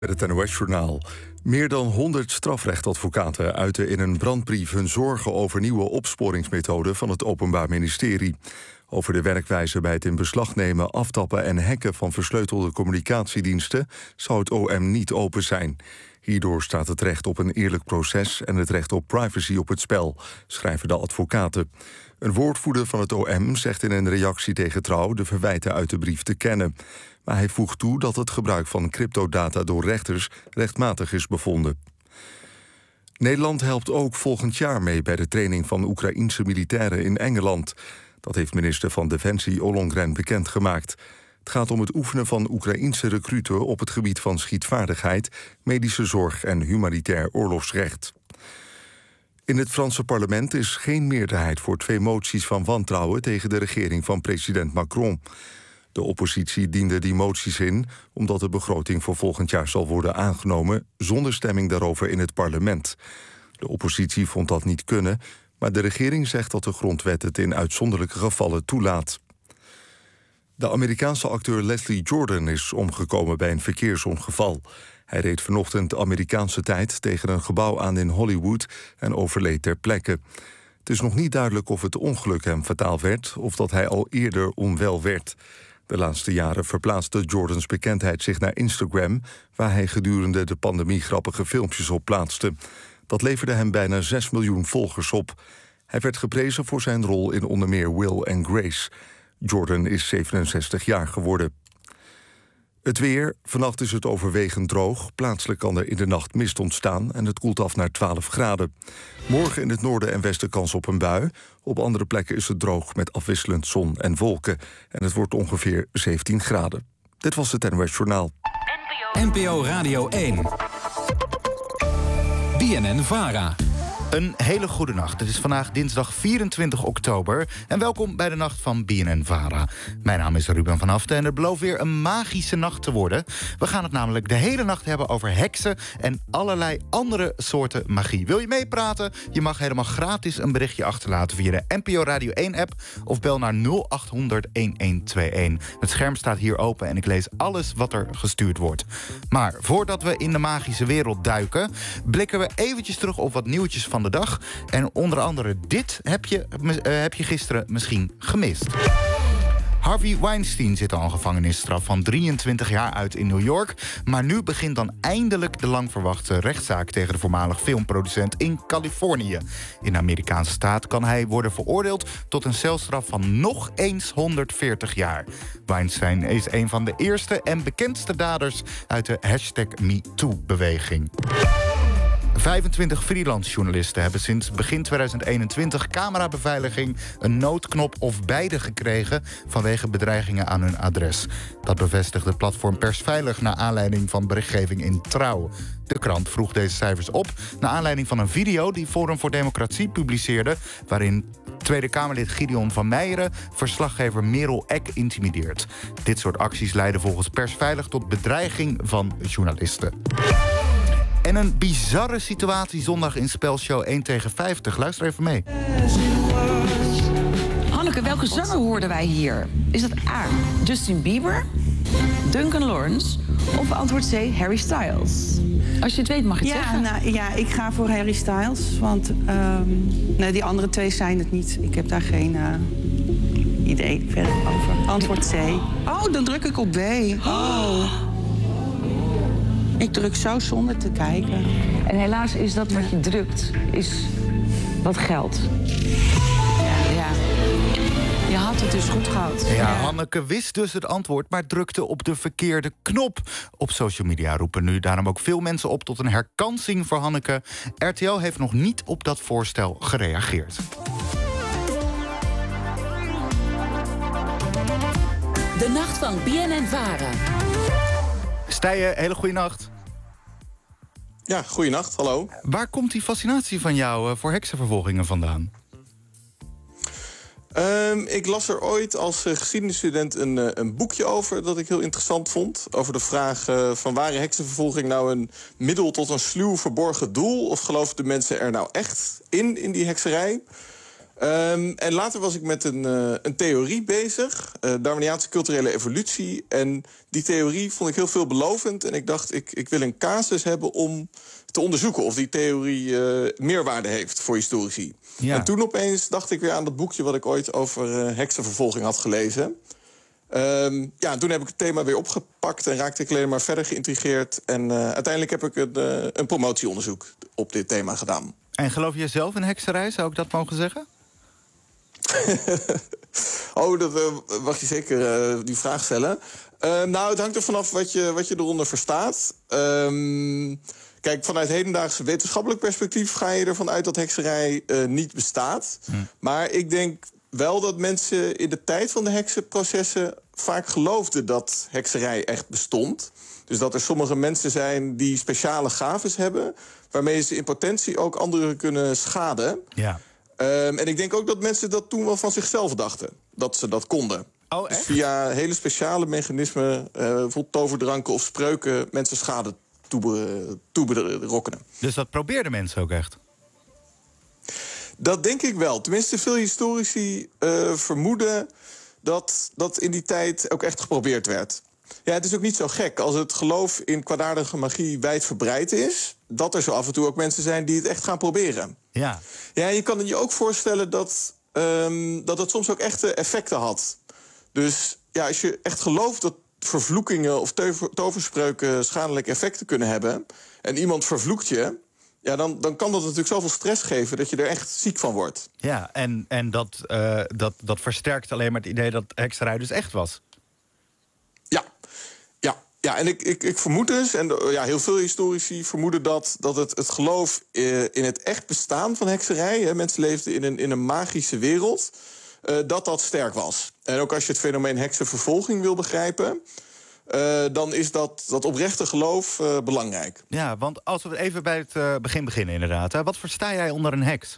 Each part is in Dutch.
Het NOS-journaal. Meer dan 100 strafrechtadvocaten uiten in een brandbrief hun zorgen over nieuwe opsporingsmethoden van het Openbaar Ministerie. Over de werkwijze bij het in beslag nemen, aftappen en hacken van versleutelde communicatiediensten zou het OM niet open zijn. Hierdoor staat het recht op een eerlijk proces en het recht op privacy op het spel, schrijven de advocaten. Een woordvoerder van het OM zegt in een reactie tegen Trouw de verwijten uit de brief te kennen. Maar hij voegt toe dat het gebruik van cryptodata door rechters rechtmatig is bevonden. Nederland helpt ook volgend jaar mee bij de training van Oekraïense militairen in Engeland. Dat heeft minister van Defensie Ollongren bekendgemaakt. Het gaat om het oefenen van Oekraïense recruten op het gebied van schietvaardigheid, medische zorg en humanitair oorlogsrecht. In het Franse parlement is geen meerderheid voor 2 moties van wantrouwen tegen de regering van president Macron. De oppositie diende die moties in omdat de begroting voor volgend jaar zal worden aangenomen zonder stemming daarover in het parlement. De oppositie vond dat niet kunnen, maar de regering zegt dat de grondwet het in uitzonderlijke gevallen toelaat. De Amerikaanse acteur Leslie Jordan is omgekomen bij een verkeersongeval. Hij reed vanochtend Amerikaanse tijd tegen een gebouw aan in Hollywood en overleed ter plekke. Het is nog niet duidelijk of het ongeluk hem fataal werd of dat hij al eerder onwel werd. De laatste jaren verplaatste Jordans bekendheid zich naar Instagram, waar hij gedurende de pandemie grappige filmpjes op plaatste. Dat leverde hem bijna 6 miljoen volgers op. Hij werd geprezen voor zijn rol in onder meer Will and Grace. Jordan is 67 jaar geworden. Het weer. Vannacht is het overwegend droog. Plaatselijk kan er in de nacht mist ontstaan en het koelt af naar 12 graden. Morgen in het noorden en westen kans op een bui. Op andere plekken is het droog met afwisselend zon en wolken. En het wordt ongeveer 17 graden. Dit was het NOS Journaal. NPO Radio 1. BNN-VARA. Een hele goede nacht. Het is vandaag dinsdag 24 oktober. En welkom bij de nacht van BNN-VARA. Mijn naam is Ruben van Haften en het belooft weer een magische nacht te worden. We gaan het namelijk de hele nacht hebben over heksen en allerlei andere soorten magie. Wil je meepraten? Je mag helemaal gratis een berichtje achterlaten via de NPO Radio 1-app of bel naar 0800 1121. Het scherm staat hier open en ik lees alles wat er gestuurd wordt. Maar voordat we in de magische wereld duiken, blikken we eventjes terug op wat nieuwtjes van de dag. En onder andere dit heb je gisteren misschien gemist. Harvey Weinstein zit al een gevangenisstraf van 23 jaar uit in New York. Maar nu begint dan eindelijk de lang verwachte rechtszaak tegen de voormalig filmproducent in Californië. In de Amerikaanse staat kan hij worden veroordeeld tot een celstraf van nog eens 140 jaar. Weinstein is een van de eerste en bekendste daders uit de #MeToo-beweging. 25 freelance-journalisten hebben sinds begin 2021 camerabeveiliging, een noodknop of beide gekregen vanwege bedreigingen aan hun adres. Dat bevestigt het platform Persveilig naar aanleiding van berichtgeving in Trouw. De krant vroeg deze cijfers op naar aanleiding van een video die Forum voor Democratie publiceerde, waarin Tweede Kamerlid Gideon van Meijeren verslaggever Merel Eck intimideert. Dit soort acties leiden volgens Persveilig tot bedreiging van journalisten. En een bizarre situatie zondag in spelshow 1 tegen 50. Luister even mee. Hanneke, welke zanger hoorden wij hier? Is dat A, Justin Bieber, Duncan Lawrence of antwoord C, Harry Styles? Als je het weet mag je het zeggen. Ja, ik ga voor Harry Styles. Want nee, die andere 2 zijn het niet. Ik heb daar geen idee verder over. Antwoord C. Oh, dan druk ik op B. Oh. Ik druk zo zonder te kijken. En helaas is dat wat je drukt, is wat geldt. Ja. Je had het dus goed gehad. Ja, Hanneke wist dus het antwoord, maar drukte op de verkeerde knop. Op social media roepen nu daarom ook veel mensen op tot een herkansing voor Hanneke. RTL heeft nog niet op dat voorstel gereageerd. De nacht van BNN-VARA. Stijen, hele goede nacht. Ja, goeienacht, hallo. Waar komt die fascinatie van jou voor heksenvervolgingen vandaan? Ik las er ooit als geschiedenisstudent een boekje over dat ik heel interessant vond. Over de vraag van waren heksenvervolging nou een middel tot een sluw verborgen doel? Of geloofden de mensen er nou echt in die hekserij? En later was ik met een theorie bezig. Darwiniaanse culturele evolutie. En die theorie vond ik heel veelbelovend. En ik dacht, ik wil een casus hebben om te onderzoeken of die theorie meerwaarde heeft voor historici. Ja. En toen opeens dacht ik weer aan dat boekje wat ik ooit over heksenvervolging had gelezen. En toen heb ik het thema weer opgepakt en raakte ik alleen maar verder geïntrigeerd. En uiteindelijk heb ik een promotieonderzoek op dit thema gedaan. En geloof je zelf in hekserij, zou ik dat mogen zeggen? Dat mag je zeker die vraag stellen. Het hangt er vanaf wat je eronder verstaat. Kijk, vanuit hedendaags wetenschappelijk perspectief ga je ervan uit dat hekserij niet bestaat. Maar ik denk wel dat mensen in de tijd van de heksenprocessen vaak geloofden dat hekserij echt bestond. Dus dat er sommige mensen zijn die speciale gaves hebben, waarmee ze in potentie ook anderen kunnen schaden. Ja. En ik denk ook dat mensen dat toen wel van zichzelf dachten, dat ze dat konden. Oh, echt? Dus via hele speciale mechanismen, bijvoorbeeld toverdranken of spreuken, mensen schade toeberokkenen. Dus dat probeerden mensen ook echt? Dat denk ik wel. Tenminste, veel historici vermoeden dat dat in die tijd ook echt geprobeerd werd. Ja, het is ook niet zo gek als het geloof in kwaadaardige magie wijdverbreid is, dat er zo af en toe ook mensen zijn die het echt gaan proberen. Ja. Ja, je kan je ook voorstellen dat het soms ook echte effecten had. Dus ja, als je echt gelooft dat vervloekingen of toverspreuken schadelijke effecten kunnen hebben, en iemand vervloekt je, ja, dan kan dat natuurlijk zoveel stress geven dat je er echt ziek van wordt. Ja, en dat versterkt alleen maar het idee dat hekserij dus echt was. Ja, en ik vermoed dus, en heel veel historici vermoeden dat het geloof in het echt bestaan van hekserij, mensen leefden in een magische wereld, dat sterk was. En ook als je het fenomeen heksenvervolging wil begrijpen, dan is dat oprechte geloof belangrijk. Ja, want als we even bij het begin beginnen inderdaad. Wat versta jij onder een heks?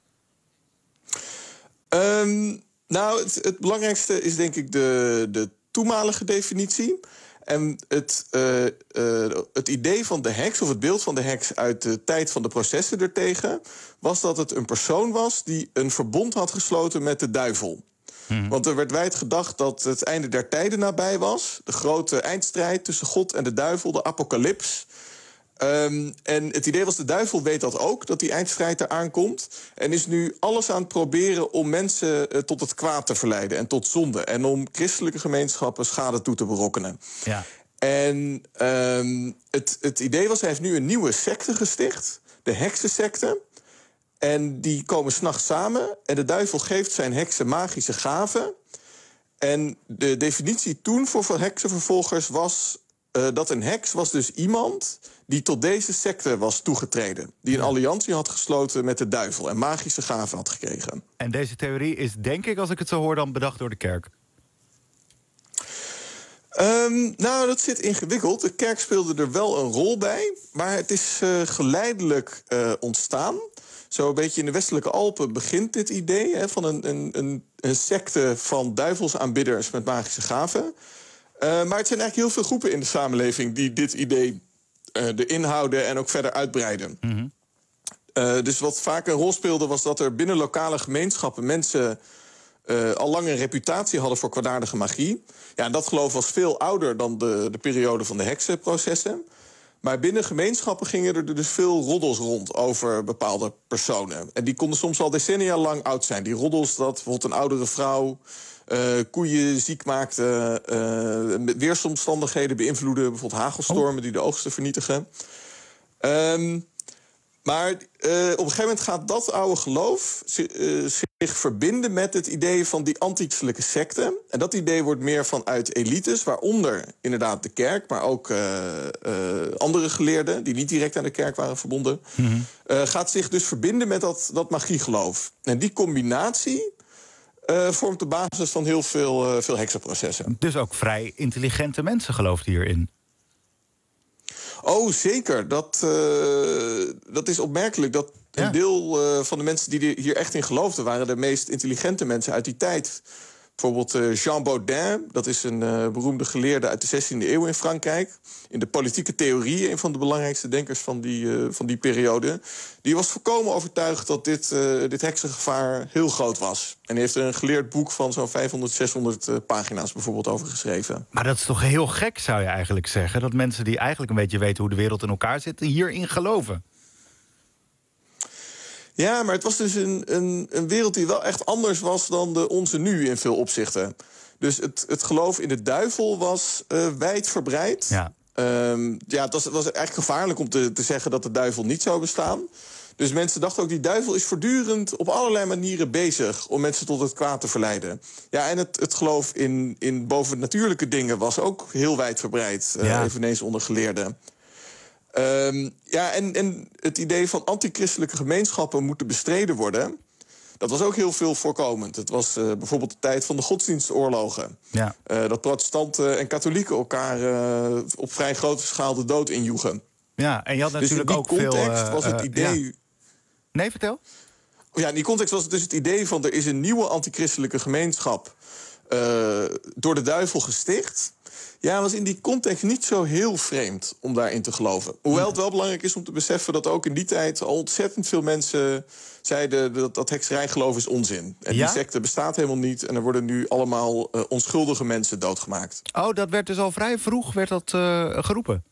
Het belangrijkste is denk ik de toenmalige definitie. En het idee van de heks, of het beeld van de heks uit de tijd van de processen ertegen, was dat het een persoon was die een verbond had gesloten met de duivel. Want er werd wijd gedacht dat het einde der tijden nabij was. De grote eindstrijd tussen God en de duivel, de apocalyps. En het idee was, de duivel weet dat ook, dat die eindstrijd eraan komt. En is nu alles aan het proberen om mensen tot het kwaad te verleiden en tot zonde. En om christelijke gemeenschappen schade toe te berokkenen. Ja. En het idee was, hij heeft nu een nieuwe secte gesticht, de heksensecte. En die komen 's nachts samen en de duivel geeft zijn heksen magische gaven. En de definitie toen voor heksenvervolgers was dat een heks was dus iemand die tot deze secte was toegetreden. Die een alliantie had gesloten met de duivel en magische gaven had gekregen. En deze theorie is, denk ik, als ik het zo hoor, dan bedacht door de kerk. Dat zit ingewikkeld. De kerk speelde er wel een rol bij, maar het is geleidelijk ontstaan. Zo een beetje in de westelijke Alpen begint dit idee van een secte van duivelsaanbidders met magische gaven. Maar het zijn eigenlijk heel veel groepen in de samenleving die dit idee erin houden en ook verder uitbreiden. Mm-hmm. Dus wat vaak een rol speelde was dat er binnen lokale gemeenschappen mensen al lang een reputatie hadden voor kwaadaardige magie. Ja, en dat geloof was veel ouder dan de periode van de heksenprocessen. Maar binnen gemeenschappen gingen er dus veel roddels rond over bepaalde personen. En die konden soms al decennia lang oud zijn. Die roddels dat bijvoorbeeld een oudere vrouw koeien ziek maakte, weersomstandigheden beïnvloeden, bijvoorbeeld hagelstormen die de oogsten vernietigen. Maar op een gegeven moment gaat dat oude geloof zich verbinden met het idee van die antichristelijke secte. En dat idee wordt meer vanuit elites, waaronder inderdaad de kerk, maar ook andere geleerden die niet direct aan de kerk waren verbonden. Mm-hmm. Gaat zich dus verbinden met dat magiegeloof. En die combinatie vormt de basis van heel veel heksenprocessen. Dus ook vrij intelligente mensen geloofden hierin. Oh, zeker. Dat is opmerkelijk. Dat een deel van de mensen die hier echt in geloofden waren de meest intelligente mensen uit die tijd. Bijvoorbeeld Jean Baudin, dat is een beroemde geleerde uit de 16e eeuw in Frankrijk. In de politieke theorie, een van de belangrijkste denkers van die periode. Die was volkomen overtuigd dat dit heksengevaar heel groot was. En hij heeft er een geleerd boek van zo'n 500, 600 pagina's bijvoorbeeld over geschreven. Maar dat is toch heel gek, zou je eigenlijk zeggen? Dat mensen die eigenlijk een beetje weten hoe de wereld in elkaar zit, hierin geloven. Ja, maar het was dus een wereld die wel echt anders was dan de onze nu in veel opzichten. Dus het geloof in de duivel was wijdverbreid. Ja. Het was eigenlijk gevaarlijk om te zeggen dat de duivel niet zou bestaan. Dus mensen dachten ook, die duivel is voortdurend op allerlei manieren bezig om mensen tot het kwaad te verleiden. Ja, en het geloof in bovennatuurlijke dingen was ook heel wijdverbreid, eveneens onder geleerden. En het idee van antichristelijke gemeenschappen moeten bestreden worden, dat was ook heel veel voorkomend. Het was bijvoorbeeld de tijd van de godsdienstoorlogen. Ja. Dat protestanten en katholieken elkaar op vrij grote schaal de dood injoegen. Ja, en je had natuurlijk dus in die ook context veel... was het idee... Ja. Nee, vertel. Ja, in die context was het dus het idee van, er is een nieuwe antichristelijke gemeenschap door de duivel gesticht. Ja, was in die context niet zo heel vreemd om daarin te geloven. Hoewel het wel belangrijk is om te beseffen dat ook in die tijd al ontzettend veel mensen zeiden dat hekserijgeloof is onzin. En die secte bestaat helemaal niet en er worden nu allemaal onschuldige mensen doodgemaakt. Oh, dat werd dus al vrij vroeg geroepen?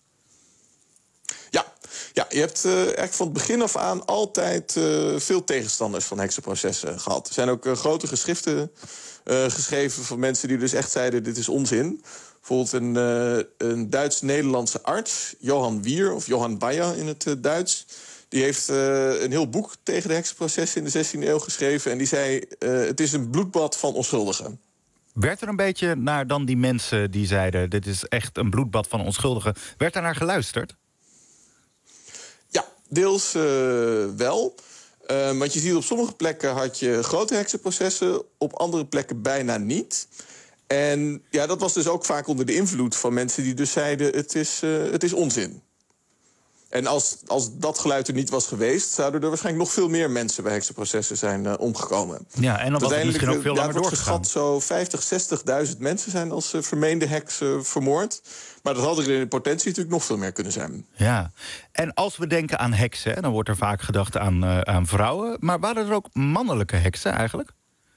Ja, je hebt eigenlijk van het begin af aan altijd veel tegenstanders van heksenprocessen gehad. Er zijn ook grote geschriften geschreven van mensen die dus echt zeiden, dit is onzin. Bijvoorbeeld een Duits-Nederlandse arts, Johan Wier, of Johan Bayer in het Duits. Die heeft een heel boek tegen de heksenprocessen in de 16e eeuw geschreven. En die zei, het is een bloedbad van onschuldigen. Werd er een beetje naar dan die mensen die zeiden, dit is echt een bloedbad van onschuldigen, werd daar naar geluisterd? Ja, deels wel. Want je ziet op sommige plekken had je grote heksenprocessen, op andere plekken bijna niet. En ja, dat was dus ook vaak onder de invloed van mensen die dus zeiden, het is onzin. En als dat geluid er niet was geweest, zouden er waarschijnlijk nog veel meer mensen bij heksenprocessen zijn omgekomen. Ja, en dan was het misschien ook veel langer doorgegaan. Zo 50.000, 60.000 mensen zijn als vermeende heksen vermoord. Maar dat had er in potentie natuurlijk nog veel meer kunnen zijn. Ja, en als we denken aan heksen, dan wordt er vaak gedacht aan vrouwen. Maar waren er ook mannelijke heksen eigenlijk?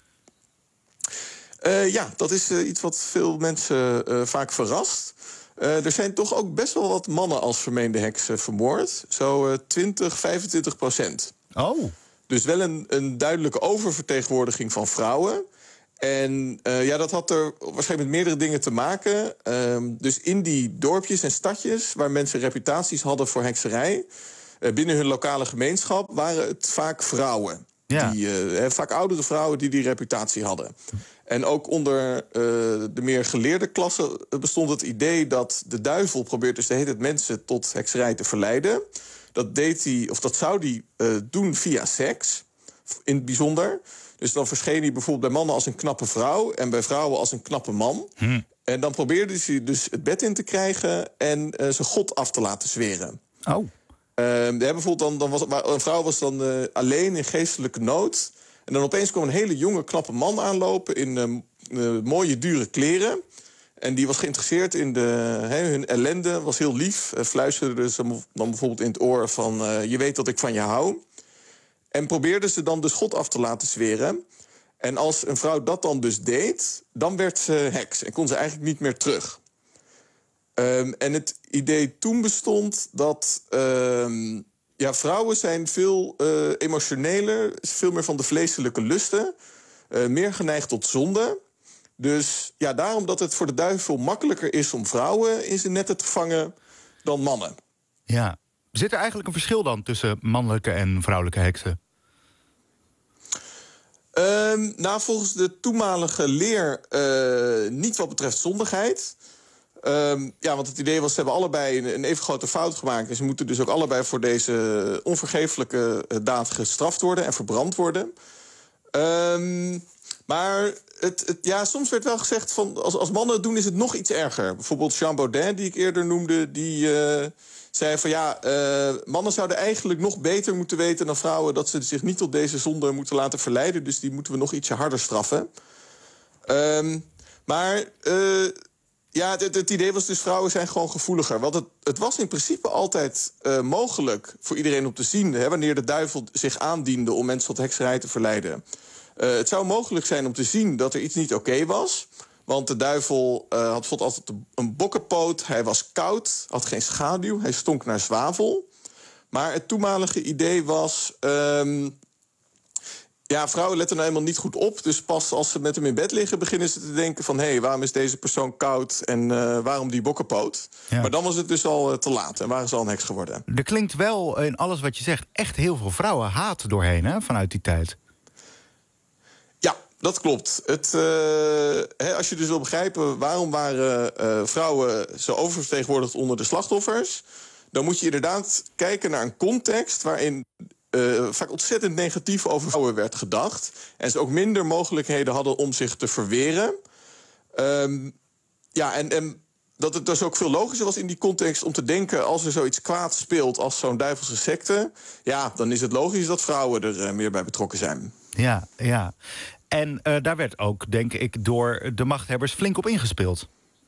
Ja, dat is iets wat veel mensen vaak verrast. Er zijn toch ook best wel wat mannen als vermeende heksen vermoord. Zo 20-25%. Oh. Dus wel een duidelijke oververtegenwoordiging van vrouwen. En dat had er waarschijnlijk met meerdere dingen te maken. Dus in die dorpjes en stadjes waar mensen reputaties hadden voor hekserij, binnen hun lokale gemeenschap waren het vaak vrouwen. Ja. Vaak oudere vrouwen die reputatie hadden. En ook onder de meer geleerde klasse bestond het idee dat de duivel probeert dus de hele tijd mensen tot hekserij te verleiden. Dat zou hij doen via seks, in het bijzonder. Dus dan verscheen hij bijvoorbeeld bij mannen als een knappe vrouw en bij vrouwen als een knappe man. En dan probeerde hij dus het bed in te krijgen en zijn god af te laten zweren. Oh. Bijvoorbeeld een vrouw was dan alleen in geestelijke nood. En dan opeens kwam een hele jonge, knappe man aanlopen in mooie, dure kleren. En die was geïnteresseerd in hun ellende, was heel lief. Fluisterde ze dan bijvoorbeeld in het oor van, je weet dat ik van je hou. En probeerde ze dan dus God af te laten zweren. En als een vrouw dat dan dus deed, dan werd ze heks. En kon ze eigenlijk niet meer terug. En het idee toen bestond dat vrouwen zijn veel emotioneler, veel meer van de vleeselijke lusten, meer geneigd tot zonde. Dus ja, daarom dat het voor de duivel makkelijker is om vrouwen in zijn netten te vangen dan mannen. Ja. Zit er eigenlijk een verschil dan tussen mannelijke en vrouwelijke heksen? Volgens de toenmalige leer niet wat betreft zondigheid. Want het idee was, ze hebben allebei een even grote fout gemaakt. En ze moeten dus ook allebei voor deze onvergeeflijke daad gestraft worden en verbrand worden. Maar soms werd wel gezegd van, als mannen het doen is het nog iets erger. Bijvoorbeeld Jean Baudin, die ik eerder noemde, die zei van mannen zouden eigenlijk nog beter moeten weten dan vrouwen dat ze zich niet tot deze zonde moeten laten verleiden. Dus die moeten we nog ietsje harder straffen. Het idee was dus vrouwen zijn gewoon gevoeliger. Want het was in principe altijd mogelijk voor iedereen om te zien... wanneer de duivel zich aandiende om mensen tot hekserij te verleiden. Het zou mogelijk zijn om te zien dat er iets niet oké was. Want de duivel had bijvoorbeeld altijd een bokkenpoot. Hij was koud, had geen schaduw, hij stonk naar zwavel. Maar het toenmalige idee was... vrouwen letten nou helemaal niet goed op. Dus pas als ze met hem in bed liggen... beginnen ze te denken van... hé, waarom is deze persoon koud en waarom die bokkenpoot? Ja. Maar dan was het dus al te laat en waren ze al een heks geworden. Er klinkt wel in alles wat je zegt... echt heel veel vrouwenhaat doorheen, hè, vanuit die tijd. Ja, dat klopt. Als je dus wil begrijpen... waarom waren vrouwen zo oververtegenwoordigd onder de slachtoffers... dan moet je inderdaad kijken naar een context... waarin vaak ontzettend negatief over vrouwen werd gedacht. En ze ook minder mogelijkheden hadden om zich te verweren. En dat het dus ook veel logischer was in die context om te denken... als er zoiets kwaads speelt als zo'n duivelse secte... dan is het logisch dat vrouwen er meer bij betrokken zijn. Ja. En daar werd ook, denk ik, door de machthebbers flink op ingespeeld.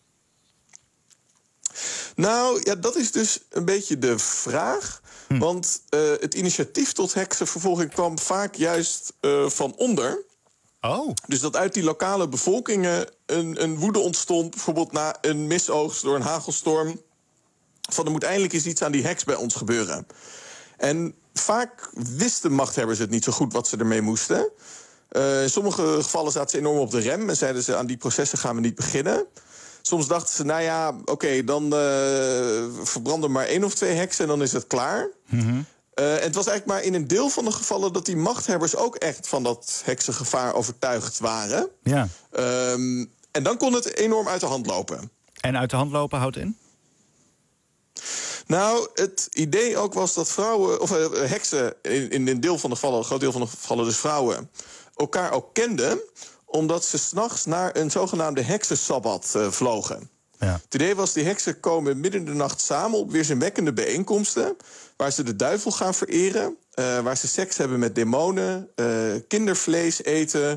Nou, ja, dat is dus een beetje de vraag... Want het initiatief tot heksenvervolging kwam vaak juist van onder. Oh. Dus dat uit die lokale bevolkingen een woede ontstond... bijvoorbeeld na een misoogst door een hagelstorm... van er moet eindelijk eens iets aan die heks bij ons gebeuren. En vaak wisten machthebbers het niet zo goed wat ze ermee moesten. In sommige gevallen zaten ze enorm op de rem... en zeiden ze aan die processen gaan we niet beginnen... Soms dachten ze, dan verbranden maar 1 of 2 heksen en dan is het klaar. Mm-hmm. En het was eigenlijk maar in een deel van de gevallen... dat die machthebbers ook echt van dat heksengevaar overtuigd waren. Ja. En dan kon het enorm uit de hand lopen. En uit de hand lopen houdt in? Nou, het idee ook was dat vrouwen, of heksen in een deel van de gevallen... een groot deel van de gevallen dus vrouwen, elkaar ook kenden... omdat ze 's nachts naar een zogenaamde heksensabbat vlogen. Ja. Het idee was, die heksen komen midden in de nacht samen... op weerzinwekkende bijeenkomsten... waar ze de duivel gaan vereren... waar ze seks hebben met demonen... kindervlees eten...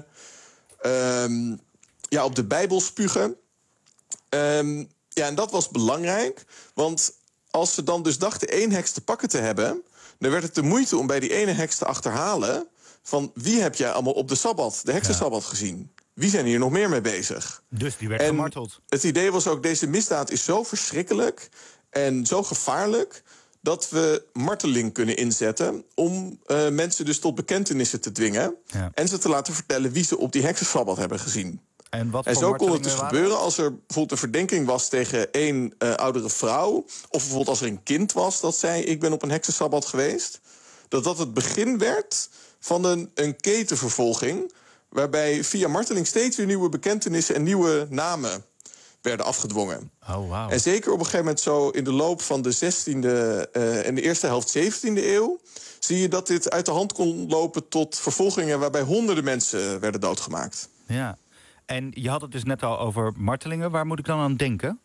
op de Bijbel spugen. En dat was belangrijk... want als ze dan dus dachten 1 heks te pakken te hebben... dan werd het de moeite om bij die ene heks te achterhalen... van wie heb jij allemaal op de sabbat, de heksensabbat, gezien? Wie zijn hier nog meer mee bezig? Dus die werd gemarteld. Het idee was ook, deze misdaad is zo verschrikkelijk en zo gevaarlijk... dat we marteling kunnen inzetten om mensen dus tot bekentenissen te dwingen... Ja. En ze te laten vertellen wie ze op die heksensabbat hebben gezien. En zo kon het dus gebeuren als er bijvoorbeeld een verdenking was... tegen 1 oudere vrouw, of bijvoorbeeld als er een kind was... dat zei, ik ben op een heksensabbat geweest... dat het begin werd van een ketenvervolging... waarbij via marteling steeds weer nieuwe bekentenissen... en nieuwe namen werden afgedwongen. Oh, wow. En zeker op een gegeven moment zo in de loop van de 16e... en de eerste helft 17e eeuw... zie je dat dit uit de hand kon lopen tot vervolgingen... waarbij honderden mensen werden doodgemaakt. Ja, en je had het dus net al over martelingen. Waar moet ik dan aan denken?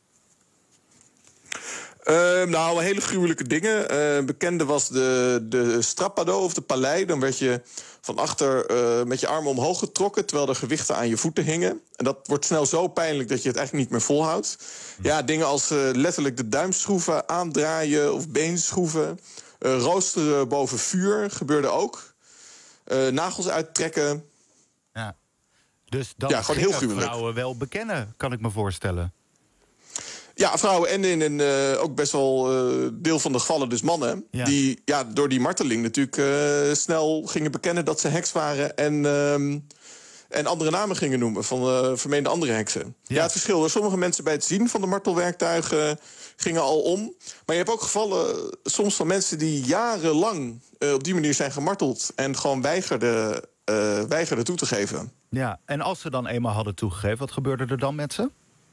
Hele gruwelijke dingen. Bekende was de strappado of de palei. Dan werd je van achter met je armen omhoog getrokken... terwijl er gewichten aan je voeten hingen. En dat wordt snel zo pijnlijk dat je het eigenlijk niet meer volhoudt. Ja, dingen als letterlijk de duimschroeven aandraaien of beenschroeven. Roosteren boven vuur gebeurde ook. Nagels uittrekken. Ja. Dus dat gewoon heel gruwelijk. Vrouwen wel bekennen, kan ik me voorstellen. Ja, vrouwen en in een ook best wel deel van de gevallen dus mannen... Ja. Die door die marteling natuurlijk snel gingen bekennen dat ze heks waren... en andere namen gingen noemen van vermeende andere heksen. Ja, het verschil. Sommige mensen bij het zien van de martelwerktuigen gingen al om. Maar je hebt ook gevallen soms van mensen die jarenlang op die manier zijn gemarteld... en gewoon weigerden toe te geven. Ja, en als ze dan eenmaal hadden toegegeven, wat gebeurde er dan met ze?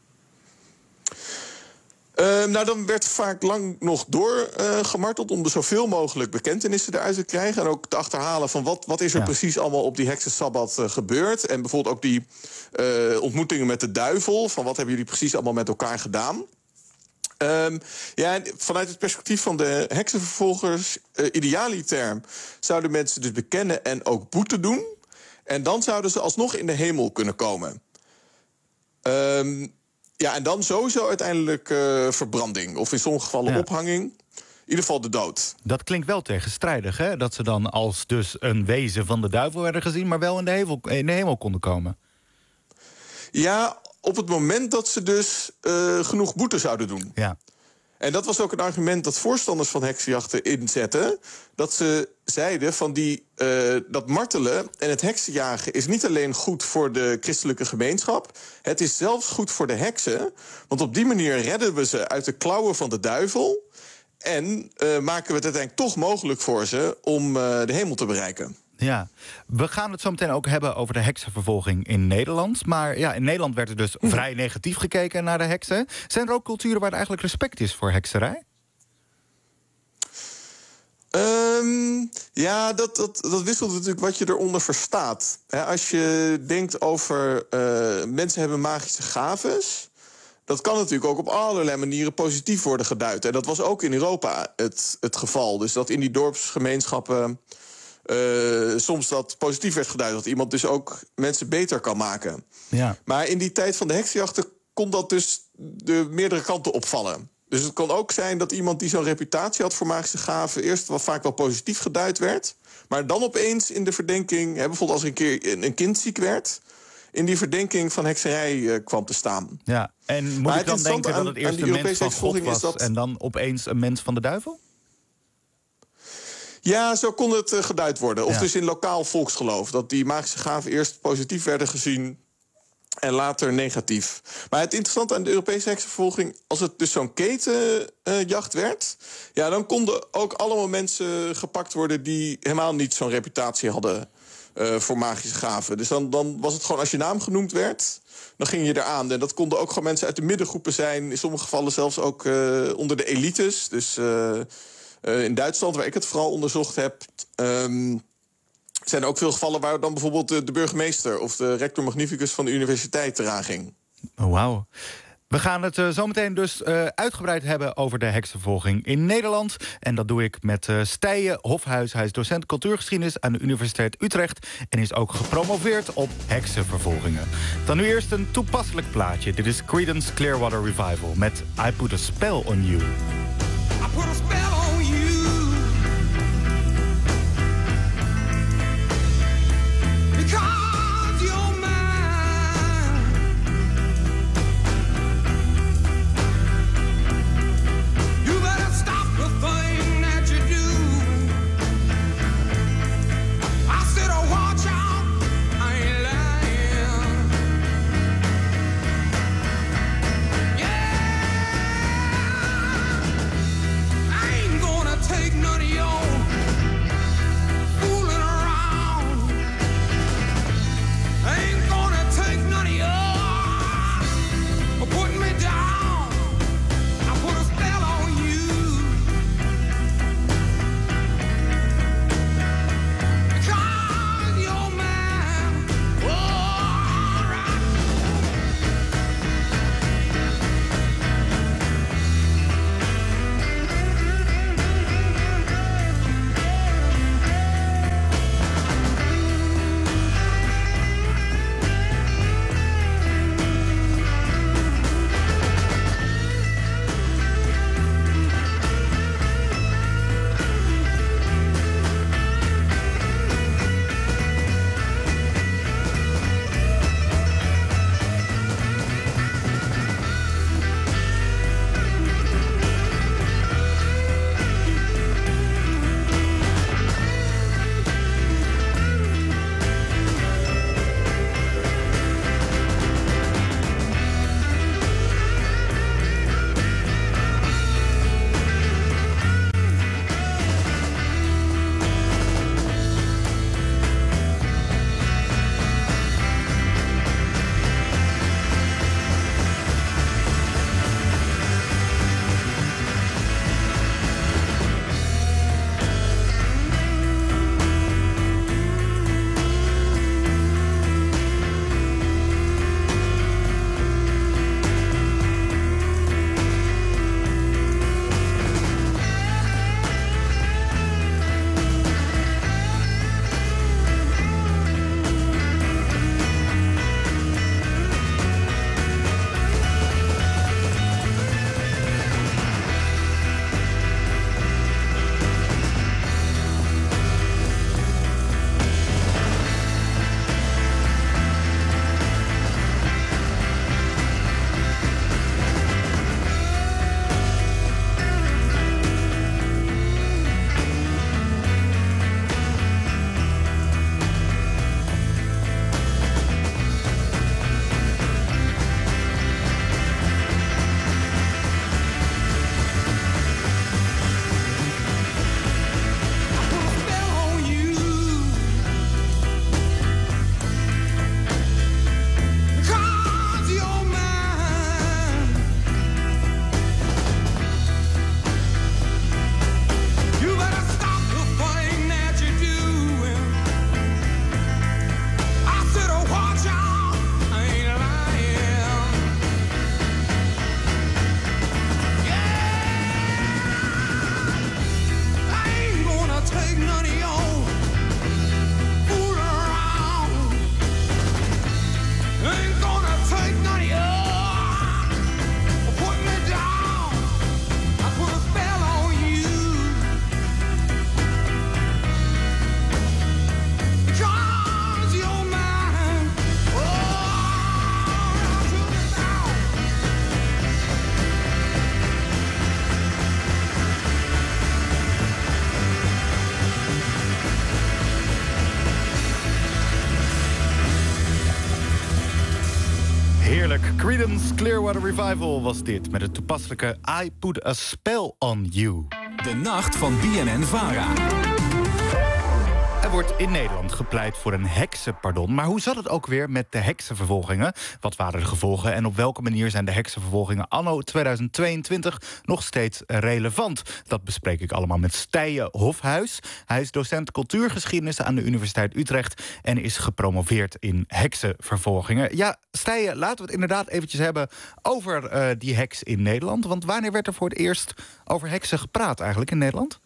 Dan werd vaak lang nog gemarteld om er zoveel mogelijk bekentenissen eruit te krijgen. En ook te achterhalen van wat is er precies allemaal op die heksensabbat gebeurd. En bijvoorbeeld ook die ontmoetingen met de duivel. Van wat hebben jullie precies allemaal met elkaar gedaan. Vanuit het perspectief van de heksenvervolgers, idealiter, zouden mensen dus bekennen en ook boete doen. En dan zouden ze alsnog in de hemel kunnen komen. En dan sowieso uiteindelijk verbranding. Of in sommige gevallen ophanging. In ieder geval de dood. Dat klinkt wel tegenstrijdig, hè? Dat ze dan als dus een wezen van de duivel werden gezien, maar wel in de hemel konden komen. Ja, op het moment dat ze dus genoeg boete zouden doen. Ja. En dat was ook een argument dat voorstanders van heksenjachten inzetten. Dat ze zeiden van dat martelen en het heksenjagen is niet alleen goed voor de christelijke gemeenschap. Het is zelfs goed voor de heksen. Want op die manier redden we ze uit de klauwen van de duivel. En maken we het uiteindelijk toch mogelijk voor ze om de hemel te bereiken. Ja, we gaan het zo meteen ook hebben over de heksenvervolging in Nederland. Maar ja, in Nederland werd er dus vrij negatief gekeken naar de heksen. Zijn er ook culturen waar er eigenlijk respect is voor hekserij? Dat wisselt natuurlijk wat je eronder verstaat. Als je denkt over mensen hebben magische gaves, dat kan natuurlijk ook op allerlei manieren positief worden geduid. En dat was ook in Europa het geval. Dus dat in die dorpsgemeenschappen soms dat positief werd geduid. Dat iemand dus ook mensen beter kan maken. Ja. Maar in die tijd van de heksenjachten kon dat dus de meerdere kanten opvallen. Dus het kon ook zijn dat iemand die zo'n reputatie had voor magische gaven eerst wel vaak wel positief geduid werd. Maar dan opeens in de verdenking, bijvoorbeeld als er een keer een kind ziek werd, in die verdenking van hekserij kwam te staan. Ja, en moet ik dan denken dat het eerst een mens van God was en dan opeens een mens van de duivel? Ja, zo kon het geduid worden. Of dus in lokaal volksgeloof. Dat die magische gaven eerst positief werden gezien en later negatief. Maar het interessante aan de Europese heksenvervolging, als het dus zo'n ketenjacht werd, dan konden ook allemaal mensen gepakt worden die helemaal niet zo'n reputatie hadden voor magische gaven. Dus dan was het gewoon, als je naam genoemd werd, dan ging je eraan. En dat konden ook gewoon mensen uit de middengroepen zijn. In sommige gevallen zelfs ook onder de elites. Dus in Duitsland, waar ik het vooral onderzocht heb, zijn er ook veel gevallen waar dan bijvoorbeeld de burgemeester of de rector magnificus van de universiteit eraan ging. Oh, wauw. We gaan het zo meteen dus uitgebreid hebben over de heksenvervolging in Nederland. En dat doe ik met Stijen Hofhuis. Hij is docent cultuurgeschiedenis aan de Universiteit Utrecht en is ook gepromoveerd op heksenvervolgingen. Dan nu eerst een toepasselijk plaatje. Dit is Creedence Clearwater Revival met I Put a Spell on You. I put a spell on you. Because you're mine. You better stop the thing that you do. I said, oh, watch out, I ain't lying. Yeah, I ain't Creedence Clearwater Revival was dit, met het toepasselijke I Put a Spell on You. De nacht van BNN-VARA. Er wordt in Nederland gepleit voor een heksenpardon. Maar hoe zat het ook weer met de heksenvervolgingen? Wat waren de gevolgen en op welke manier zijn de heksenvervolgingen anno 2022 nog steeds relevant? Dat bespreek ik allemaal met Stije Hofhuis. Hij is docent cultuurgeschiedenis aan de Universiteit Utrecht en is gepromoveerd in heksenvervolgingen. Ja, Stije, laten we het inderdaad eventjes hebben over die heks in Nederland. Want wanneer werd er voor het eerst over heksen gepraat eigenlijk in Nederland?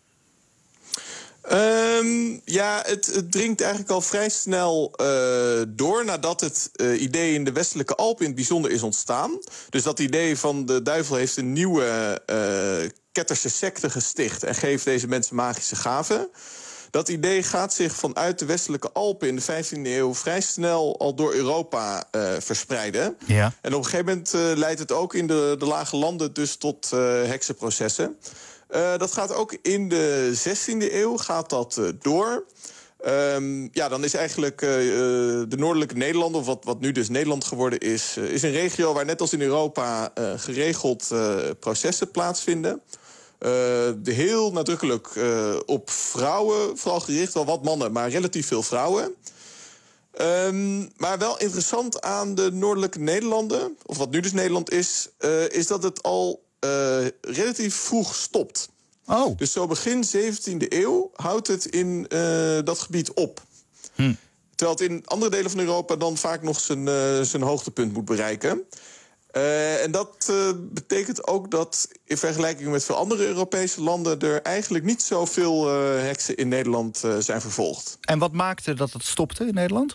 Het dringt eigenlijk al vrij snel door nadat het idee in de westelijke Alpen in het bijzonder is ontstaan. Dus dat idee van de duivel heeft een nieuwe ketterse secte gesticht en geeft deze mensen magische gaven. Dat idee gaat zich vanuit de westelijke Alpen in de 15e eeuw vrij snel al door Europa verspreiden. Ja. En op een gegeven moment leidt het ook in de lage landen dus tot heksenprocessen. Dat gaat ook in de 16e eeuw gaat dat door. Dan is eigenlijk de noordelijke Nederlanden, of wat nu dus Nederland geworden is een regio waar net als in Europa geregeld processen plaatsvinden. Heel nadrukkelijk op vrouwen, vooral gericht, wel wat mannen, maar relatief veel vrouwen. Maar wel interessant aan de noordelijke Nederlanden, of wat nu dus Nederland is dat het al relatief vroeg stopt. Oh. Dus zo begin 17e eeuw houdt het in dat gebied op. Terwijl het in andere delen van Europa dan vaak nog zijn hoogtepunt moet bereiken. En dat betekent ook dat in vergelijking met veel andere Europese landen er eigenlijk niet zoveel heksen in Nederland zijn vervolgd. En wat maakte dat het stopte in Nederland?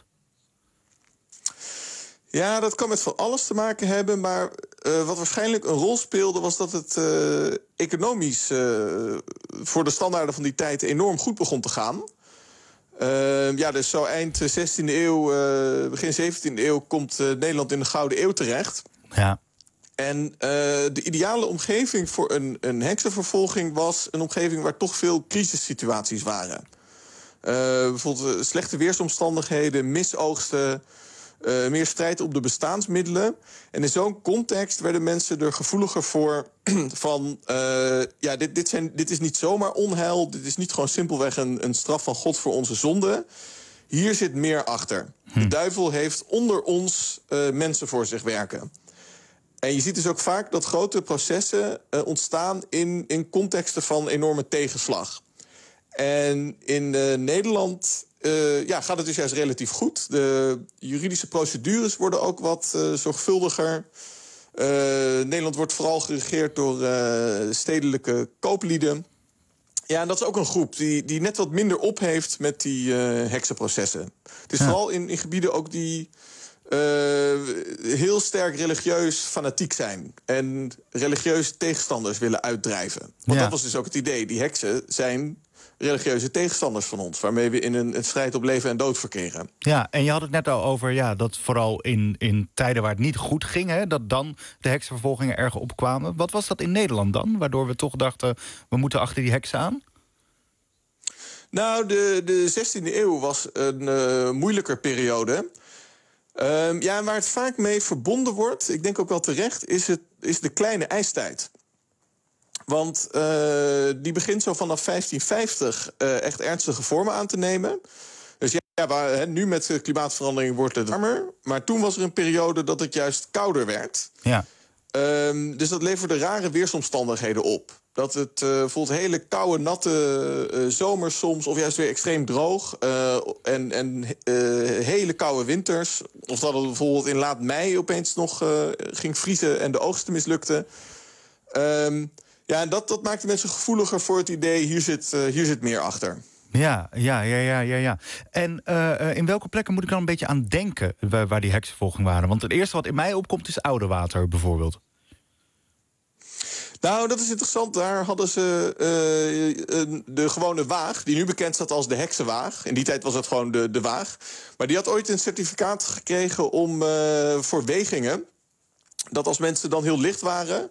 Ja, dat kan met van alles te maken hebben. Maar wat waarschijnlijk een rol speelde was dat het economisch voor de standaarden van die tijd enorm goed begon te gaan. Dus zo eind 16e eeuw, begin 17e eeuw komt Nederland in de Gouden Eeuw terecht. Ja. En de ideale omgeving voor een heksenvervolging was een omgeving waar toch veel crisissituaties waren. Bijvoorbeeld slechte weersomstandigheden, misoogsten, meer strijd op de bestaansmiddelen. En in zo'n context werden mensen er gevoeliger voor van dit is niet zomaar onheil, dit is niet gewoon simpelweg een straf van God voor onze zonde. Hier zit meer achter. De duivel heeft onder ons mensen voor zich werken. En je ziet dus ook vaak dat grote processen ontstaan in contexten van enorme tegenslag. En in Nederland gaat het dus juist relatief goed. De juridische procedures worden ook wat zorgvuldiger. Nederland wordt vooral geregeerd door stedelijke kooplieden. Ja, en dat is ook een groep die net wat minder op heeft met die heksenprocessen. Het is vooral in gebieden ook die heel sterk religieus fanatiek zijn en religieuze tegenstanders willen uitdrijven. Want dat was dus ook het idee. Die heksen zijn religieuze tegenstanders van ons, waarmee we in een strijd op leven en dood verkeren. Ja, en je had het net al over dat vooral in tijden waar het niet goed ging, hè, dat dan de heksenvervolgingen erger opkwamen. Wat was dat in Nederland dan, waardoor we toch dachten, we moeten achter die heksen aan? Nou, de 16e eeuw was een moeilijker periode. En waar het vaak mee verbonden wordt, ik denk ook wel terecht, is de kleine ijstijd. Want die begint zo vanaf 1550 echt ernstige vormen aan te nemen. Dus nu met klimaatverandering wordt het warmer. Maar toen was er een periode dat het juist kouder werd. Ja. Dus dat leverde rare weersomstandigheden op. Dat het bijvoorbeeld hele koude, natte zomers soms, of juist weer extreem droog. En hele koude winters. Of dat het bijvoorbeeld in laat mei opeens nog ging vriezen en de oogsten mislukten. En dat maakte mensen gevoeliger voor het idee, hier zit meer achter. Ja. En in welke plekken moet ik dan een beetje aan denken waar die heksenvervolgingen waren? Want het eerste wat in mij opkomt is Oudewater bijvoorbeeld. Nou, dat is interessant. Daar hadden ze de gewone waag, die nu bekend staat als de heksenwaag. In die tijd was het gewoon de waag. Maar die had ooit een certificaat gekregen voor wegingen. Dat als mensen dan heel licht waren,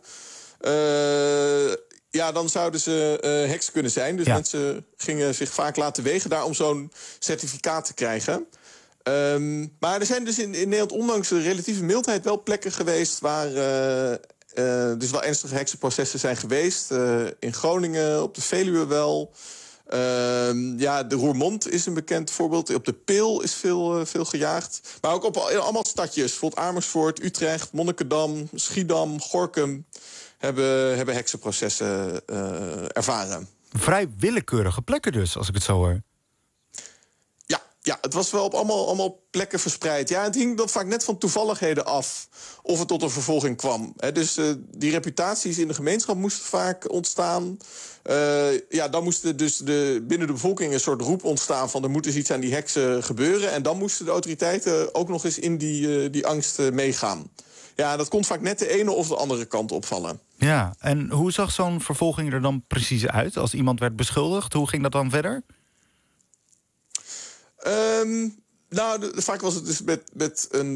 dan zouden ze heks kunnen zijn. Dus mensen gingen zich vaak laten wegen daar om zo'n certificaat te krijgen. Maar er zijn dus in Nederland, ondanks de relatieve mildheid, wel plekken geweest waar dus wel ernstige heksenprocessen zijn geweest. In Groningen, op de Veluwe wel. De Roermond is een bekend voorbeeld. Op de Peel is veel gejaagd. Maar ook op allemaal stadjes. Bijvoorbeeld Amersfoort, Utrecht, Monnikendam, Schiedam, Gorinchem hebben heksenprocessen ervaren. Vrij willekeurige plekken dus, als ik het zo hoor. Ja, het was wel op allemaal plekken verspreid. Ja, het hing dan vaak net van toevalligheden af of het tot een vervolging kwam. Dus die reputaties in de gemeenschap moesten vaak ontstaan. Dan moest dus binnen de bevolking een soort roep ontstaan van er moet dus iets aan die heksen gebeuren. En dan moesten de autoriteiten ook nog eens in die angst meegaan. Ja, dat kon vaak net de ene of de andere kant opvallen. Ja, en hoe zag zo'n vervolging er dan precies uit? Als iemand werd beschuldigd, hoe ging dat dan verder? Vaak was het dus met een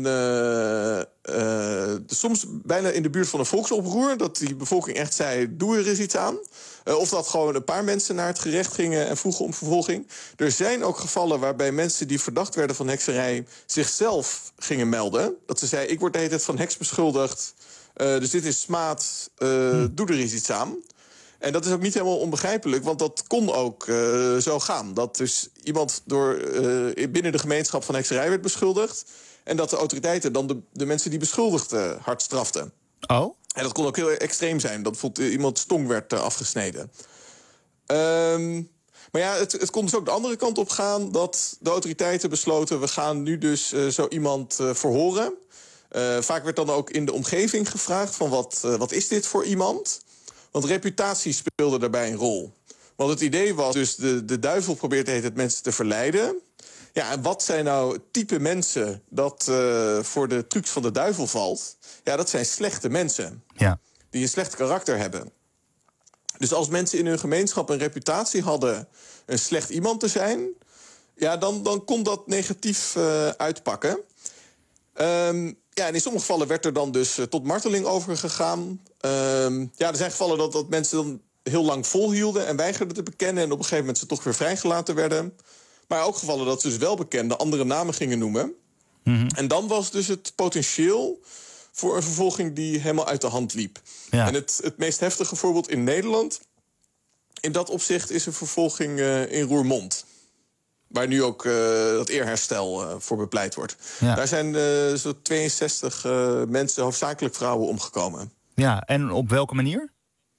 soms bijna in de buurt van een volksoproer, dat die bevolking echt zei, doe er eens iets aan. Of dat gewoon een paar mensen naar het gerecht gingen en vroegen om vervolging. Er zijn ook gevallen waarbij mensen die verdacht werden van hekserij zichzelf gingen melden. Dat ze zeiden, ik word de hele tijd van heks beschuldigd, dus dit is smaad, doe er eens iets aan. En dat is ook niet helemaal onbegrijpelijk, want dat kon ook zo gaan. Dat dus iemand binnen de gemeenschap van hekserij werd beschuldigd, en dat de autoriteiten dan de mensen die beschuldigden hard straften. Oh? En dat kon ook heel extreem zijn, dat bijvoorbeeld iemands tong werd afgesneden. Maar ja, het kon dus ook de andere kant op gaan, dat de autoriteiten besloten, we gaan nu dus zo iemand verhoren. Vaak werd dan ook in de omgeving gevraagd van wat is dit voor iemand? Want reputatie speelde daarbij een rol. Want het idee was dus, de duivel probeert het mensen te verleiden. Ja, en wat zijn nou type mensen dat voor de trucs van de duivel valt? Ja, dat zijn slechte mensen. Ja. Die een slecht karakter hebben. Dus als mensen in hun gemeenschap een reputatie hadden een slecht iemand te zijn, ja, dan kon dat negatief uitpakken. En in sommige gevallen werd er dan dus tot marteling overgegaan. Er zijn gevallen dat mensen dan heel lang volhielden en weigerden te bekennen, en op een gegeven moment ze toch weer vrijgelaten werden. Maar ook gevallen dat ze dus wel bekenden, andere namen gingen noemen. Mm-hmm. En dan was dus het potentieel voor een vervolging die helemaal uit de hand liep. Ja. En het meest heftige voorbeeld in Nederland in dat opzicht is een vervolging in Roermond. Waar nu ook dat eerherstel voor bepleit wordt. Ja. Daar zijn zo'n 62 mensen, hoofdzakelijk vrouwen, omgekomen. Ja, en op welke manier?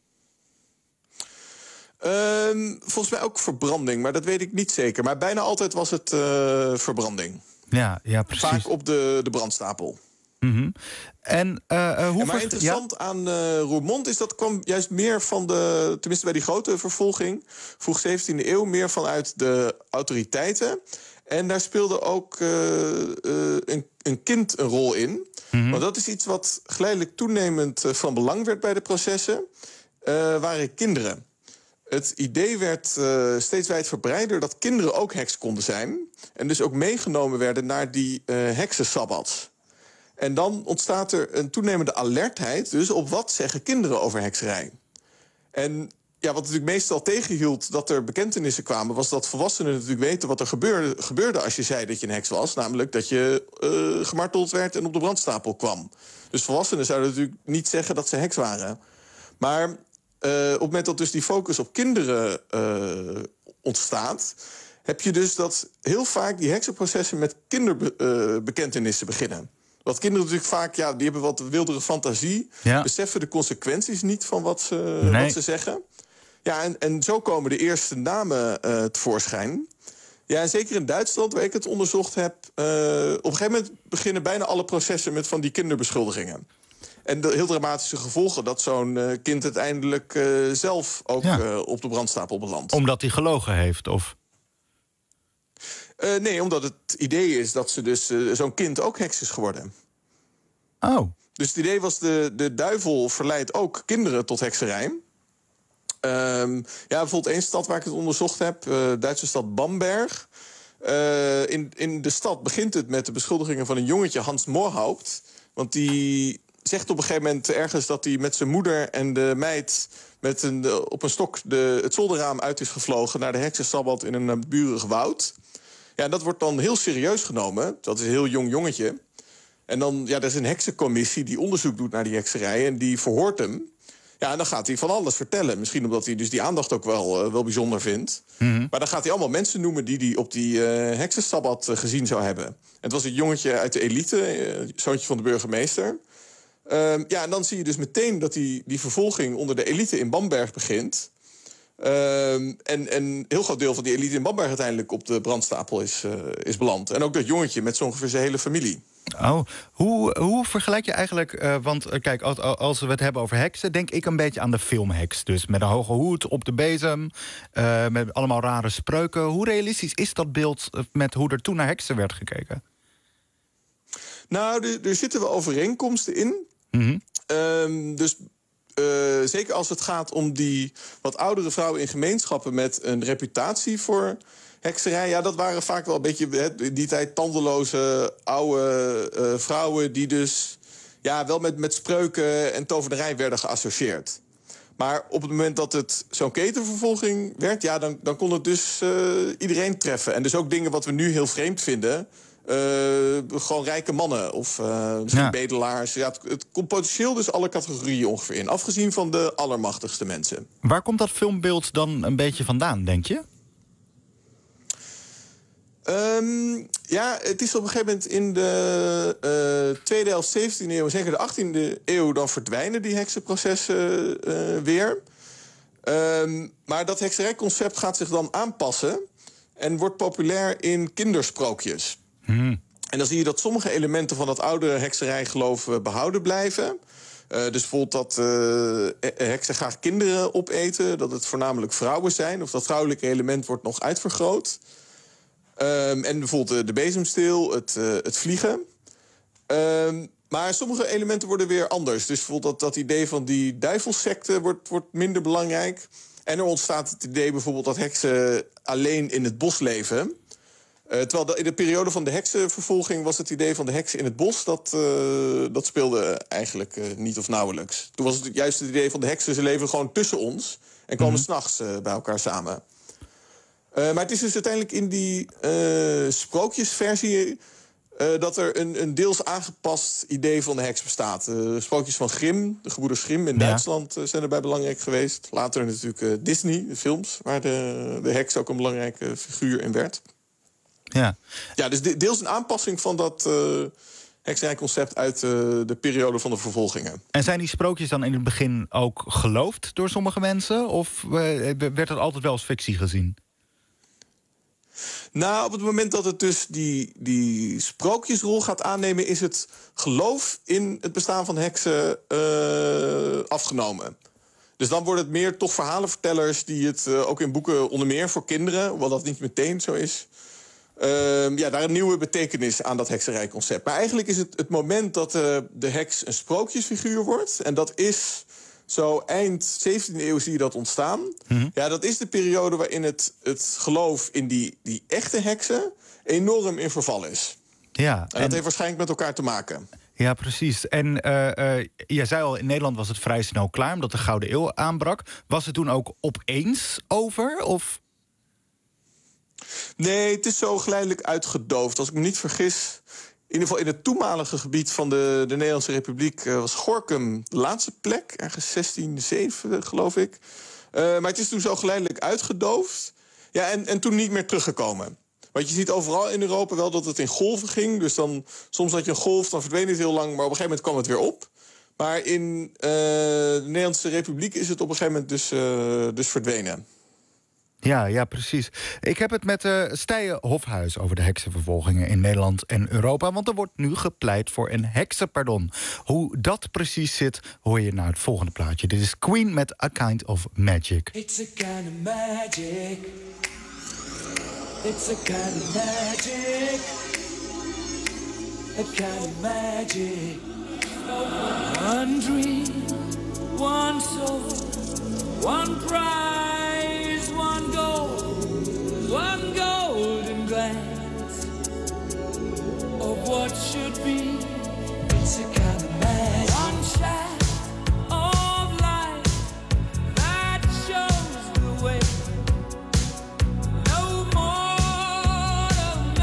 Volgens mij ook verbranding, maar dat weet ik niet zeker. Maar bijna altijd was het verbranding. Ja, precies. Vaak op de brandstapel. Mm-hmm. Maar interessant aan Roermond is dat kwam juist meer van tenminste bij die grote vervolging, vroeg 17e eeuw, meer vanuit de autoriteiten. En daar speelde ook een kind een rol in. Mm-hmm. Want dat is iets wat geleidelijk toenemend van belang werd bij de processen, waren kinderen. Het idee werd steeds wijdverbreider dat kinderen ook heks konden zijn, en dus ook meegenomen werden naar die heksensabbats. En dan ontstaat er een toenemende alertheid dus op wat zeggen kinderen over hekserij. En ja, wat natuurlijk meestal tegenhield dat er bekentenissen kwamen, was dat volwassenen natuurlijk weten wat er gebeurde als je zei dat je een heks was. Namelijk dat je gemarteld werd en op de brandstapel kwam. Dus volwassenen zouden natuurlijk niet zeggen dat ze heks waren. Maar op het moment dat dus die focus op kinderen ontstaat, heb je dus dat heel vaak die heksenprocessen met kinderbekentenissen beginnen. Want kinderen natuurlijk vaak, die hebben wat wildere fantasie, beseffen de consequenties niet van wat ze zeggen. Ja, en zo komen de eerste namen tevoorschijn. Ja, en zeker in Duitsland, waar ik het onderzocht heb, op een gegeven moment beginnen bijna alle processen met van die kinderbeschuldigingen. En de heel dramatische gevolgen dat zo'n kind uiteindelijk zelf ook op de brandstapel belandt. Omdat hij gelogen heeft, of? Nee, omdat het idee is dat ze dus zo'n kind ook heks is geworden. Oh. Dus het idee was, de duivel verleidt ook kinderen tot hekserij. Bijvoorbeeld één stad waar ik het onderzocht heb, Duitse stad Bamberg. In de stad begint het met de beschuldigingen van een jongetje, Hans Moorhaupt. Want die zegt op een gegeven moment ergens dat hij met zijn moeder en de meid op een stok het zolderraam uit is gevlogen naar de heksensabbat in een naburig woud. Ja, dat wordt dan heel serieus genomen. Dat is een heel jong jongetje. En dan, er is een heksencommissie die onderzoek doet naar die hekserij en die verhoort hem. Ja, en dan gaat hij van alles vertellen. Misschien omdat hij dus die aandacht ook wel bijzonder vindt. Mm-hmm. Maar dan gaat hij allemaal mensen noemen die hij op die heksensabbat gezien zou hebben. En het was een jongetje uit de elite, zoontje van de burgemeester. En dan zie je dus meteen dat die vervolging onder de elite in Bamberg begint. En een heel groot deel van die elite in Bamberg uiteindelijk op de brandstapel is beland. En ook dat jongetje met zo ongeveer zijn hele familie. Oh, hoe vergelijk je eigenlijk... want kijk, als we het hebben over heksen, denk ik een beetje aan de filmheks. Dus met een hoge hoed, op de bezem, met allemaal rare spreuken. Hoe realistisch is dat beeld met hoe er toen naar heksen werd gekeken? Nou, er zitten wel overeenkomsten in. Mm-hmm. Zeker als het gaat om die wat oudere vrouwen in gemeenschappen met een reputatie voor hekserij. Ja, dat waren vaak wel een beetje in die tijd tandeloze oude vrouwen die dus wel met spreuken en tovenarij werden geassocieerd. Maar op het moment dat het zo'n ketenvervolging werd, dan kon het dus iedereen treffen. En dus ook dingen wat we nu heel vreemd vinden. Gewoon rijke mannen of misschien bedelaars. Ja, het komt potentieel dus alle categorieën ongeveer in. Afgezien van de allermachtigste mensen. Waar komt dat filmbeeld dan een beetje vandaan, denk je? Het is op een gegeven moment in de tweede helft 17e eeuw... zeker de 18e eeuw, dan verdwijnen die heksenprocessen weer. Maar dat hekserijconcept gaat zich dan aanpassen en wordt populair in kindersprookjes. En dan zie je dat sommige elementen van dat oude hekserijgeloof behouden blijven. Dus bijvoorbeeld dat heksen graag kinderen opeten, dat het voornamelijk vrouwen zijn, of dat vrouwelijke element wordt nog uitvergroot. En bijvoorbeeld de bezemsteel, het vliegen. Maar sommige elementen worden weer anders. Dus bijvoorbeeld dat idee van die duivelsecte wordt minder belangrijk. En er ontstaat het idee bijvoorbeeld dat heksen alleen in het bos leven. Terwijl in de periode van de heksenvervolging was het idee van de heksen in het bos, dat speelde eigenlijk niet of nauwelijks. Toen was het juist het idee van de heksen, ze leven gewoon tussen ons en komen 's nachts bij elkaar samen. Maar het is dus uiteindelijk in die sprookjesversie dat er een deels aangepast idee van de heks bestaat. Sprookjes van Grimm, de gebroeders Grimm in Duitsland zijn erbij belangrijk geweest. Later natuurlijk Disney, de films, waar de heks ook een belangrijke figuur in werd. Ja, dus deels een aanpassing van dat hekserijconcept uit de periode van de vervolgingen. En zijn die sprookjes dan in het begin ook geloofd door sommige mensen? Of werd het altijd wel als fictie gezien? Nou, op het moment dat het dus die sprookjesrol gaat aannemen, is het geloof in het bestaan van heksen afgenomen. Dus dan wordt het meer toch verhalenvertellers die het ook in boeken onder meer voor kinderen, hoewel dat niet meteen zo is, daar een nieuwe betekenis aan dat hekserijconcept. Maar eigenlijk is het moment dat de heks een sprookjesfiguur wordt, en dat is zo eind 17e eeuw zie je dat ontstaan. Mm-hmm. Ja, dat is de periode waarin het geloof in die echte heksen enorm in verval is. Ja, en dat heeft waarschijnlijk met elkaar te maken. Ja, precies. En jij zei al, in Nederland was het vrij snel klaar, omdat de Gouden Eeuw aanbrak. Was het toen ook opeens over, of? Nee, het is zo geleidelijk uitgedoofd. Als ik me niet vergis, in ieder geval in het toenmalige gebied van de Nederlandse Republiek was Gorinchem de laatste plek. Ergens 1607, geloof ik. Maar het is toen zo geleidelijk uitgedoofd. Ja, en toen niet meer teruggekomen. Want je ziet overal in Europa wel dat het in golven ging. Dus dan, soms had je een golf, dan verdween het heel lang, maar op een gegeven moment kwam het weer op. Maar in de Nederlandse Republiek is het op een gegeven moment dus verdwenen. Ja, precies. Ik heb het met Stijen Hofhuis over de heksenvervolgingen in Nederland en Europa. Want er wordt nu gepleit voor een heksenpardon. Hoe dat precies zit, hoor je naar het volgende plaatje. Dit is Queen met A Kind of Magic. It's a kind of magic. It's a kind of magic. A kind of magic. One dream, one soul, one prize, one golden glance of what should be. It's a kind of magic. One shot of light that shows the way. No mortal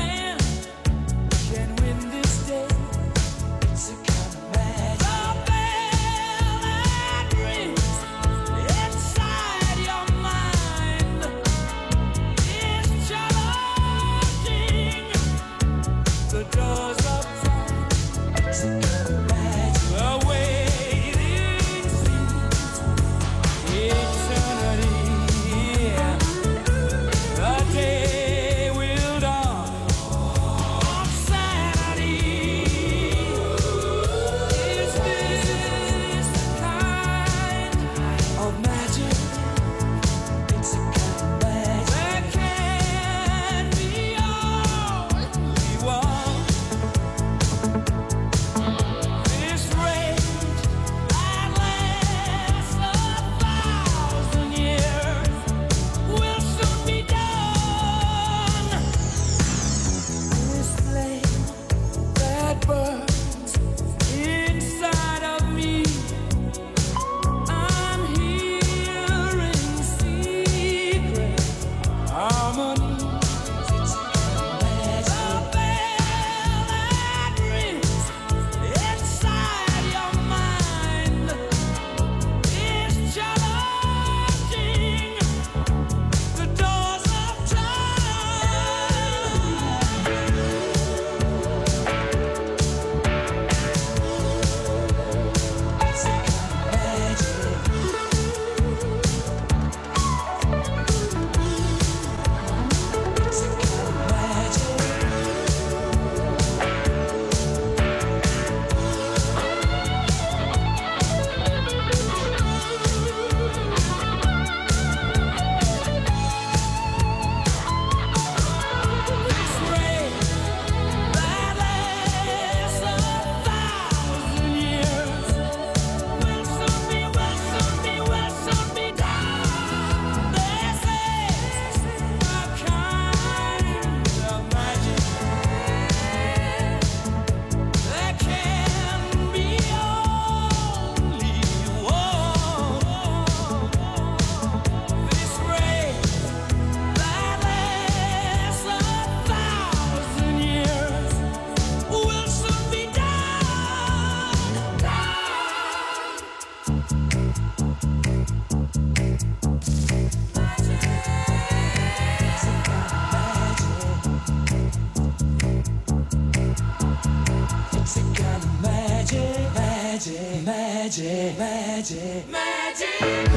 Magic, magic, magic.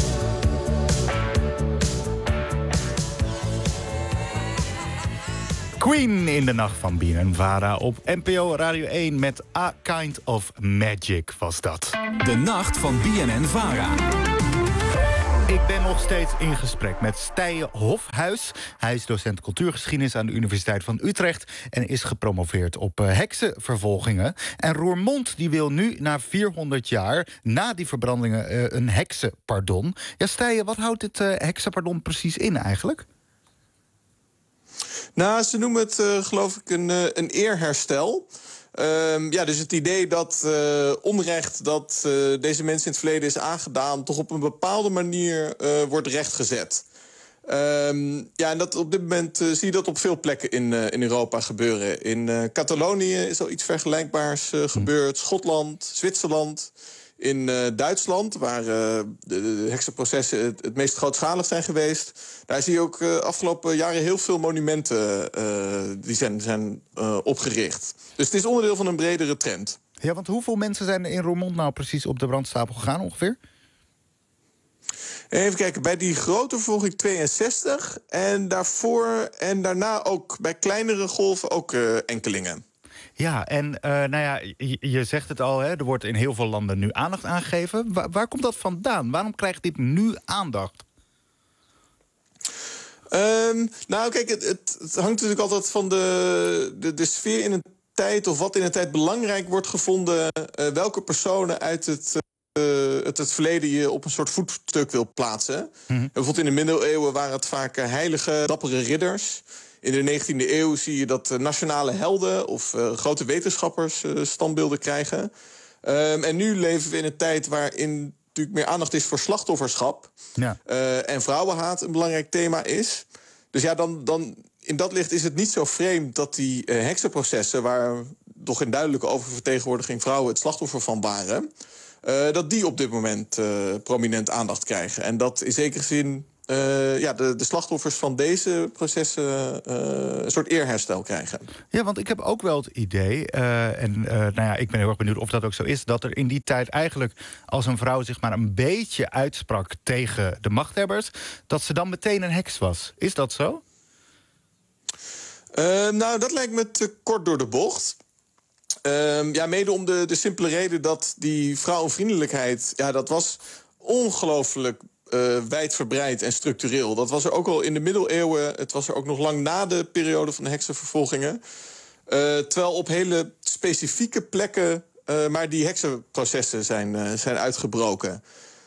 Queen in de nacht van BNN-Vara op NPO Radio 1 met A Kind of Magic was dat. De nacht van BNN-Vara. Ik ben nog steeds in gesprek met Stije Hofhuis. Hij is docent cultuurgeschiedenis aan de Universiteit van Utrecht en is gepromoveerd op heksenvervolgingen. En Roermond die wil nu na 400 jaar na die verbrandingen een heksenpardon. Ja, Stije, wat houdt dit heksenpardon precies in eigenlijk? Nou, ze noemen het, geloof ik, een eerherstel. Dus het idee dat onrecht dat deze mensen in het verleden is aangedaan, toch op een bepaalde manier wordt rechtgezet. En dat op dit moment zie je dat op veel plekken in Europa gebeuren. In Catalonië is al iets vergelijkbaars gebeurd. Schotland, Zwitserland. In Duitsland, waar de heksenprocessen het meest grootschalig zijn geweest, daar zie je ook afgelopen jaren heel veel monumenten die zijn opgericht. Dus het is onderdeel van een bredere trend. Ja, want hoeveel mensen zijn er in Roermond nou precies op de brandstapel gegaan ongeveer? Even kijken, bij die grote vervolging 62 en daarvoor en daarna ook bij kleinere golven ook enkelingen. Ja, en je zegt het al, hè, er wordt in heel veel landen nu aandacht aan gegeven. Waar komt dat vandaan? Waarom krijgt dit nu aandacht? Kijk, het hangt natuurlijk altijd van de sfeer in een tijd, of wat in een tijd belangrijk wordt gevonden, welke personen uit het verleden je op een soort voetstuk wil plaatsen. Bijvoorbeeld in de middeleeuwen waren het vaak heilige, dappere ridders. In de 19e eeuw zie je dat nationale helden of grote wetenschappers standbeelden krijgen. En nu leven we in een tijd waarin natuurlijk meer aandacht is voor slachtofferschap. Ja. En vrouwenhaat een belangrijk thema is. Dus ja, dan in dat licht is het niet zo vreemd dat die heksenprocessen, waar toch in duidelijke oververtegenwoordiging vrouwen het slachtoffer van waren, dat die op dit moment prominent aandacht krijgen. En dat in zekere zin de slachtoffers van deze processen een soort eerherstel krijgen. Ja, want ik heb ook wel het idee, ik ben heel erg benieuwd of dat ook zo is, dat er in die tijd eigenlijk, als een vrouw zich maar een beetje uitsprak tegen de machthebbers, dat ze dan meteen een heks was. Is dat zo? Dat lijkt me te kort door de bocht. Mede om de simpele reden dat die vrouwenvriendelijkheid, dat was ongelooflijk wijdverbreid en structureel. Dat was er ook al in de middeleeuwen. Het was er ook nog lang na de periode van de heksenvervolgingen. Terwijl op hele specifieke plekken maar die heksenprocessen zijn uitgebroken.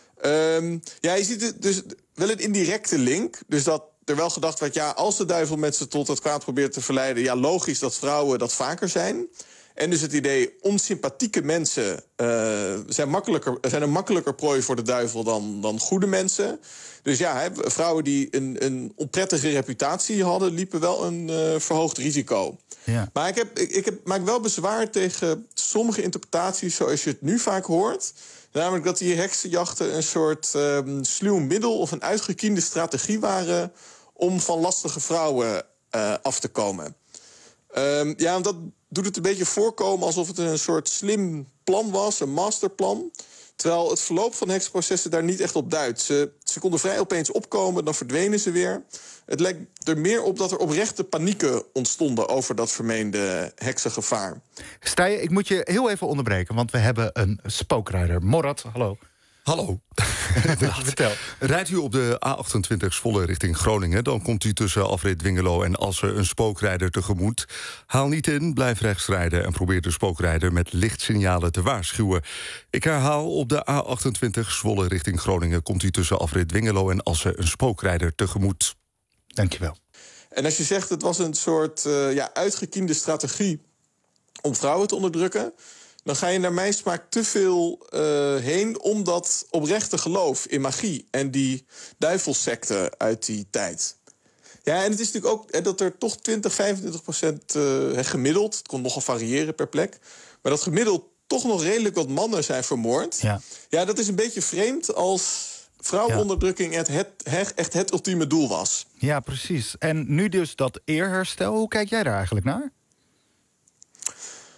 Je ziet dus wel een indirecte link. Dus dat er wel gedacht werd, als de duivel mensen tot het kwaad probeert te verleiden, logisch dat vrouwen dat vaker zijn. En dus het idee, onsympathieke mensen zijn een makkelijker prooi voor de duivel dan goede mensen. Dus vrouwen die een onprettige reputatie hadden, liepen wel een verhoogd risico. Ja. Maar ik maak wel bezwaar tegen sommige interpretaties zoals je het nu vaak hoort. Namelijk dat die heksenjachten een soort sluw middel of een uitgekiende strategie waren om van lastige vrouwen af te komen. Want dat doet het een beetje voorkomen alsof het een soort slim plan was, een masterplan. Terwijl het verloop van heksenprocessen daar niet echt op duidt. Ze konden vrij opeens opkomen, dan verdwenen ze weer. Het lijkt er meer op dat er oprechte panieken ontstonden over dat vermeende heksengevaar. Stije, ik moet je heel even onderbreken, want we hebben een spookrijder. Morad, hallo. Hallo. Vertel. Rijdt u op de A28 Zwolle richting Groningen, dan komt u tussen afrit Dwingelo en Assen een spookrijder tegemoet. Haal niet in, blijf rechts rijden en probeer de spookrijder met lichtsignalen te waarschuwen. Ik herhaal, op de A28 Zwolle richting Groningen komt u tussen afrit Dwingelo en Assen een spookrijder tegemoet. Dankjewel. En als je zegt het was een soort uitgekiende strategie om vrouwen te onderdrukken, dan ga je naar mijn smaak te veel heen om dat oprechte geloof in magie en die duivelsecten uit die tijd. Ja, en het is natuurlijk ook dat er toch 20-25% gemiddeld, het kon nogal variëren per plek, maar dat gemiddeld toch nog redelijk wat mannen zijn vermoord. Ja, dat is een beetje vreemd als vrouwenonderdrukking echt het ultieme doel was. Ja, precies. En nu dus dat eerherstel, hoe kijk jij daar eigenlijk naar?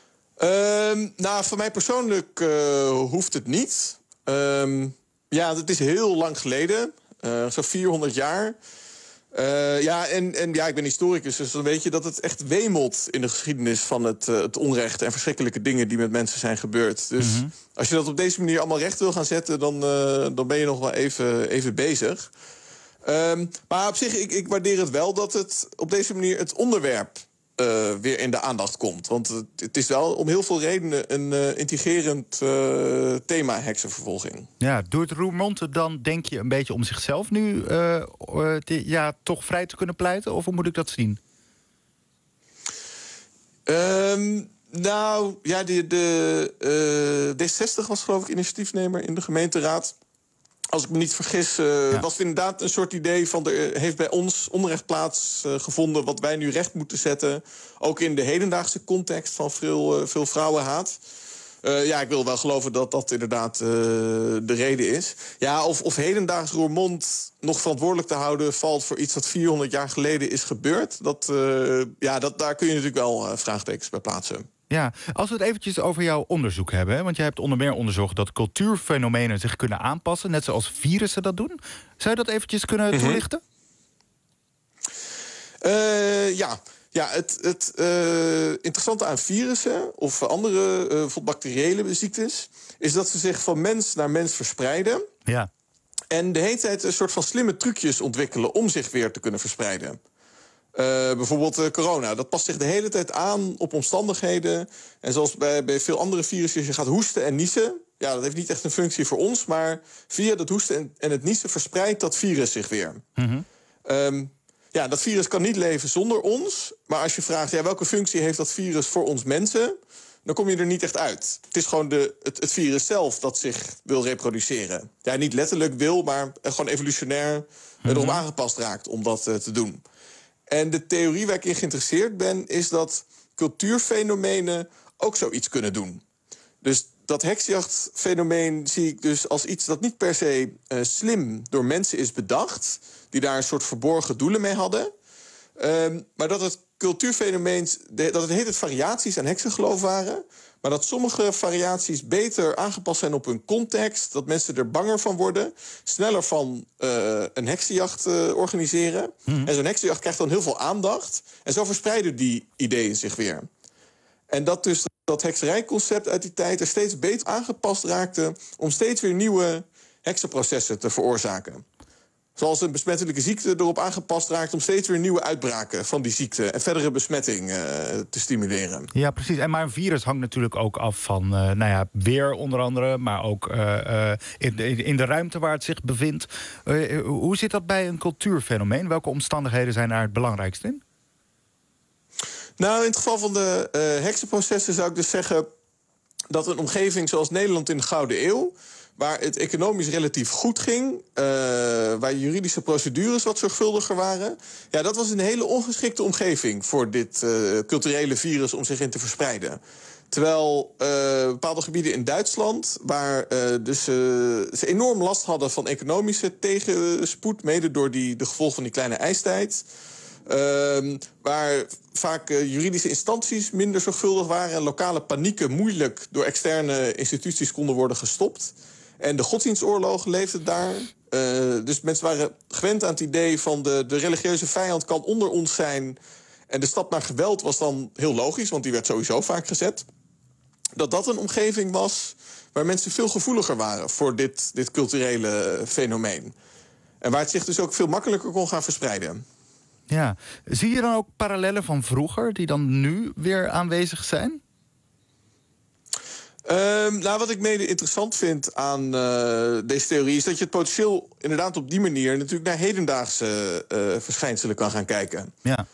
Voor mij persoonlijk hoeft het niet. Het is heel lang geleden. Zo'n 400 jaar. Ik ben historicus, dus dan weet je dat het echt wemelt in de geschiedenis van het onrecht en verschrikkelijke dingen die met mensen zijn gebeurd. Dus als je dat op deze manier allemaal recht wil gaan zetten, dan ben je nog wel even bezig. Maar op zich, ik waardeer het wel dat het op deze manier het onderwerp weer in de aandacht komt. Want het is wel om heel veel redenen een intrigerend thema, heksenvervolging. Ja, doet Roermond dan, denk je, een beetje om zichzelf nu toch vrij te kunnen pleiten? Of hoe moet ik dat zien? D60 was geloof ik initiatiefnemer in de gemeenteraad. Als ik me niet vergis, was het inderdaad een soort idee van er heeft bij ons onrecht plaatsgevonden wat wij nu recht moeten zetten. Ook in de hedendaagse context van veel vrouwenhaat. Ik wil wel geloven dat dat inderdaad de reden is. Ja, of hedendaags Roermond nog verantwoordelijk te houden valt voor iets dat 400 jaar geleden is gebeurd. Daar kun je natuurlijk wel vraagtekens bij plaatsen. Ja, als we het eventjes over jouw onderzoek hebben, want jij hebt onder meer onderzocht dat cultuurfenomenen zich kunnen aanpassen, net zoals virussen dat doen. Zou je dat eventjes kunnen toelichten? Het interessante aan virussen of andere bijvoorbeeld bacteriële ziektes is dat ze zich van mens naar mens verspreiden. Ja. En de hele tijd een soort van slimme trucjes ontwikkelen om zich weer te kunnen verspreiden. Bijvoorbeeld corona. Dat past zich de hele tijd aan op omstandigheden. En zoals bij veel andere virussen, je gaat hoesten en niezen. Ja, dat heeft niet echt een functie voor ons. Maar via dat hoesten en het niezen verspreidt dat virus zich weer. Dat virus kan niet leven zonder ons. Maar als je vraagt, welke functie heeft dat virus voor ons mensen, dan kom je er niet echt uit. Het is gewoon het virus zelf dat zich wil reproduceren. Ja, niet letterlijk wil, maar gewoon evolutionair erop aangepast raakt om dat te doen. En de theorie waar ik in geïnteresseerd ben, is dat cultuurfenomenen ook zoiets kunnen doen. Dus dat heksjachtfenomeen zie ik dus als iets dat niet per se slim door mensen is bedacht, die daar een soort verborgen doelen mee hadden. Maar dat het cultuurfenomeen, dat het heet het variaties aan heksengeloof waren, maar dat sommige variaties beter aangepast zijn op hun context, dat mensen er banger van worden, sneller van een heksenjacht organiseren. En zo'n heksenjacht krijgt dan heel veel aandacht. En zo verspreiden die ideeën zich weer. En dat dus dat hekserijconcept uit die tijd er steeds beter aangepast raakte om steeds weer nieuwe heksenprocessen te veroorzaken. Zoals een besmettelijke ziekte erop aangepast raakt om steeds weer nieuwe uitbraken van die ziekte en verdere besmetting te stimuleren. Ja, precies. Maar een virus hangt natuurlijk ook af van weer onder andere, maar ook in de ruimte waar het zich bevindt. Hoe zit dat bij een cultuurfenomeen? Welke omstandigheden zijn daar het belangrijkste in? Nou, in het geval van de heksenprocessen zou ik dus zeggen dat een omgeving zoals Nederland in de Gouden Eeuw, waar het economisch relatief goed ging, waar juridische procedures wat zorgvuldiger waren, dat was een hele ongeschikte omgeving voor dit culturele virus om zich in te verspreiden. Terwijl bepaalde gebieden in Duitsland, waar ze enorm last hadden van economische tegenspoed, mede door de gevolgen van die kleine ijstijd, waar vaak juridische instanties minder zorgvuldig waren en lokale panieken moeilijk door externe instituties konden worden gestopt. En de godsdienstoorlogen leefden daar. Dus mensen waren gewend aan het idee van de religieuze vijand kan onder ons zijn. En de stap naar geweld was dan heel logisch, want die werd sowieso vaak gezet. Dat een omgeving was waar mensen veel gevoeliger waren voor dit culturele fenomeen. En waar het zich dus ook veel makkelijker kon gaan verspreiden. Ja. Zie je dan ook parallellen van vroeger die dan nu weer aanwezig zijn? Wat ik mede interessant vind aan deze theorie is dat je het potentieel inderdaad op die manier natuurlijk naar hedendaagse verschijnselen kan gaan kijken. Ja.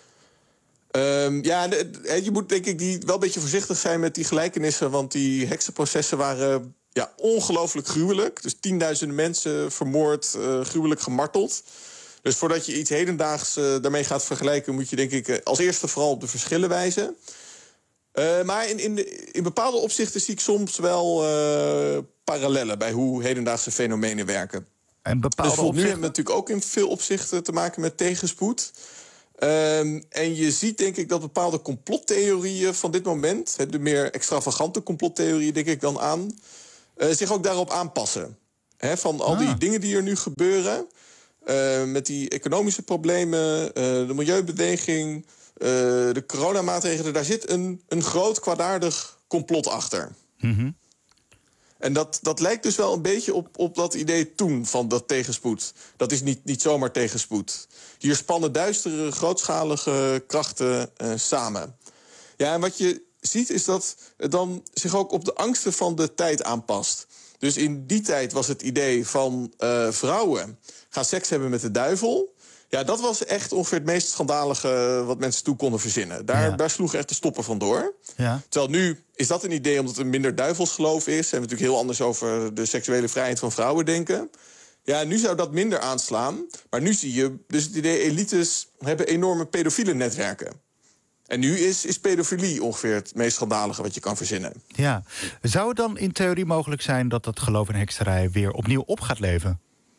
Je moet denk ik wel een beetje voorzichtig zijn met die gelijkenissen, want die heksenprocessen waren ongelooflijk gruwelijk. Dus 10.000 mensen vermoord, gruwelijk gemarteld. Dus voordat je iets hedendaags daarmee gaat vergelijken, moet je denk ik als eerste vooral op de verschillen wijzen. Maar in bepaalde opzichten zie ik soms wel parallellen bij hoe hedendaagse fenomenen werken. En bepaalde dus nu hebben we natuurlijk ook in veel opzichten te maken met tegenspoed. En je ziet denk ik dat bepaalde complottheorieën van dit moment... de meer extravagante complottheorieën denk ik dan aan... zich ook daarop aanpassen. Van al die dingen die er nu gebeuren... met die economische problemen, de milieubeweging... de coronamaatregelen, daar zit een groot kwaadaardig complot achter. Mm-hmm. En dat lijkt dus wel een beetje op dat idee toen van dat tegenspoed. Dat is niet zomaar tegenspoed. Hier spannen duistere, grootschalige krachten samen. Ja, en wat je ziet is dat het dan zich ook op de angsten van de tijd aanpast. Dus in die tijd was het idee van vrouwen gaan seks hebben met de duivel. Ja, dat was echt ongeveer het meest schandalige wat mensen toe konden verzinnen. Daar sloegen echt de stoppen van door. Ja. Terwijl nu is dat een idee omdat het een minder duivelsgeloof is... en we natuurlijk heel anders over de seksuele vrijheid van vrouwen denken. Ja, nu zou dat minder aanslaan. Maar nu zie je dus het idee elites hebben enorme pedofiele netwerken. En nu is pedofilie ongeveer het meest schandalige wat je kan verzinnen. Ja. Zou het dan in theorie mogelijk zijn dat dat geloof in hekserij weer opnieuw op gaat leven?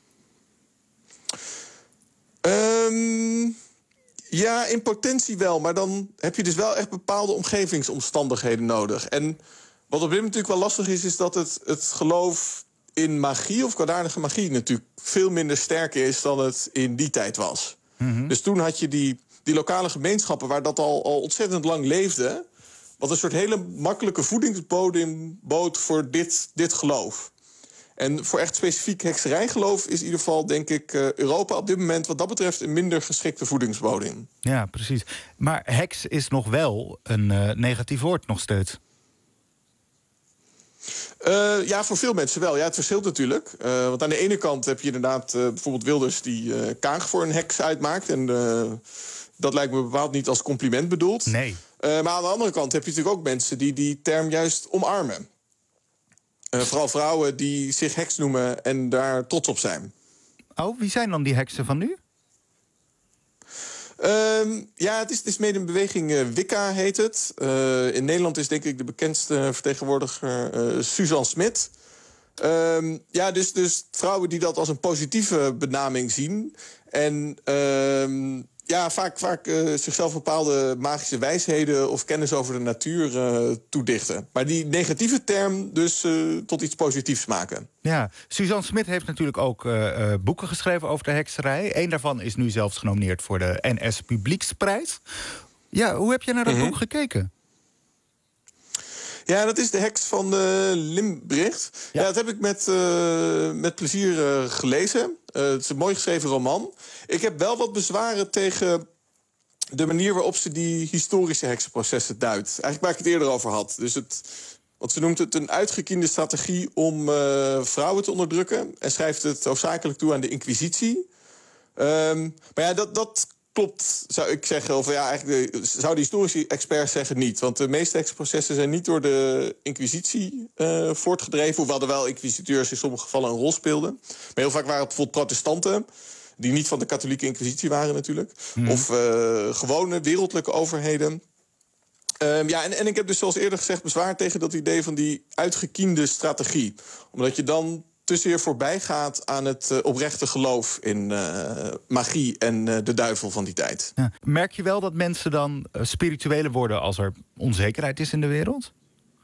Ja, in potentie wel. Maar dan heb je dus wel echt bepaalde omgevingsomstandigheden nodig. En wat op dit moment natuurlijk wel lastig is dat het geloof in magie of kwaadaardige magie natuurlijk veel minder sterk is dan het in die tijd was. Mm-hmm. Dus toen had je die lokale gemeenschappen waar dat al ontzettend lang leefde, wat een soort hele makkelijke voedingsbodem bood voor dit geloof. En voor echt specifiek hekserijgeloof is in ieder geval, denk ik, Europa op dit moment wat dat betreft een minder geschikte voedingsbodem. Ja, precies. Maar heks is nog wel een negatief woord nog steeds. Ja, voor veel mensen wel. Ja, het verschilt natuurlijk. Want aan de ene kant heb je inderdaad bijvoorbeeld Wilders die Kaag voor een heks uitmaakt. En dat lijkt me bepaald niet als compliment bedoeld. Nee. Maar aan de andere kant heb je natuurlijk ook mensen die term juist omarmen. Vooral vrouwen die zich heks noemen en daar trots op zijn. Oh, wie zijn dan die heksen van nu? Ja, het is mede een beweging, Wicca heet het. In Nederland is denk ik de bekendste vertegenwoordiger Suzanne Smit. Ja, dus vrouwen die dat als een positieve benaming zien. En ja, vaak zichzelf bepaalde magische wijsheden of kennis over de natuur toedichten. Maar die negatieve term dus tot iets positiefs maken. Ja, Suzanne Smit heeft natuurlijk ook boeken geschreven over de hekserij. Eén daarvan is nu zelfs genomineerd voor de NS Publieksprijs. Ja, hoe heb je naar dat boek gekeken? Ja, dat is De Heks van Limbricht. Ja, dat heb ik met plezier gelezen. Het is een mooi geschreven roman. Ik heb wel wat bezwaren tegen de manier waarop ze die historische heksenprocessen duidt. Eigenlijk waar ik het eerder over had. Dus want ze noemt het een uitgekiende strategie om vrouwen te onderdrukken. En schrijft het hoofdzakelijk toe aan de Inquisitie. Maar ja, dat klopt, zou ik zeggen. Of ja, eigenlijk zouden historische experts zeggen niet. Want de meeste heksenprocessen zijn niet door de Inquisitie voortgedreven. Hoewel er wel inquisiteurs in sommige gevallen een rol speelden. Maar heel vaak waren het bijvoorbeeld protestanten, die niet van de katholieke Inquisitie waren natuurlijk. Of gewone wereldlijke overheden. Ja, en ik heb dus zoals eerder gezegd bezwaar tegen dat idee van die uitgekiende strategie. Omdat je dan te zeer voorbij gaat aan het oprechte geloof in magie en de duivel van die tijd. Ja. Merk je wel dat mensen dan spiritueler worden als er onzekerheid is in de wereld?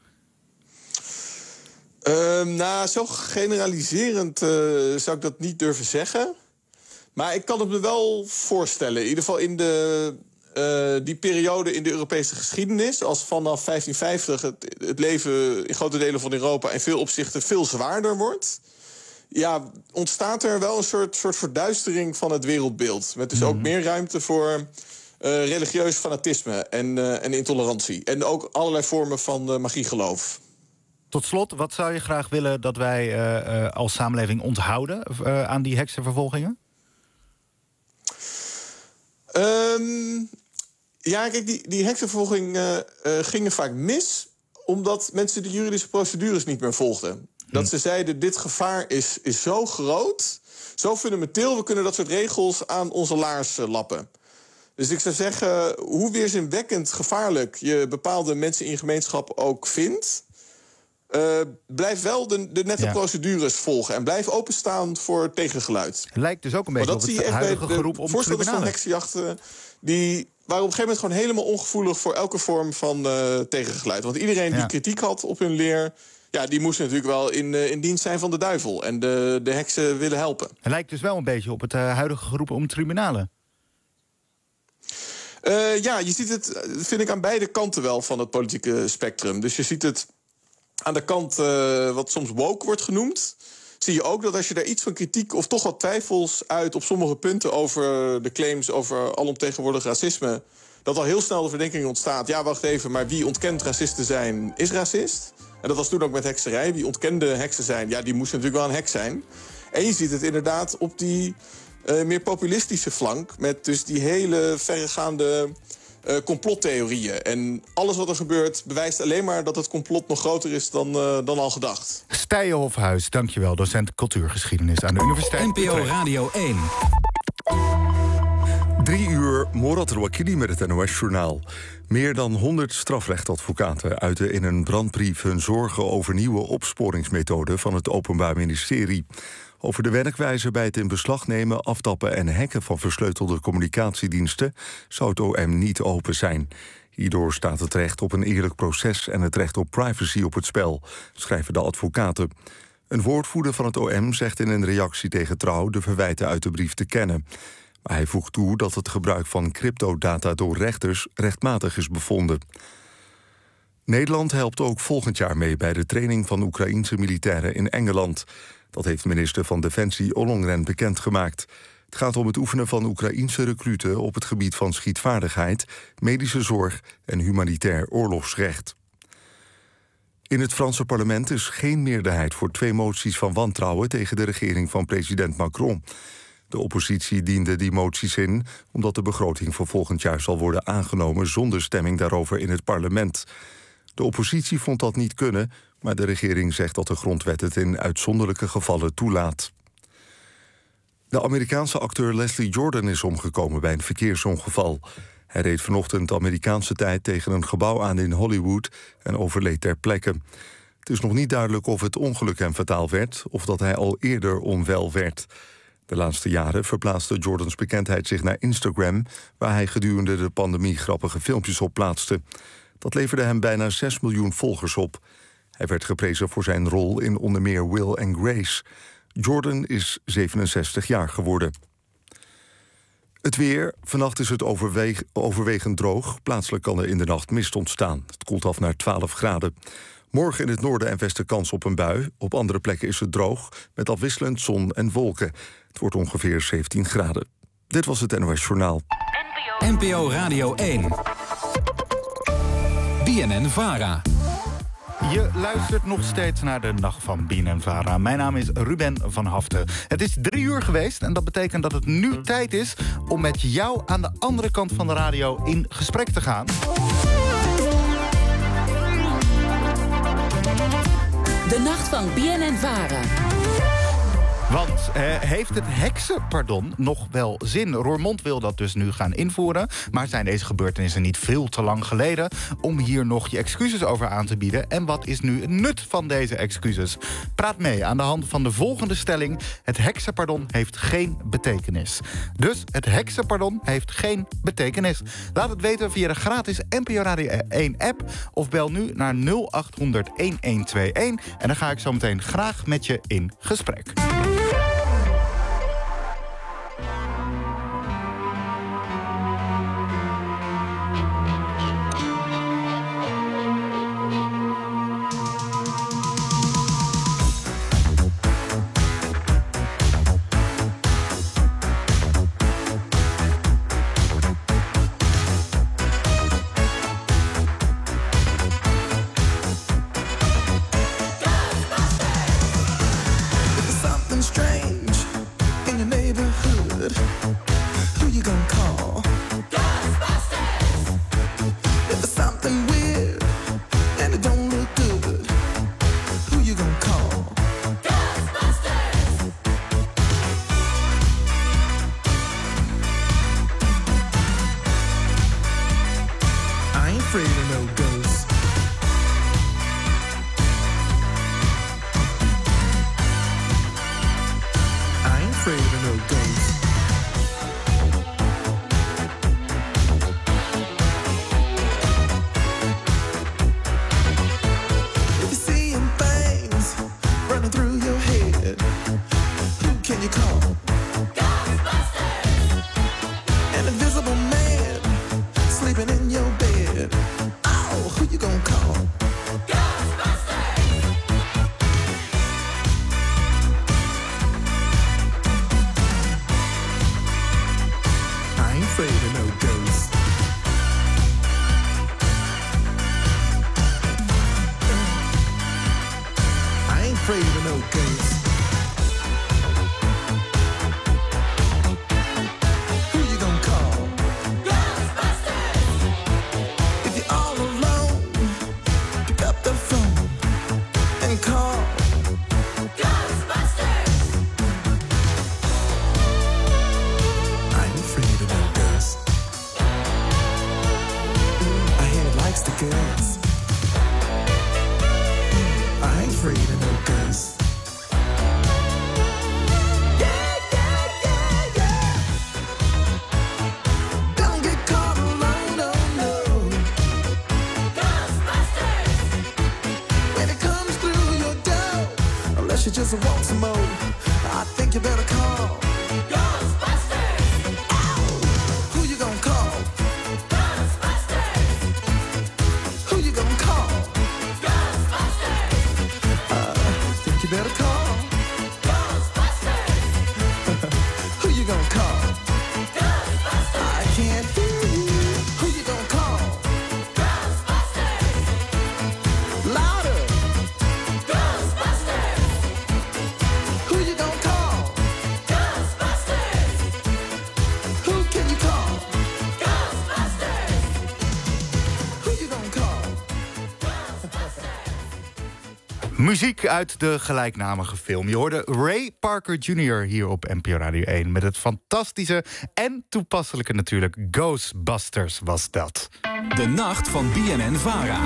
Nou, zo generaliserend zou ik dat niet durven zeggen. Maar ik kan het me wel voorstellen. In ieder geval in die periode in de Europese geschiedenis, als vanaf 1550 het leven in grote delen van Europa in veel opzichten veel zwaarder wordt, ja, ontstaat er wel een soort verduistering van het wereldbeeld. Met dus ook meer ruimte voor religieus fanatisme en intolerantie. En ook allerlei vormen van magiegeloof. Tot slot, wat zou je graag willen dat wij als samenleving onthouden aan die heksenvervolgingen? Ja, kijk, die heksenvervolging gingen vaak mis omdat mensen de juridische procedures niet meer volgden. Dat ze zeiden, dit gevaar is zo groot, zo fundamenteel, we kunnen dat soort regels aan onze laars lappen. Dus ik zou zeggen, hoe weerzinwekkend gevaarlijk je bepaalde mensen in je gemeenschap ook vindt, blijf wel de nette procedures volgen. En blijf openstaan voor tegengeluid. Het lijkt dus ook een beetje op het huidige geroep om voorstanders van heksenjachten die waren op een gegeven moment gewoon helemaal ongevoelig voor elke vorm van tegengeluid. Want iedereen die kritiek had op hun leer, ja, die moest natuurlijk wel in dienst zijn van de duivel. En de heksen willen helpen. Het lijkt dus wel een beetje op het huidige geroep om tribunalen. Ja, je ziet het, vind ik, aan beide kanten wel van het politieke spectrum. Dus je ziet het aan de kant wat soms woke wordt genoemd. Zie je ook dat als je daar iets van kritiek of toch wat twijfels uit op sommige punten over de claims over alomtegenwoordig racisme, dat al heel snel de verdenking ontstaat. Ja, wacht even, maar wie ontkent racist te zijn, is racist. En dat was toen ook met hekserij. Wie ontkende heksen zijn, ja, die moest natuurlijk wel een heks zijn. En je ziet het inderdaad op die meer populistische flank, met dus die hele verregaande complottheorieën. En alles wat er gebeurt bewijst alleen maar dat het complot nog groter is dan al gedacht. Stije Hofhuis, dankjewel, docent cultuurgeschiedenis aan de Universiteit NPO Radio 1. 3 uur, Morat Rouakili met het NOS-journaal. Meer dan 100 strafrechtadvocaten uiten in een brandbrief hun zorgen over nieuwe opsporingsmethoden van het Openbaar Ministerie. Over de werkwijze bij het in beslag nemen, aftappen en hacken van versleutelde communicatiediensten zou het OM niet open zijn. Hierdoor staat het recht op een eerlijk proces en het recht op privacy op het spel, schrijven de advocaten. Een woordvoerder van het OM zegt in een reactie tegen Trouw de verwijten uit de brief te kennen. Maar hij voegt toe dat het gebruik van cryptodata door rechters rechtmatig is bevonden. Nederland helpt ook volgend jaar mee bij de training van Oekraïense militairen in Engeland. Dat heeft minister van Defensie Ollongren bekendgemaakt. Het gaat om het oefenen van Oekraïense recruten op het gebied van schietvaardigheid, medische zorg en humanitair oorlogsrecht. In het Franse parlement is geen meerderheid voor 2 moties van wantrouwen tegen de regering van president Macron. De oppositie diende die moties in omdat de begroting voor volgend jaar zal worden aangenomen zonder stemming daarover in het parlement. De oppositie vond dat niet kunnen, maar de regering zegt dat de grondwet het in uitzonderlijke gevallen toelaat. De Amerikaanse acteur Leslie Jordan is omgekomen bij een verkeersongeval. Hij reed vanochtend Amerikaanse tijd tegen een gebouw aan in Hollywood en overleed ter plekke. Het is nog niet duidelijk of het ongeluk hem fataal werd of dat hij al eerder onwel werd. De laatste jaren verplaatste Jordans bekendheid zich naar Instagram, waar hij gedurende de pandemie grappige filmpjes op plaatste. Dat leverde hem bijna 6 miljoen volgers op. Hij werd geprezen voor zijn rol in onder meer Will and Grace. Jordan is 67 jaar geworden. Het weer. Vannacht is het overwegend droog. Plaatselijk kan er in de nacht mist ontstaan. Het koelt af naar 12 graden. Morgen in het noorden en westen kans op een bui. Op andere plekken is het droog, met afwisselend zon en wolken. Het wordt ongeveer 17 graden. Dit was het NOS Journaal. NPO Radio 1. BNN-VARA. Je luistert nog steeds naar de Nacht van BNN-VARA. Mijn naam is Ruben van Haften. Het is 3 uur geweest en dat betekent dat het nu tijd is om met jou aan de andere kant van de radio in gesprek te gaan. De Nacht van BNN-VARA. Want heeft het heksenpardon nog wel zin? Roermond wil dat dus nu gaan invoeren. Maar zijn deze gebeurtenissen niet veel te lang geleden om hier nog je excuses over aan te bieden? En wat is nu het nut van deze excuses? Praat mee aan de hand van de volgende stelling. Het heksenpardon heeft geen betekenis. Dus het heksenpardon heeft geen betekenis. Laat het weten via de gratis NPO Radio 1 app of bel nu naar 0800 1121. En dan ga ik zo meteen graag met je in gesprek. ghost? Who you gonna call? Ghostbusters! If you're all alone, pick up the phone and call Ghostbusters! I ain't afraid of no ghost. I hear it likes the girls. I ain't afraid of no ghost. Yeah, yeah, yeah, yeah. Don't get caught alone, no, no. Ghostbusters! When it comes through your door, unless you just want some more, I think you better call Ghostbusters! Ow! Who you gonna call? Ghostbusters! Who you gonna call? Think you better call Ghostbusters. Who you gonna call? Ghostbusters. I can't hear you. Who you gonna call? Ghostbusters. Louder. Ghostbusters. Who you gonna call? Ghostbusters. Who can you call? Ghostbusters. Who you gonna call? Muziek uit de gelijknamige film. Je hoorde Ray Parker Jr. hier op NPO Radio 1... met het fantastische en toepasselijke natuurlijk Ghostbusters was dat. De nacht van BNN-VARA.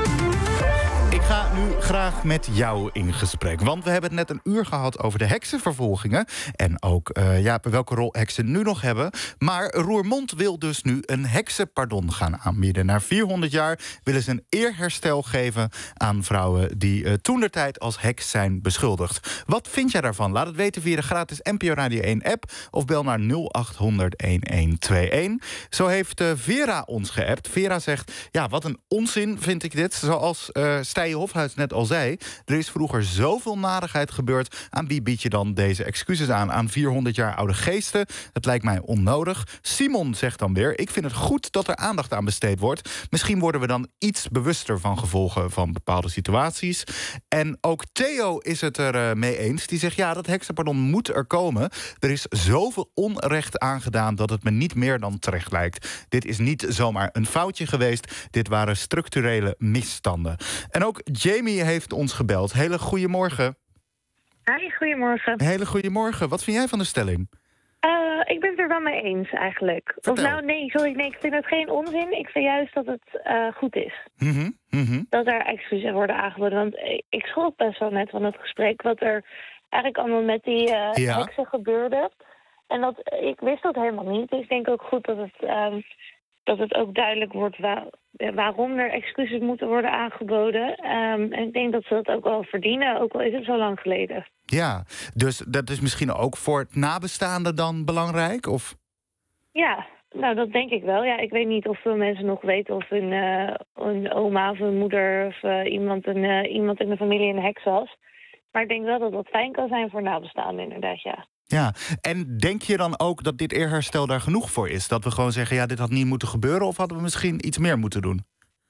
Ik ga nu graag met jou in gesprek. Want we hebben het net een uur gehad over de heksenvervolgingen. En ook welke rol heksen nu nog hebben. Maar Roermond wil dus nu een heksenpardon gaan aanbieden. Na 400 jaar willen ze een eerherstel geven aan vrouwen die toentertijd als heks zijn beschuldigd. Wat vind jij daarvan? Laat het weten via de gratis NPO Radio 1 app of bel naar 0800 1121. Zo heeft Vera ons geappt. Vera zegt, ja, wat een onzin vind ik dit. Zoals Stije Hofhuis net al zei, er is vroeger zoveel narigheid gebeurd. Aan wie bied je dan deze excuses aan? Aan 400 jaar oude geesten? Het lijkt mij onnodig. Simon zegt dan weer, ik vind het goed dat er aandacht aan besteed wordt. Misschien worden we dan iets bewuster van gevolgen van bepaalde situaties. En ook Theo is het er mee eens. Die zegt, ja, dat heksenpardon moet er komen. Er is zoveel onrecht aangedaan dat het me niet meer dan terecht lijkt. Dit is niet zomaar een foutje geweest. Dit waren structurele misstanden. En ook Jamie heeft ons gebeld. Hele goedemorgen. Hi, goedemorgen. Hele goedemorgen. Wat vind jij van de stelling? Ik ben het er wel mee eens, eigenlijk. Vertel. Of nou, nee, ik vind het geen onzin. Ik vind juist dat het goed is. Dat er excuses worden aangeboden. Want ik schrok best wel net van het gesprek wat er eigenlijk allemaal met die heksen gebeurde. En ik wist dat helemaal niet. Dus ik denk ook goed dat het ook duidelijk wordt waarom er excuses moeten worden aangeboden. En ik denk dat ze dat ook wel verdienen, ook al is het zo lang geleden. Ja, dus dat is misschien ook voor het nabestaande dan belangrijk? Of? Ja, nou dat denk ik wel. Ja, ik weet niet of veel mensen nog weten of hun oma of hun moeder of iemand in de familie een heks was. Maar ik denk wel dat dat fijn kan zijn voor nabestaanden inderdaad, ja. Ja, en denk je dan ook dat dit eerherstel daar genoeg voor is? Dat we gewoon zeggen, ja, dit had niet moeten gebeuren, of hadden we misschien iets meer moeten doen?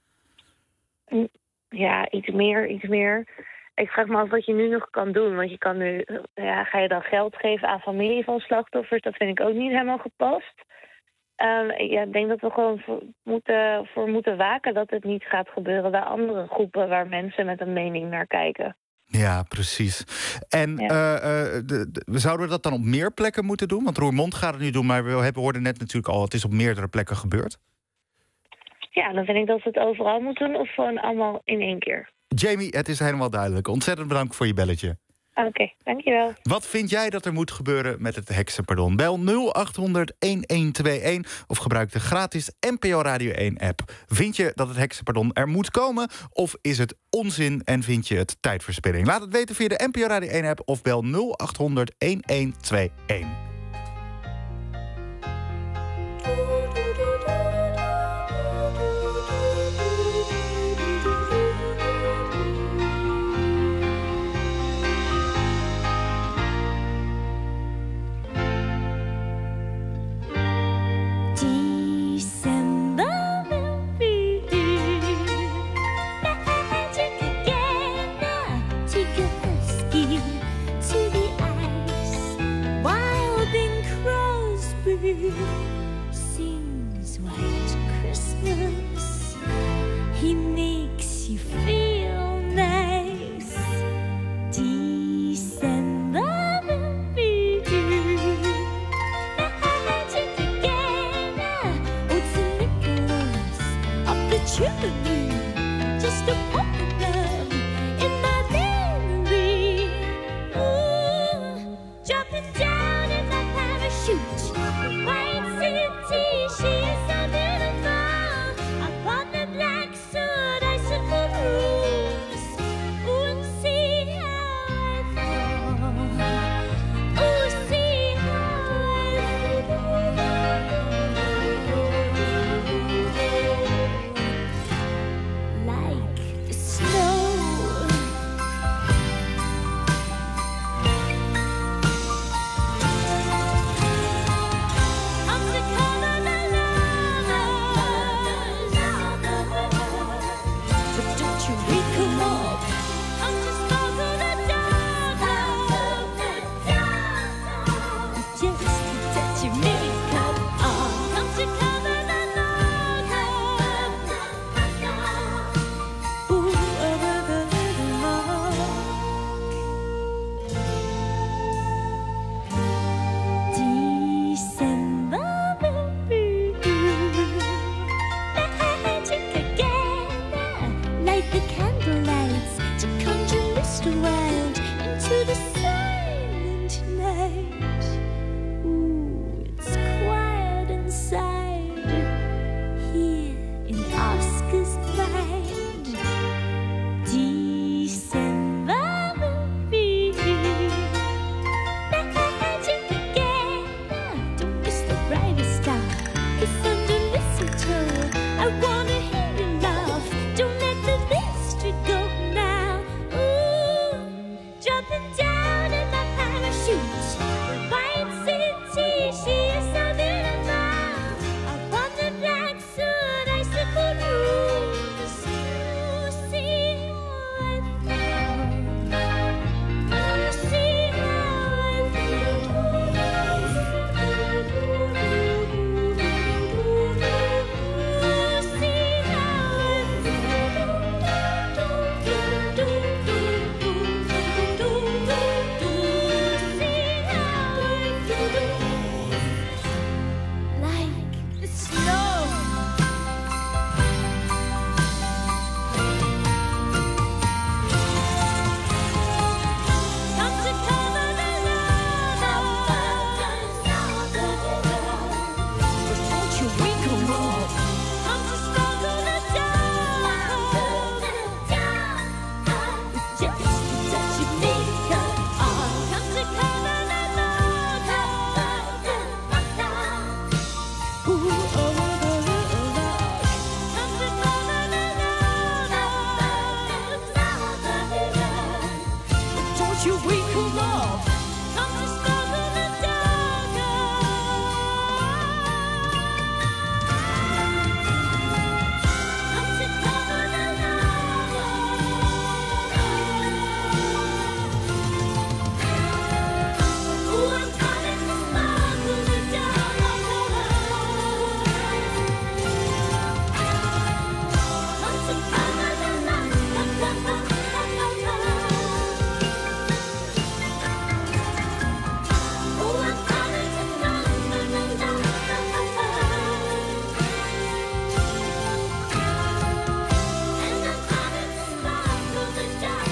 Ja, iets meer. Ik vraag me af wat je nu nog kan doen. Want je kan nu, ga je dan geld geven aan familie van slachtoffers? Dat vind ik ook niet helemaal gepast. Ik denk dat we gewoon voor moeten waken dat het niet gaat gebeuren bij andere groepen waar mensen met een mening naar kijken. Ja, precies. En we zouden dat dan op meer plekken moeten doen? Want Roermond gaat het nu doen, maar we hoorden net natuurlijk al, het is op meerdere plekken gebeurd. Ja, dan vind ik dat we het overal moeten doen of gewoon allemaal in één keer. Jamie, het is helemaal duidelijk. Ontzettend bedankt voor je belletje. Oké, dankjewel. Wat vind jij dat er moet gebeuren met het heksenpardon? Bel 0800-1121 of gebruik de gratis NPO Radio 1 app. Vind je dat het heksenpardon er moet komen? Of is het onzin en vind je het tijdverspilling? Laat het weten via de NPO Radio 1 app of bel 0800-1121. Magic again, chimney, just a problem in my memory. Ooh, jumping down in my parachute, White City, she is so beautiful. Upon the black soot, icicle roofs. Ooh, and see how I fall. Ooh, see how I fall. Like the snow. I'm the color but don't you wake 'em up. I'm the spark of the dawn. Just the touch you make up. I'm the color December will be magic again. Light the candlelights to conjure mist around into the silent night. Ooh, it's quiet inside here in Oscar's mind. December will be magic again. Don't miss the brightest star. Kiss under mistletoe. I wanna hear you laugh. Don't let the mystery go now. Ooh, jumping down in my parachute. White City, she is so beautiful. Upon the black soot, icicle roofs. Ooh, see how I fall. Ooh, see how I like the snow. Come to cover the but don't you wake 'em up. Come to sparkle the dawn. Just the touch you make up. Come to cover the ooh, oh, come to cover the don't you wake 'em up. Come to sparkle the come to cover the ooh, I'm coming to sparkle the come to cover the ooh, I'm coming to and I'm coming to sparkle the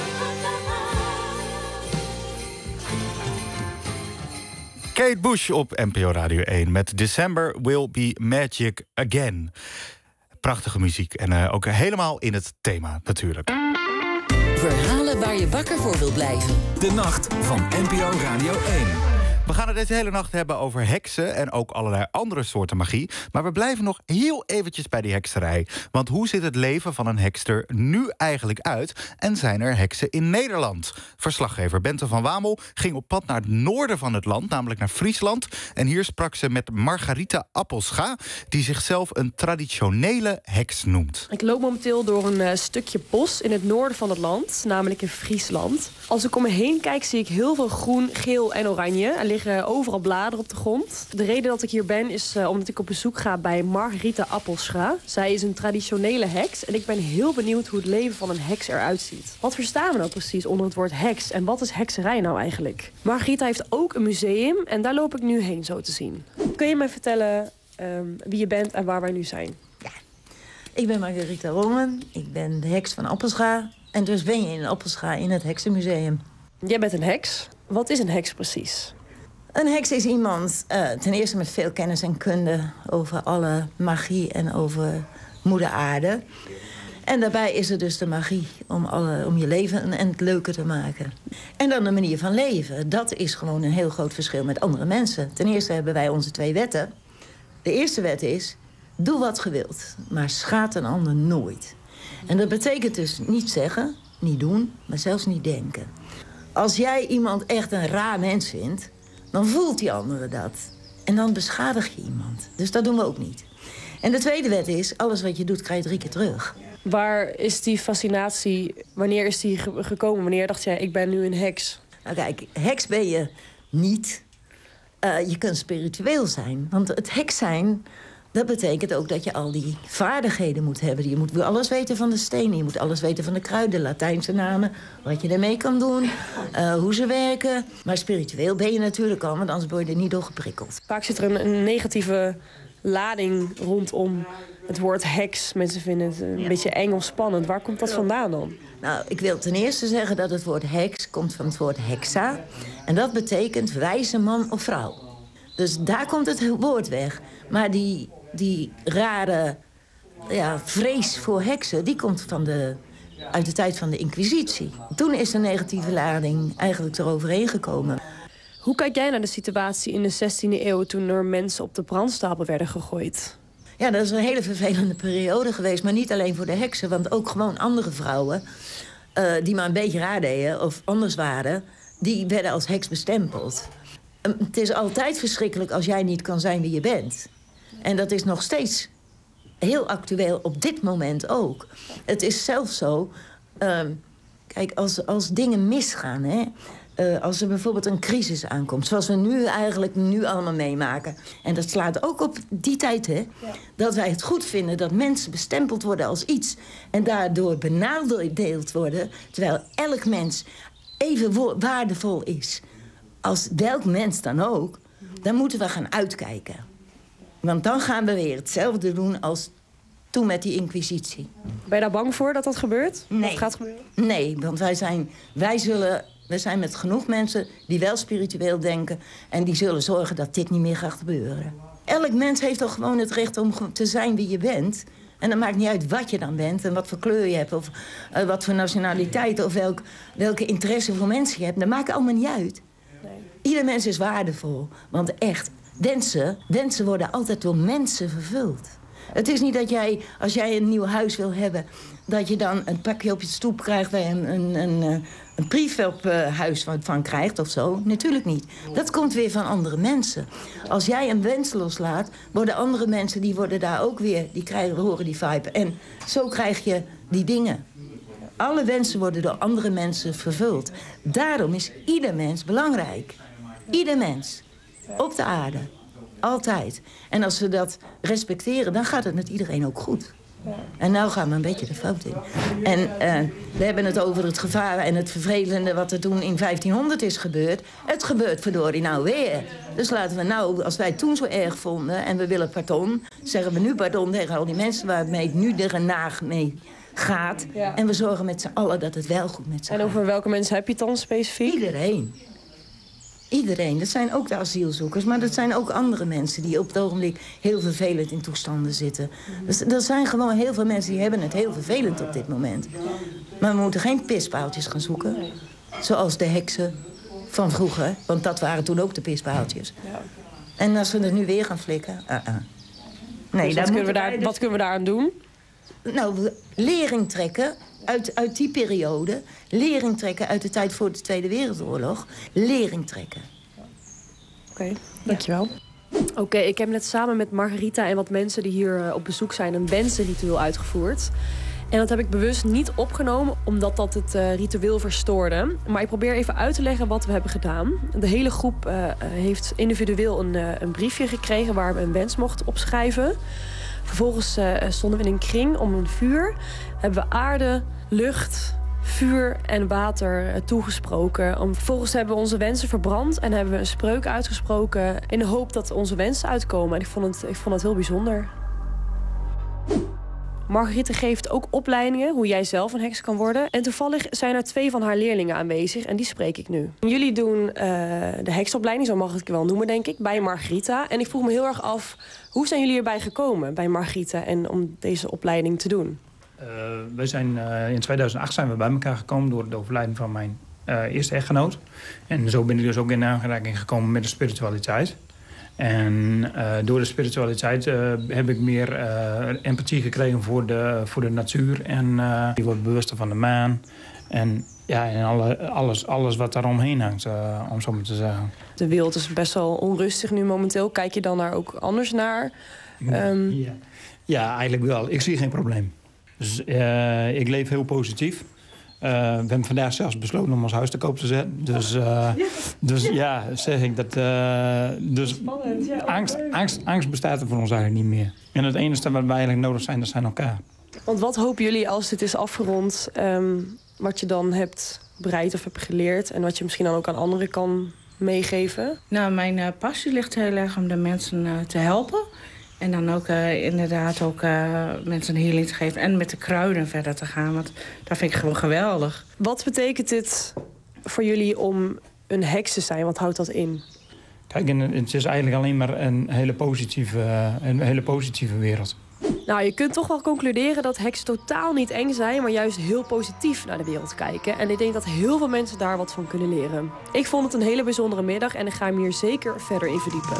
Kate Bush op NPO Radio 1 met December Will Be Magic Again. Prachtige muziek en ook helemaal in het thema natuurlijk. Verhalen waar je wakker voor wil blijven. De nacht van NPO Radio 1. We gaan het deze hele nacht hebben over heksen en ook allerlei andere soorten magie. Maar we blijven nog heel eventjes bij die hekserij. Want hoe ziet het leven van een hekster nu eigenlijk uit? En zijn er heksen in Nederland? Verslaggever Bente van Wamel ging op pad naar het noorden van het land, namelijk naar Friesland. En hier sprak ze met Margaritha Appelscha, die zichzelf een traditionele heks noemt. Ik loop momenteel door een stukje bos in het noorden van het land, namelijk in Friesland. Als ik om me heen kijk, zie ik heel veel groen, geel en oranje. Er liggen overal bladeren op de grond. De reden dat ik hier ben is omdat ik op bezoek ga bij Margaritha Appelscha. Zij is een traditionele heks en ik ben heel benieuwd hoe het leven van een heks eruit ziet. Wat verstaan we nou precies onder het woord heks en wat is hekserij nou eigenlijk? Margaritha heeft ook een museum en daar loop ik nu heen zo te zien. Kun je mij vertellen wie je bent en waar wij nu zijn? Ik ben Margaritha Rongen, ik ben de heks van Appelscha. En dus ben je in Appelscha in het Heksenmuseum. Jij bent een heks. Wat is een heks precies? Een heks is iemand, ten eerste met veel kennis en kunde over alle magie en over moeder aarde. En daarbij is er dus de magie om je leven en het leuker te maken. En dan de manier van leven. Dat is gewoon een heel groot verschil met andere mensen. Ten eerste hebben wij onze 2 wetten. De eerste wet is, doe wat je wilt, maar schaad een ander nooit. En dat betekent dus niet zeggen, niet doen, maar zelfs niet denken. Als jij iemand echt een raar mens vindt, dan voelt die andere dat. En dan beschadig je iemand. Dus dat doen we ook niet. En de tweede wet is, alles wat je doet, krijg je 3 keer terug. Waar is die fascinatie, wanneer is die gekomen? Wanneer dacht jij, ik ben nu een heks? Nou kijk, heks ben je niet. Je kunt spiritueel zijn. Want het heks zijn, dat betekent ook dat je al die vaardigheden moet hebben. Je moet alles weten van de stenen, je moet alles weten van de kruiden, Latijnse namen, wat je ermee kan doen, hoe ze werken. Maar spiritueel ben je natuurlijk al, want anders word je er niet door geprikkeld. Vaak zit er een negatieve lading rondom het woord heks. Mensen vinden het een beetje eng of spannend. Waar komt dat vandaan dan? Nou, ik wil ten eerste zeggen dat het woord heks komt van het woord hexa. En dat betekent wijze man of vrouw. Dus daar komt het woord weg. Maar die rare vrees voor heksen, die komt uit de tijd van de Inquisitie. Toen is de negatieve lading eigenlijk eroverheen gekomen. Hoe kijk jij naar de situatie in de 16e eeuw toen er mensen op de brandstapel werden gegooid? Ja, dat is een hele vervelende periode geweest. Maar niet alleen voor de heksen, want ook gewoon andere vrouwen die maar een beetje raar deden of anders waren, die werden als heks bestempeld. Het is altijd verschrikkelijk als jij niet kan zijn wie je bent. En dat is nog steeds heel actueel op dit moment ook. Het is zelfs zo, kijk, als dingen misgaan, hè, als er bijvoorbeeld een crisis aankomt, zoals we nu allemaal meemaken. En dat slaat ook op die tijd, hè. Ja. Dat wij het goed vinden dat mensen bestempeld worden als iets en daardoor benadeeld worden, terwijl elk mens even waardevol is als welk mens dan ook, dan moeten we gaan uitkijken. Want dan gaan we weer hetzelfde doen als toen met die Inquisitie. Ben je daar bang voor dat dat gebeurt? Nee. Of gaat gebeuren? Nee, want we zijn met genoeg mensen die wel spiritueel denken en die zullen zorgen dat dit niet meer gaat gebeuren. Elk mens heeft toch gewoon het recht om te zijn wie je bent. En dat maakt niet uit wat je dan bent en wat voor kleur je hebt of wat voor nationaliteit of welke interesse voor mensen je hebt. Dat maakt allemaal niet uit. Nee. Ieder mens is waardevol, want echt, wensen worden altijd door mensen vervuld. Het is niet dat jij, als jij een nieuw huis wil hebben, dat je dan een pakje op je stoep krijgt waar je een brief op huis van krijgt of zo. Natuurlijk niet. Dat komt weer van andere mensen. Als jij een wens loslaat, worden andere mensen, die worden daar ook weer, horen die vibe. En zo krijg je die dingen. Alle wensen worden door andere mensen vervuld. Daarom is ieder mens belangrijk. Ieder mens. Op de aarde. Altijd. En als we dat respecteren, dan gaat het met iedereen ook goed. En nou gaan we een beetje de fout in. En we hebben het over het gevaar en het vervelende wat er toen in 1500 is gebeurd. Het gebeurt verdorie nou weer. Dus laten we nou, als wij het toen zo erg vonden en we willen pardon, zeggen we nu pardon tegen al die mensen waarmee het nu de genaag mee gaat. Ja. En we zorgen met z'n allen dat het wel goed met z'n allen. En over welke mensen heb je het dan specifiek? Iedereen. Iedereen. Dat zijn ook de asielzoekers, maar dat zijn ook andere mensen die op het ogenblik heel vervelend in toestanden zitten. Dus er zijn gewoon heel veel mensen die hebben het heel vervelend op dit moment. Maar we moeten geen pispaaltjes gaan zoeken, zoals de heksen van vroeger, want dat waren toen ook de pispaaltjes. En als we het nu weer gaan flikken, Nee, dus wat kunnen we daaraan doen? Nou, lering trekken uit die periode. Lering trekken uit de tijd voor de Tweede Wereldoorlog. Lering trekken. Oké, dankjewel. Oké, ik heb net samen met Margaritha en wat mensen die hier op bezoek zijn een wensenritueel uitgevoerd. En dat heb ik bewust niet opgenomen, omdat dat het ritueel verstoorde. Maar ik probeer even uit te leggen wat we hebben gedaan. De hele groep heeft individueel een briefje gekregen waar we een wens mochten opschrijven. Vervolgens stonden we in een kring om een vuur. Hebben we aarde, lucht, vuur en water toegesproken. Vervolgens hebben we onze wensen verbrand en hebben we een spreuk uitgesproken in de hoop dat onze wensen uitkomen. En ik vond het heel bijzonder. Marguerite geeft ook opleidingen hoe jij zelf een heks kan worden. En toevallig zijn er 2 van haar leerlingen aanwezig en die spreek ik nu. Jullie doen de heksopleiding, zo mag ik het wel noemen denk ik, bij Margarita. En ik vroeg me heel erg af, hoe zijn jullie erbij gekomen bij Margarita en om deze opleiding te doen? We zijn, in 2008 zijn we bij elkaar gekomen door de overlijden van mijn eerste echtgenoot. En zo ben ik dus ook in aanraking gekomen met de spiritualiteit. En door de spiritualiteit heb ik meer empathie gekregen voor de natuur. En je wordt bewuster van de maan. En alles wat daaromheen hangt, om zo maar te zeggen. De wereld is best wel onrustig nu momenteel. Kijk je dan daar ook anders naar? Ja, eigenlijk wel. Ik zie geen probleem. Dus ik leef heel positief. We hebben vandaag zelfs besloten om ons huis te koop te zetten. Dus ja, zeg ik dat. Dus spannend, ja, angst bestaat er voor ons eigenlijk niet meer. En het enige wat wij eigenlijk nodig zijn, dat zijn elkaar. Want wat hopen jullie als dit is afgerond, wat je dan hebt bereikt of hebt geleerd en wat je misschien dan ook aan anderen kan meegeven? Nou, mijn passie ligt heel erg om de mensen te helpen. En dan ook inderdaad ook mensen een healing te geven. En met de kruiden verder te gaan. Want dat vind ik gewoon geweldig. Wat betekent dit voor jullie om een heks te zijn? Wat houdt dat in? Kijk, het is eigenlijk alleen maar een hele positieve wereld. Nou, je kunt toch wel concluderen dat heksen totaal niet eng zijn, maar juist heel positief naar de wereld kijken. En ik denk dat heel veel mensen daar wat van kunnen leren. Ik vond het een hele bijzondere middag en ik ga hem hier zeker verder in verdiepen.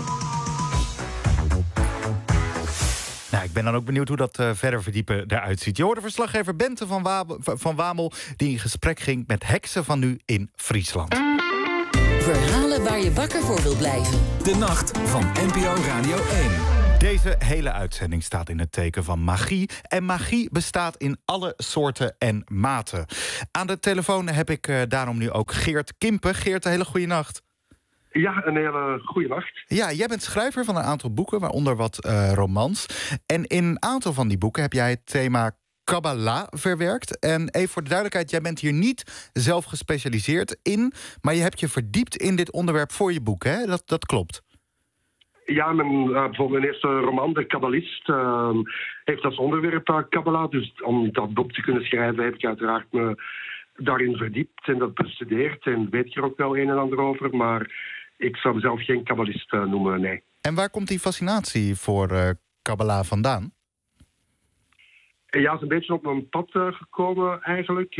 Nou, ik ben dan ook benieuwd hoe dat verder verdiepen eruit ziet. Je hoorde verslaggever Bente van Wamel die in gesprek ging met heksen van nu in Friesland. Verhalen waar je wakker voor wil blijven. De nacht van NPO Radio 1. Deze hele uitzending staat in het teken van magie. En magie bestaat in alle soorten en maten. Aan de telefoon heb ik daarom nu ook Geert Kimpen. Geert, een hele goede nacht. Ja, een hele goede nacht. Ja, jij bent schrijver van een aantal boeken, waaronder wat romans. En in een aantal van die boeken heb jij het thema Kabbalah verwerkt. En even voor de duidelijkheid, jij bent hier niet zelf gespecialiseerd in, maar je hebt je verdiept in dit onderwerp voor je boek, hè? Dat klopt. Ja, bijvoorbeeld mijn eerste roman, De Kabbalist, heeft als onderwerp Kabbalah. Dus om dat boek te kunnen schrijven heb ik uiteraard me daarin verdiept en dat bestudeerd. En weet ik er ook wel een en ander over, maar ik zou mezelf geen kabbalist noemen, nee. En waar komt die fascinatie voor Kabbalah vandaan? Ja, het is een beetje op mijn pad gekomen eigenlijk.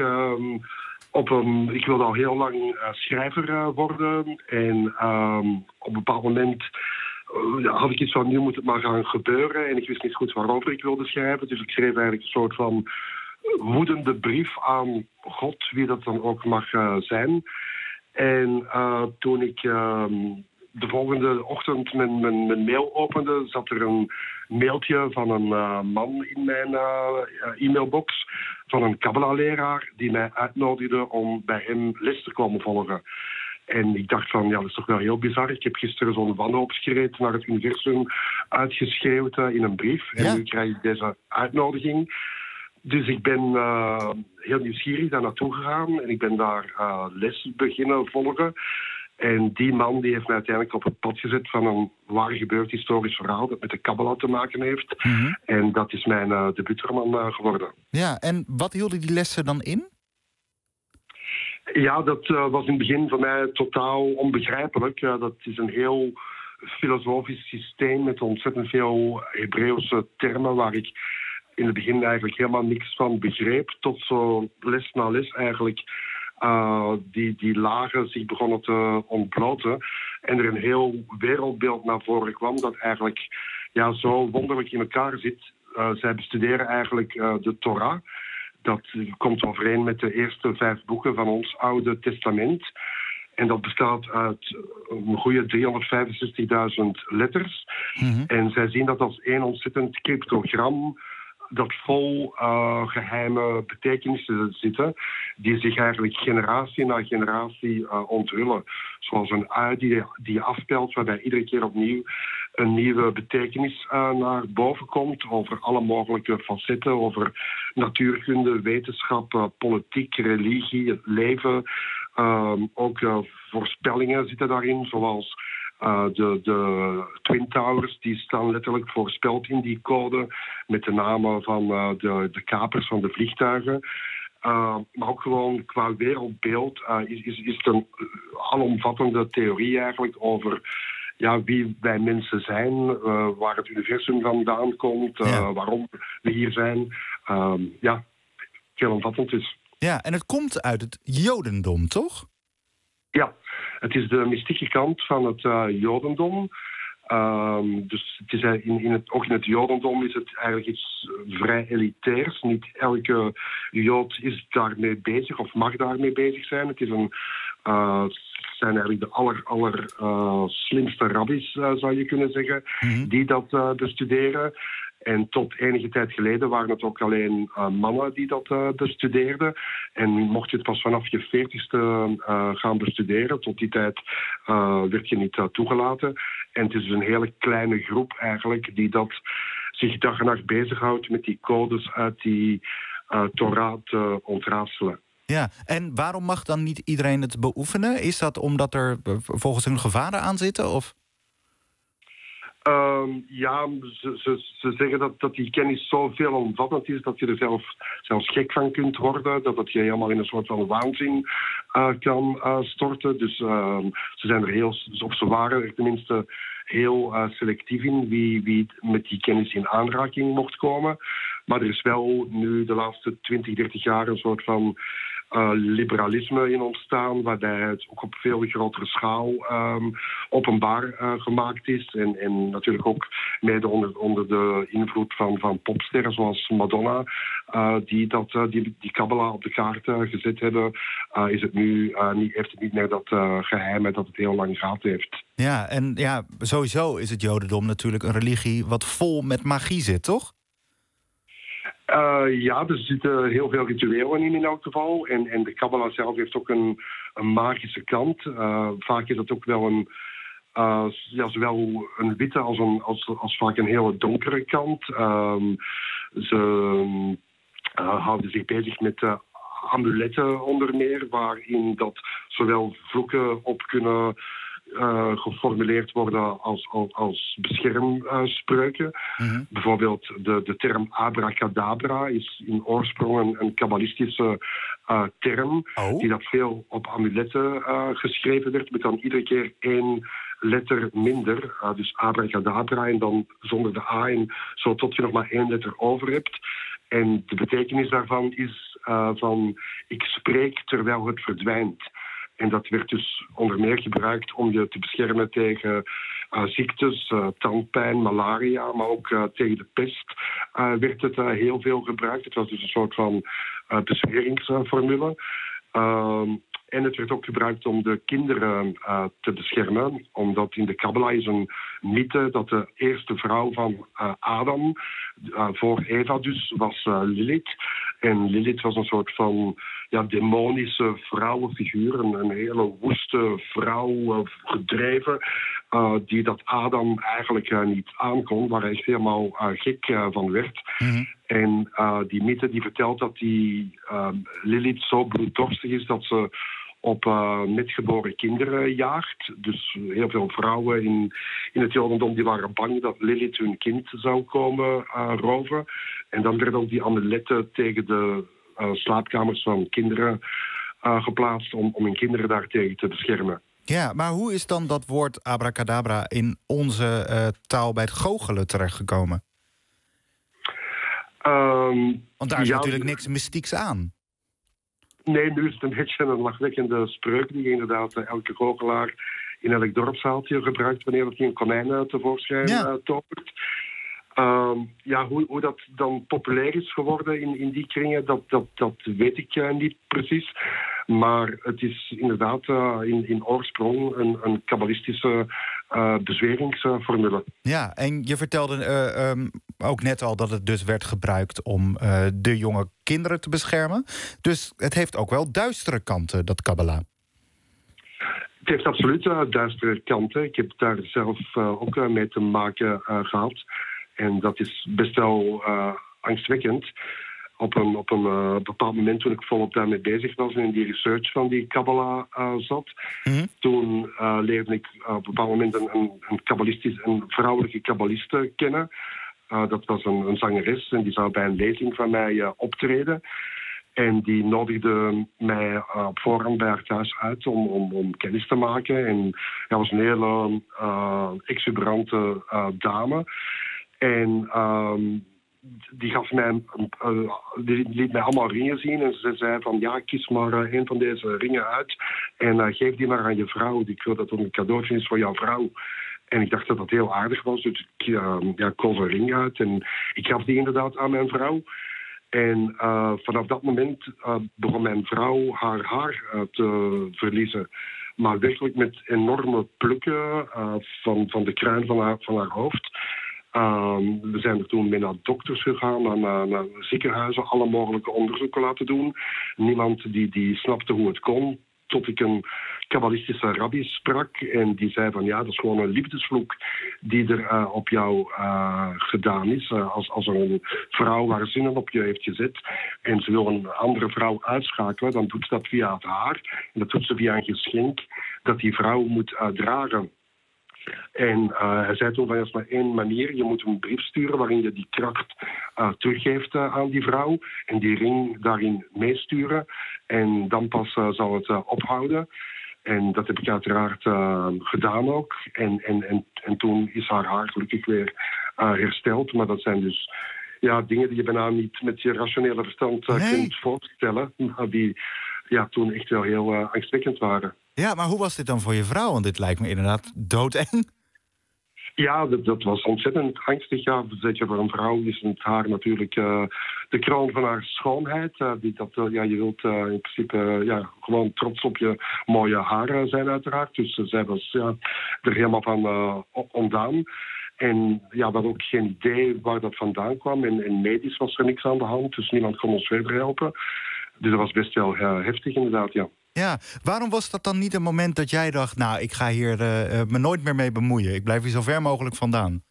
Ik wilde al heel lang schrijver worden. En op een bepaald moment had ik iets van, nu moet het maar gaan gebeuren. En ik wist niet goed waarover ik wilde schrijven. Dus ik schreef eigenlijk een soort van woedende brief aan God, wie dat dan ook mag zijn. En toen ik de volgende ochtend mijn mail opende, zat er een mailtje van een man in mijn e-mailbox, van een Kabbalah-leraar, die mij uitnodigde om bij hem les te komen volgen. En ik dacht van, ja, dat is toch wel heel bizar. Ik heb gisteren zo'n wanhoopsgereed naar het universum uitgeschreeuwd in een brief. En nu krijg ik deze uitnodiging. Dus ik ben heel nieuwsgierig daar naartoe gegaan en ik ben daar les beginnen volgen. En die man die heeft mij uiteindelijk op het pad gezet van een waar gebeurd historisch verhaal dat met de Kabbalah te maken heeft. Mm-hmm. En dat is mijn debuutroman geworden. Ja, en wat hielden die lessen dan in? Ja, dat was in het begin voor mij totaal onbegrijpelijk. Dat is een heel filosofisch systeem met ontzettend veel Hebreeuwse termen waar ik in het begin eigenlijk helemaal niks van begreep, tot zo les na les eigenlijk die lagen zich begonnen te ontbloten en er een heel wereldbeeld naar voren kwam dat eigenlijk zo wonderlijk in elkaar zit. Zij bestuderen eigenlijk de Torah. Dat komt overeen met de eerste 5 boeken van ons Oude Testament. En dat bestaat uit een goede 365.000 letters. Mm-hmm. En zij zien dat als één ontzettend cryptogram dat vol geheime betekenissen zitten, die zich eigenlijk generatie na generatie onthullen. Zoals een ui die afpelt, waarbij iedere keer opnieuw een nieuwe betekenis naar boven komt, over alle mogelijke facetten, over natuurkunde, wetenschap, politiek, religie, het leven. Ook voorspellingen zitten daarin, zoals De Twin Towers die staan letterlijk voorspeld in die code met de namen van de kapers van de vliegtuigen. Maar ook gewoon qua wereldbeeld is het een alomvattende theorie eigenlijk over wie wij mensen zijn, waar het universum vandaan komt, waarom we hier zijn. Veelomvattend dus. Ja, en het komt uit het Jodendom, toch? Ja, het is de mystieke kant van het Jodendom. Dus het is ook in het Jodendom is het eigenlijk iets vrij elitairs. Niet elke Jood is daarmee bezig of mag daarmee bezig zijn. Het is zijn eigenlijk de slimste rabbis, zou je kunnen zeggen, die dat bestuderen. En tot enige tijd geleden waren het ook alleen mannen die dat bestudeerden. En mocht je het pas vanaf je 40ste gaan bestuderen. Tot die tijd werd je niet toegelaten. En het is dus een hele kleine groep eigenlijk die dat zich dag en nacht bezighoudt met die codes uit die Torah te ontrafelen. Ja, en waarom mag dan niet iedereen het beoefenen? Is dat omdat er volgens hun gevaren aan zitten? Of? Ze zeggen dat die kennis zo veelomvattend is dat je er zelfs gek van kunt worden. Dat je helemaal in een soort van waanzin kan storten. Dus ze waren er tenminste heel selectief in wie met die kennis in aanraking mocht komen. Maar er is wel nu de laatste 20, 30 jaar een soort van liberalisme in ontstaan, waarbij het ook op veel grotere schaal openbaar gemaakt is. En natuurlijk ook mede onder de invloed van popsterren zoals Madonna, die Kabbalah op de kaart gezet hebben, heeft het niet meer dat geheim dat het heel lang gehad heeft. Ja, en sowieso is het Jodendom natuurlijk een religie wat vol met magie zit, toch? Er zitten heel veel rituelen in elk geval. En de Kabbalah zelf heeft ook een magische kant. Vaak is dat ook wel zowel een witte als vaak een hele donkere kant. Ze houden zich bezig met amuletten onder meer, waarin dat zowel vloeken op kunnen geformuleerd worden als beschermspreuken. Bijvoorbeeld de term abracadabra is in oorsprong een kabbalistische term die dat veel op amuletten geschreven werd, met dan iedere keer 1 letter minder. Dus abracadabra en dan zonder de A en zo tot je nog maar 1 letter over hebt. En de betekenis daarvan is van ik spreek terwijl het verdwijnt. En dat werd dus onder meer gebruikt om je te beschermen tegen ziektes, tandpijn, malaria, maar ook tegen de pest werd het heel veel gebruikt. Het was dus een soort van bezweringsformule. En het werd ook gebruikt om de kinderen te beschermen, omdat in de Kabbalah is een mythe dat de eerste vrouw van Adam, voor Eva dus, was Lilith. En Lilith was een soort van demonische vrouwenfiguur, een hele woeste vrouw, gedreven, die dat Adam eigenlijk niet aankon, waar hij helemaal gek van werd. En die mythe die vertelt dat die Lilith zo bloeddorstig is dat ze op netgeboren kinderen jaagt. Dus heel veel vrouwen in het Jodendom die waren bang dat Lilith hun kind zou komen roven. En dan werden ook die amuletten tegen de slaapkamers van kinderen geplaatst om hun kinderen daartegen te beschermen. Ja, maar hoe is dan dat woord abracadabra in onze taal bij het goochelen terechtgekomen? Want daar is natuurlijk niks mystieks aan. Nee, nu is het een beetje een lachwekkende spreuk die inderdaad elke goochelaar in elk dorpszaaltje gebruikt wanneer hij een konijn tevoorschijn tovert. Hoe dat dan populair is geworden in die kringen, dat weet ik niet precies. Maar het is inderdaad in oorsprong een kabbalistische bezweringsformule. Ja, en je vertelde ook net al dat het dus werd gebruikt om de jonge kinderen te beschermen. Dus het heeft ook wel duistere kanten, dat Kabbalah. Het heeft absoluut duistere kanten. Ik heb daar zelf ook mee te maken gehad. En dat is best wel angstwekkend. op een bepaald moment, toen ik volop daarmee bezig was en in die research van die Kabbalah zat, toen leerde ik op een bepaald moment een vrouwelijke kabbaliste kennen. Dat was een zangeres en die zou bij een lezing van mij optreden. En die nodigde mij op voorhand bij haar thuis uit om kennis te maken. En dat was een hele exuberante dame. En die gaf mij, die liet mij allemaal ringen zien. En ze zei van, ja, kies maar een van deze ringen uit. En geef die maar aan je vrouw. Ik wil dat het een cadeautje is voor jouw vrouw. En ik dacht dat dat heel aardig was. Dus ik koos een ring uit. En ik gaf die inderdaad aan mijn vrouw. En vanaf dat moment begon mijn vrouw haar haar te verliezen. Maar werkelijk met enorme plukken van de kruin van haar hoofd. We zijn er toen mee naar dokters gegaan, naar ziekenhuizen, alle mogelijke onderzoeken laten doen. Niemand die snapte hoe het kon. Tot ik een kabbalistische rabbi sprak en die zei van ja, dat is gewoon een liefdesvloek die er op jou gedaan is. Als er een vrouw haar zinnen op je heeft gezet en ze wil een andere vrouw uitschakelen, dan doet ze dat via het haar. En dat doet ze via een geschenk dat die vrouw moet dragen. En hij zei toen van, er is maar één manier. Je moet een brief sturen waarin je die kracht teruggeeft aan die vrouw. En die ring daarin meesturen. En dan pas zal het ophouden. En dat heb ik uiteraard gedaan ook. En toen is haar gelukkig weer hersteld. Maar dat zijn dus dingen die je bijna niet met je rationele verstand kunt voorstellen. Maar die toen echt wel heel angstwekkend waren. Ja, maar hoe was dit dan voor je vrouw? Want dit lijkt me inderdaad doodeng. Ja, dat was ontzettend angstig. Ja, voor een vrouw is het haar natuurlijk de kroon van haar schoonheid. Je wilt in principe gewoon trots op je mooie haar zijn uiteraard. Dus zij was er helemaal van ontdaan. En we hadden ook geen idee waar dat vandaan kwam. En medisch was er niks aan de hand, dus niemand kon ons verder helpen. Dus dat was best wel heftig inderdaad, ja. Ja, waarom was dat dan niet een moment dat jij dacht, nou, ik ga hier me nooit meer mee bemoeien. Ik blijf hier zo ver mogelijk vandaan.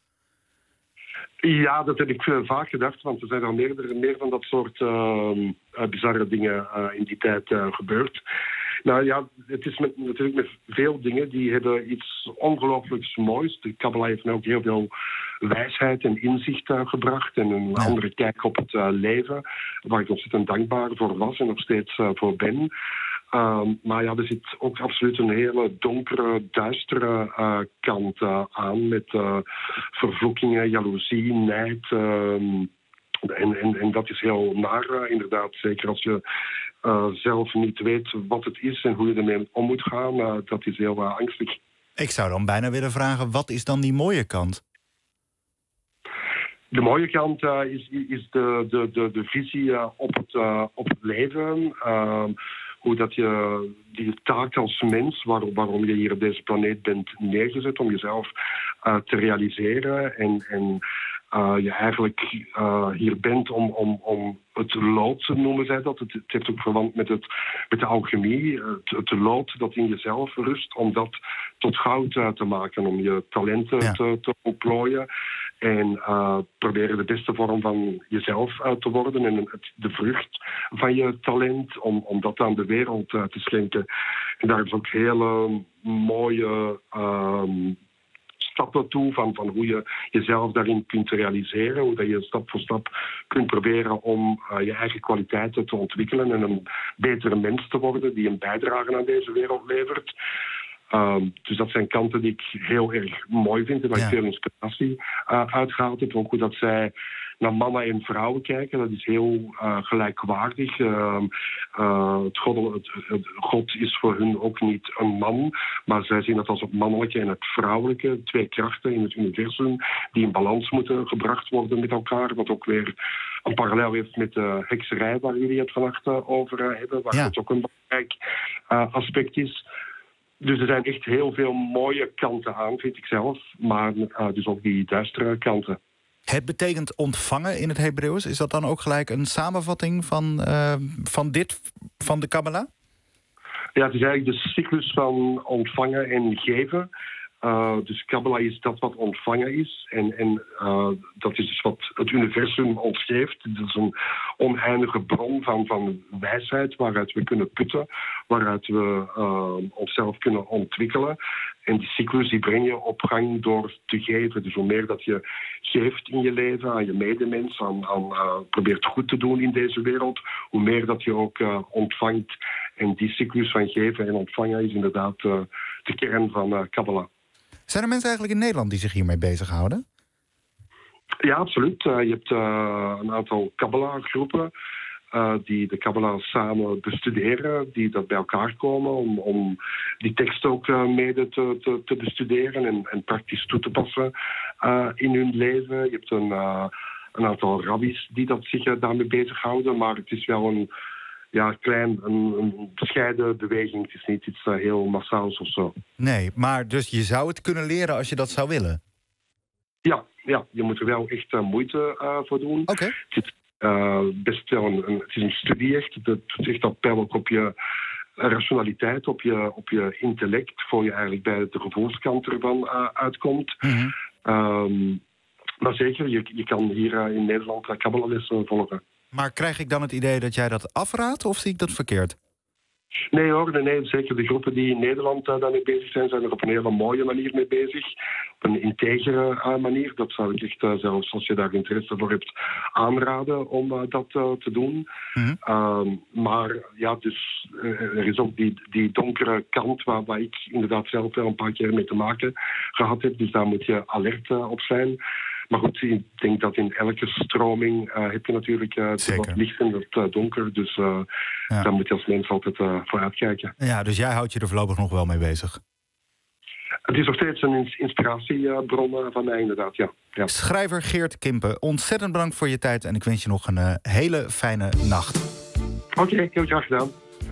Ja, dat heb ik vaak gedacht, want er zijn al meer van dat soort bizarre dingen in die tijd gebeurd. Nou ja, het is natuurlijk met veel dingen, die hebben iets ongelooflijks moois. De Kabbalah heeft mij ook heel veel wijsheid en inzicht gebracht en een andere kijk op het leven, waar ik ontzettend dankbaar voor was en nog steeds voor ben. Maar er zit ook absoluut een hele donkere, duistere kant aan met vervloekingen, jaloezie, nijd. En dat is heel naar, inderdaad. Zeker als je zelf niet weet wat het is en hoe je ermee om moet gaan. Dat is heel angstig. Ik zou dan bijna willen vragen, wat is dan die mooie kant? De mooie kant is de visie op het leven. Hoe dat je die taak als mens, waarom je hier op deze planeet bent neergezet, om jezelf te realiseren. En je eigenlijk hier bent om het lood, noemen zij dat. Het heeft ook verband met de alchemie. Het lood dat in jezelf rust, om dat tot goud te maken. Om je talenten te ontplooien. En proberen de beste vorm van jezelf te worden. En de vrucht van je talent, om dat aan de wereld te schenken. En daar is ook hele mooie stappen toe van hoe je jezelf daarin kunt realiseren. Hoe dat je stap voor stap kunt proberen om je eigen kwaliteiten te ontwikkelen. En een betere mens te worden die een bijdrage aan deze wereld levert. Dus dat zijn kanten die ik heel erg mooi vind en waar ik veel inspiratie uitgehaald heb. Ook hoe dat zij naar mannen en vrouwen kijken, dat is heel gelijkwaardig. God is voor hun ook niet een man, maar zij zien het als het mannelijke en het vrouwelijke. Twee krachten in het universum die in balans moeten gebracht worden met elkaar. Wat ook weer een parallel heeft met de hekserij waar jullie het vannacht over hebben, waar het ook een belangrijk aspect is. Dus er zijn echt heel veel mooie kanten aan, vind ik zelf. Maar dus ook die duistere kanten. Het betekent ontvangen in het Hebreeuws. Is dat dan ook gelijk een samenvatting van de Kabbalah? Ja, het is eigenlijk de cyclus van ontvangen en geven. Dus Kabbalah is dat wat ontvangen is. En dat is dus wat het universum ons geeft. Dat is een oneindige bron van wijsheid waaruit we kunnen putten. Waaruit we onszelf kunnen ontwikkelen. En die cyclus die breng je op gang door te geven. Dus hoe meer dat je geeft in je leven aan je medemens, probeert goed te doen in deze wereld, hoe meer dat je ook ontvangt. En die cyclus van geven en ontvangen is inderdaad de kern van Kabbalah. Zijn er mensen eigenlijk in Nederland die zich hiermee bezighouden? Ja, absoluut. Je hebt een aantal Kabbalah-groepen die de Kabbalah samen bestuderen, die dat bij elkaar komen om die tekst ook mede te bestuderen en praktisch toe te passen in hun leven. Je hebt een aantal rabbis die dat zich daarmee bezighouden, maar het is wel een bescheiden beweging. Het is niet iets heel massaals of zo. Nee, maar dus je zou het kunnen leren als je dat zou willen? Ja, je moet er wel echt moeite voor doen. Oké. Het is best wel het is een studie echt. Het echt appel ook op je rationaliteit, op je intellect, voor je eigenlijk bij de gevoelskant ervan uitkomt. Mm-hmm. Maar zeker, je kan hier in Nederland Kabbalahlessen volgen. Maar krijg ik dan het idee dat jij dat afraadt of zie ik dat verkeerd? Nee hoor, nee, zeker de groepen die in Nederland daarmee bezig zijn er op een hele mooie manier mee bezig. Op een integere manier. Dat zou ik echt, zelfs als je daar interesse voor hebt, aanraden om dat te doen. Mm-hmm. Maar ja, dus er is ook die donkere kant waar ik inderdaad zelf wel een paar keer mee te maken gehad heb. Dus daar moet je alert op zijn. Maar goed, ik denk dat in elke stroming heb je natuurlijk wat licht en wat donker. Dus daar moet je als mens altijd voor uitkijken. Ja, dus jij houdt je er voorlopig nog wel mee bezig? Het is nog steeds een inspiratiebron van mij, inderdaad, ja. Schrijver Geert Kimpen, ontzettend bedankt voor je tijd. En ik wens je nog een hele fijne nacht. Oké, heel graag gedaan.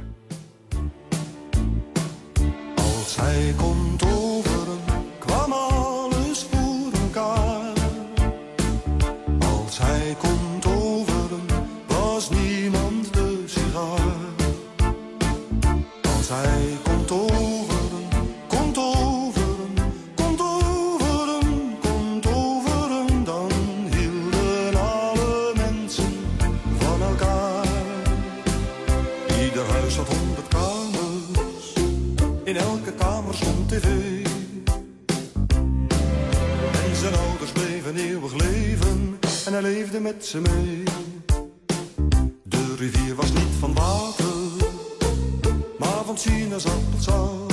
Als hij komt overen, kwam alles voor elkaar. Als hij komt overen, was niemand de sigaar. Als hij komt overen, komt overen, komt overen, komt overen, dan hielden alle mensen van elkaar. Ieder huis had 100 kamers, in elke kamer stond tv. En zijn ouders bleven eeuwig leven. En hij leefde met ze mee. De rivier was niet van water, maar van sinaasappelsap.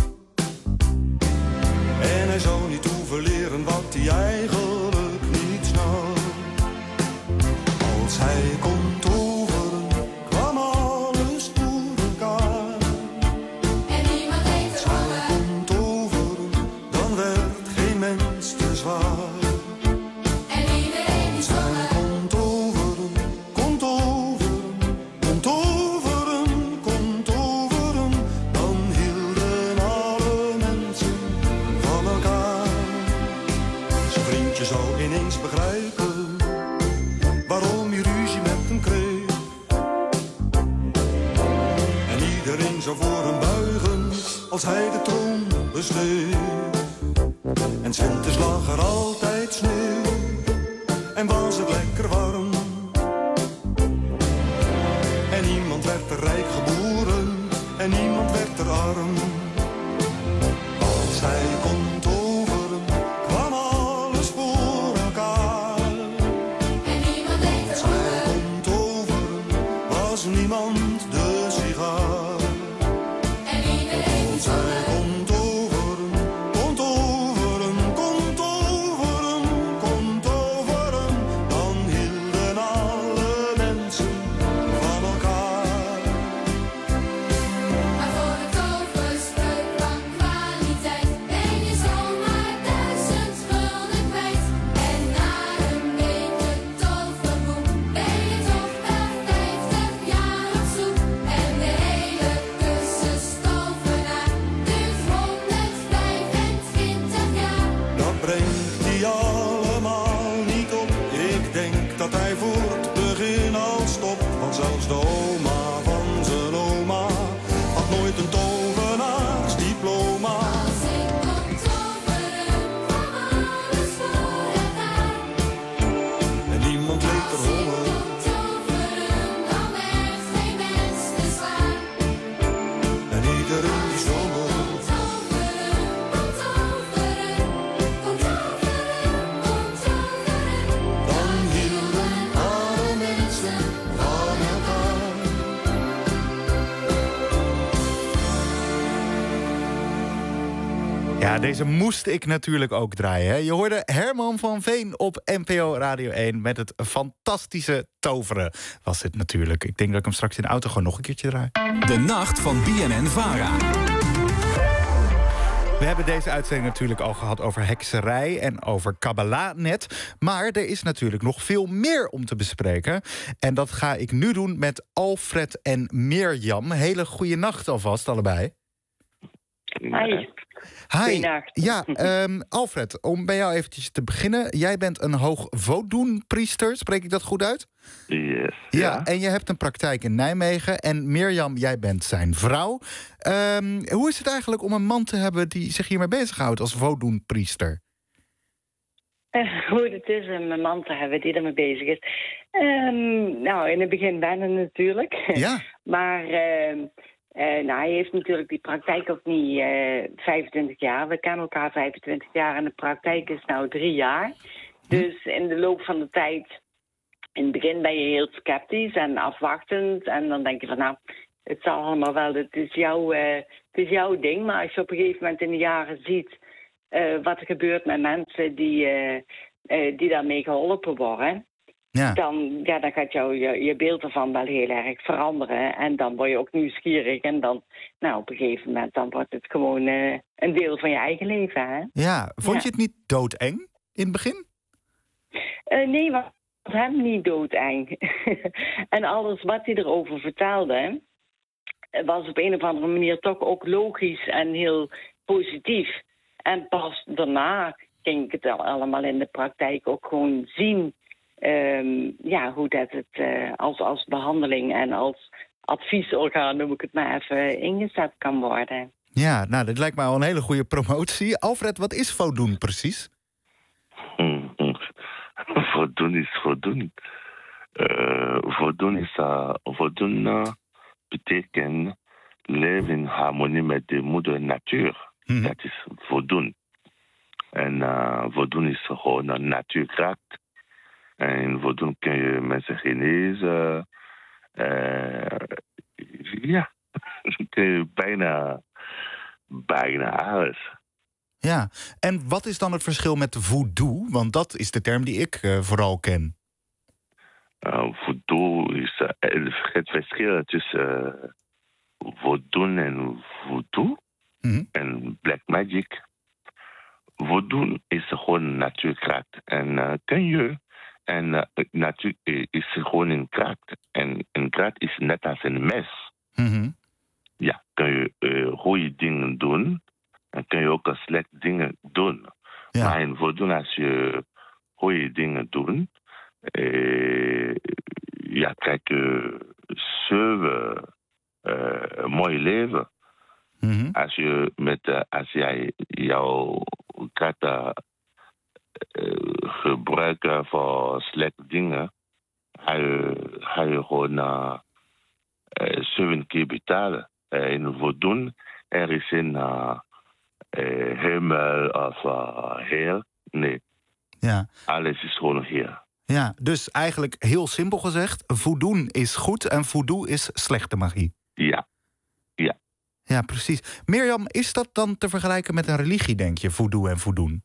En hij zou niet hoeven leren wat hij eigenlijk niet snap. Als hij komt overen, kwam alles voor elkaar. En niemand heeft er Als hij komt overen, dan werd geen mens te zwaar. Zou voor hem buigen als hij de troon besteed. En 's winters lag er altijd sneeuw en was het lekker warm. En niemand werd er rijk geboren en niemand werd er arm. Als hij komt overen, kwam alles voor elkaar. En niemand deed er Als hij komt overen, was niemand de sigaar. Ja. Ja, deze moest ik natuurlijk ook draaien. Hè. Je hoorde Herman van Veen op NPO Radio 1 met het fantastische toveren. Was het natuurlijk. Ik denk dat ik hem straks in de auto gewoon nog een keertje draai. De nacht van BNN-Vara. We hebben deze uitzending natuurlijk al gehad over hekserij en over Kabbalah net. Maar er is natuurlijk nog veel meer om te bespreken. En dat ga ik nu doen met Alfred en Mirjam. Hele goede nacht alvast, allebei. Hi. Hi. Ja, Alfred, om bij jou eventjes te beginnen. Jij bent een hoog Vodun-priester, spreek ik dat goed uit? Yes. Ja, en je hebt een praktijk in Nijmegen. En Mirjam, jij bent zijn vrouw. Hoe is het eigenlijk om een man te hebben die zich hiermee bezighoudt als Vodun-priester? Hoe het is om een man te hebben die ermee bezig is. Nou, in het begin wennen natuurlijk. Ja. Maar hij heeft natuurlijk die praktijk ook niet 25 jaar. We kennen elkaar 25 jaar en de praktijk is nou 3 jaar. Dus in de loop van de tijd, in het begin ben je heel sceptisch en afwachtend. En dan denk je van nou, het zal allemaal wel, het is jouw ding. Maar als je op een gegeven moment in de jaren ziet wat er gebeurt met mensen die daarmee geholpen worden. Ja. Dan gaat je beeld ervan wel heel erg veranderen. En dan word je ook nieuwsgierig. En dan, nou, op een gegeven moment, dan wordt het gewoon een deel van je eigen leven. Hè? Ja, vond je het niet doodeng in het begin? Nee, was hem niet doodeng. En alles wat hij erover vertelde, was op een of andere manier toch ook logisch en heel positief. En pas daarna ging ik het allemaal in de praktijk ook gewoon zien. Hoe dat het als behandeling en als adviesorgaan, noem ik het maar even, ingezet kan worden. Ja, nou, dit lijkt mij al een hele goede promotie. Alfred, wat is Vodun precies? Vodun is Vodun. Vodun betekent leven in harmonie met de moeder natuur. Dat is Vodun. En Vodun is gewoon een natuurkracht. En Vodun kun je mensen genezen. Kun je bijna alles. Ja, en wat is dan het verschil met voodoo? Want dat is de term die ik vooral ken. Voodoo is het verschil tussen Vodun en voodoo en black magic. Vodun is gewoon natuurkracht. En kun je... En natuur is gewoon een kracht. En een kracht is net als een mes. Ja, kun je goede dingen doen. En kun je ook slechte dingen doen. Ja. Maar in Vodun, als je goede dingen doet, krijg je 7 mooie leven. Als jij jouw kracht gebruiken voor slechte dingen, ga je gewoon 7 keer betalen. In Vodun, er is een hemel of heel. Nee. Ja. Alles is gewoon heel. Ja, dus eigenlijk heel simpel gezegd, Vodun is goed en voodoo is slechte magie. Ja. Ja. Ja, precies. Mirjam, is dat dan te vergelijken met een religie, denk je, voodoo en Vodun?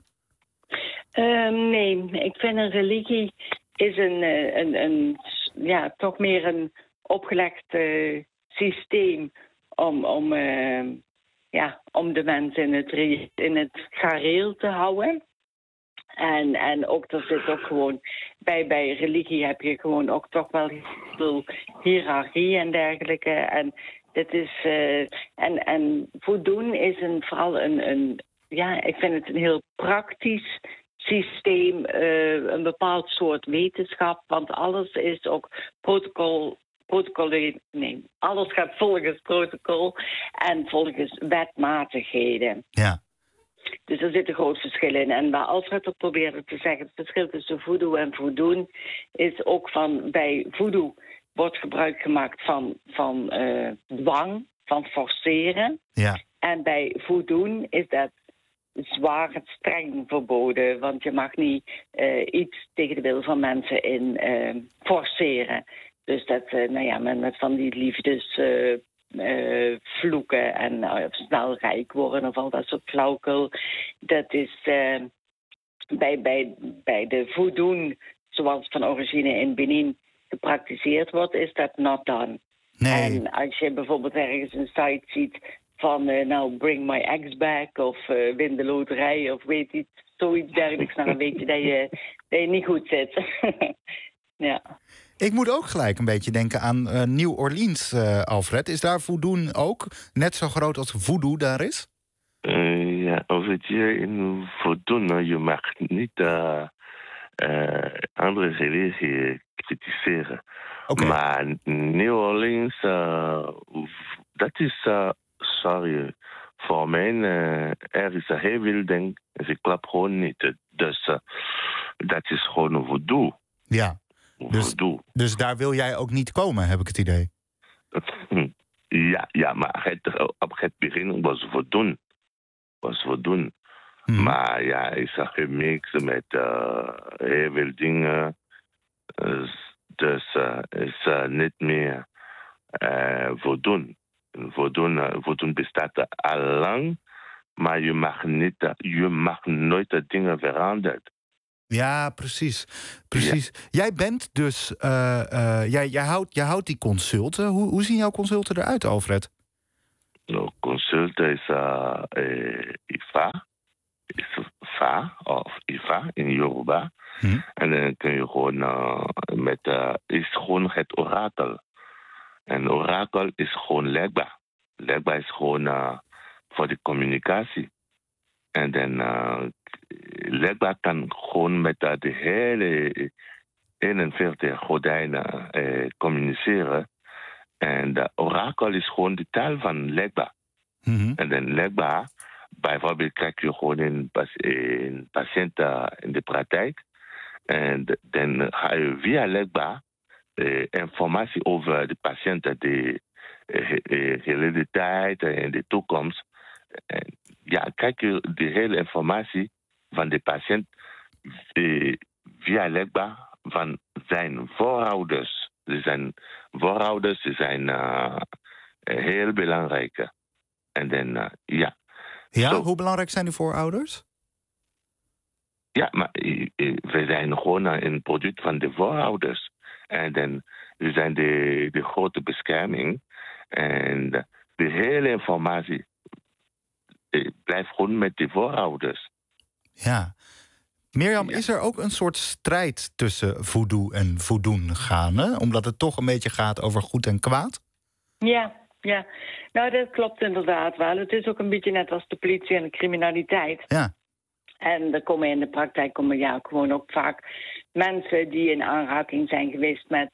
Nee, ik vind een religie is toch meer een opgelegd systeem om de mensen in het gareel te houden. En ook, er zit ook gewoon, bij religie heb je gewoon ook toch wel heel veel hiërarchie en dergelijke. En dit is, en Vodun is vooral ik vind het een heel praktisch systeem, een bepaald soort wetenschap, want alles is ook alles gaat volgens protocol en volgens wetmatigheden. Ja. Dus er zit een groot verschil in. En waar Alfred ook probeerde te zeggen, het verschil tussen voodoo en Vodun is ook bij voodoo wordt gebruik gemaakt van dwang, van forceren. Ja. En bij Vodun is dat zwaar het streng verboden, want je mag niet iets tegen de wil van mensen in forceren. Dus dat met van die vloeken en snel rijk worden of al dat soort flauwekul. Dat is bij de voodoo, zoals van origine in Benin gepraktiseerd wordt, is dat not done. Nee. En als je bijvoorbeeld ergens een site ziet van bring my ex back of win de loterij of weet iets, zoiets dergelijks, dan weet je dat je niet goed zit. Ja. Ik moet ook gelijk een beetje denken aan New Orleans, Alfred. Is daar voodoo ook net zo groot als voodoo daar is? Ja, over hier in voodoo, je mag niet andere religie kritiseren. Okay. Maar New Orleans, dat is, sorry, voor mij, er is heel veel ding. Ze klapt gewoon niet. Dus dat is gewoon voodoo. Ja, dus daar wil jij ook niet komen, heb ik het idee. Ja, maar op het begin was voodoo. Maar ja, is er gemixt met heel veel dingen. Dus is niet meer voodoo. Voodoo bestaat al lang, maar je mag nooit de dingen veranderen. Ja, precies. Ja. Jij bent dus, jij houdt die consulten. Hoe zien jouw consulten eruit, Alfred? Nou, consulten is IFA. Is fa of IFA in Yoruba. En dan kun je gewoon is gewoon het orakel. En orakel is gewoon legba. Legba is gewoon voor de communicatie. En dan legba kan gewoon met de hele 41 gordijnen communiceren. En de orakel is gewoon de taal van legba. En dan legba, bijvoorbeeld krijg je gewoon een patiënt in de praktijk. En dan ga je via legba informatie over de patiënt, de hele tijd en de toekomst. En ja, krijg je de hele informatie van de patiënt via legba van zijn voorouders. Ze zijn heel belangrijk. En dan, ja. Ja, hoe belangrijk zijn die voorouders? Ja, maar we zijn gewoon een product van de voorouders. En dan we zijn de grote bescherming. En de hele informatie blijft gewoon met de voorouders. Ja. Mirjam, is er ook een soort strijd tussen voodoo en voodoo gaande? Omdat het toch een beetje gaat over goed en kwaad? Ja. Nou, dat klopt inderdaad wel. Het is ook een beetje net als de politie en de criminaliteit. Ja. En er komen in de praktijk gewoon ook vaak mensen die in aanraking zijn geweest met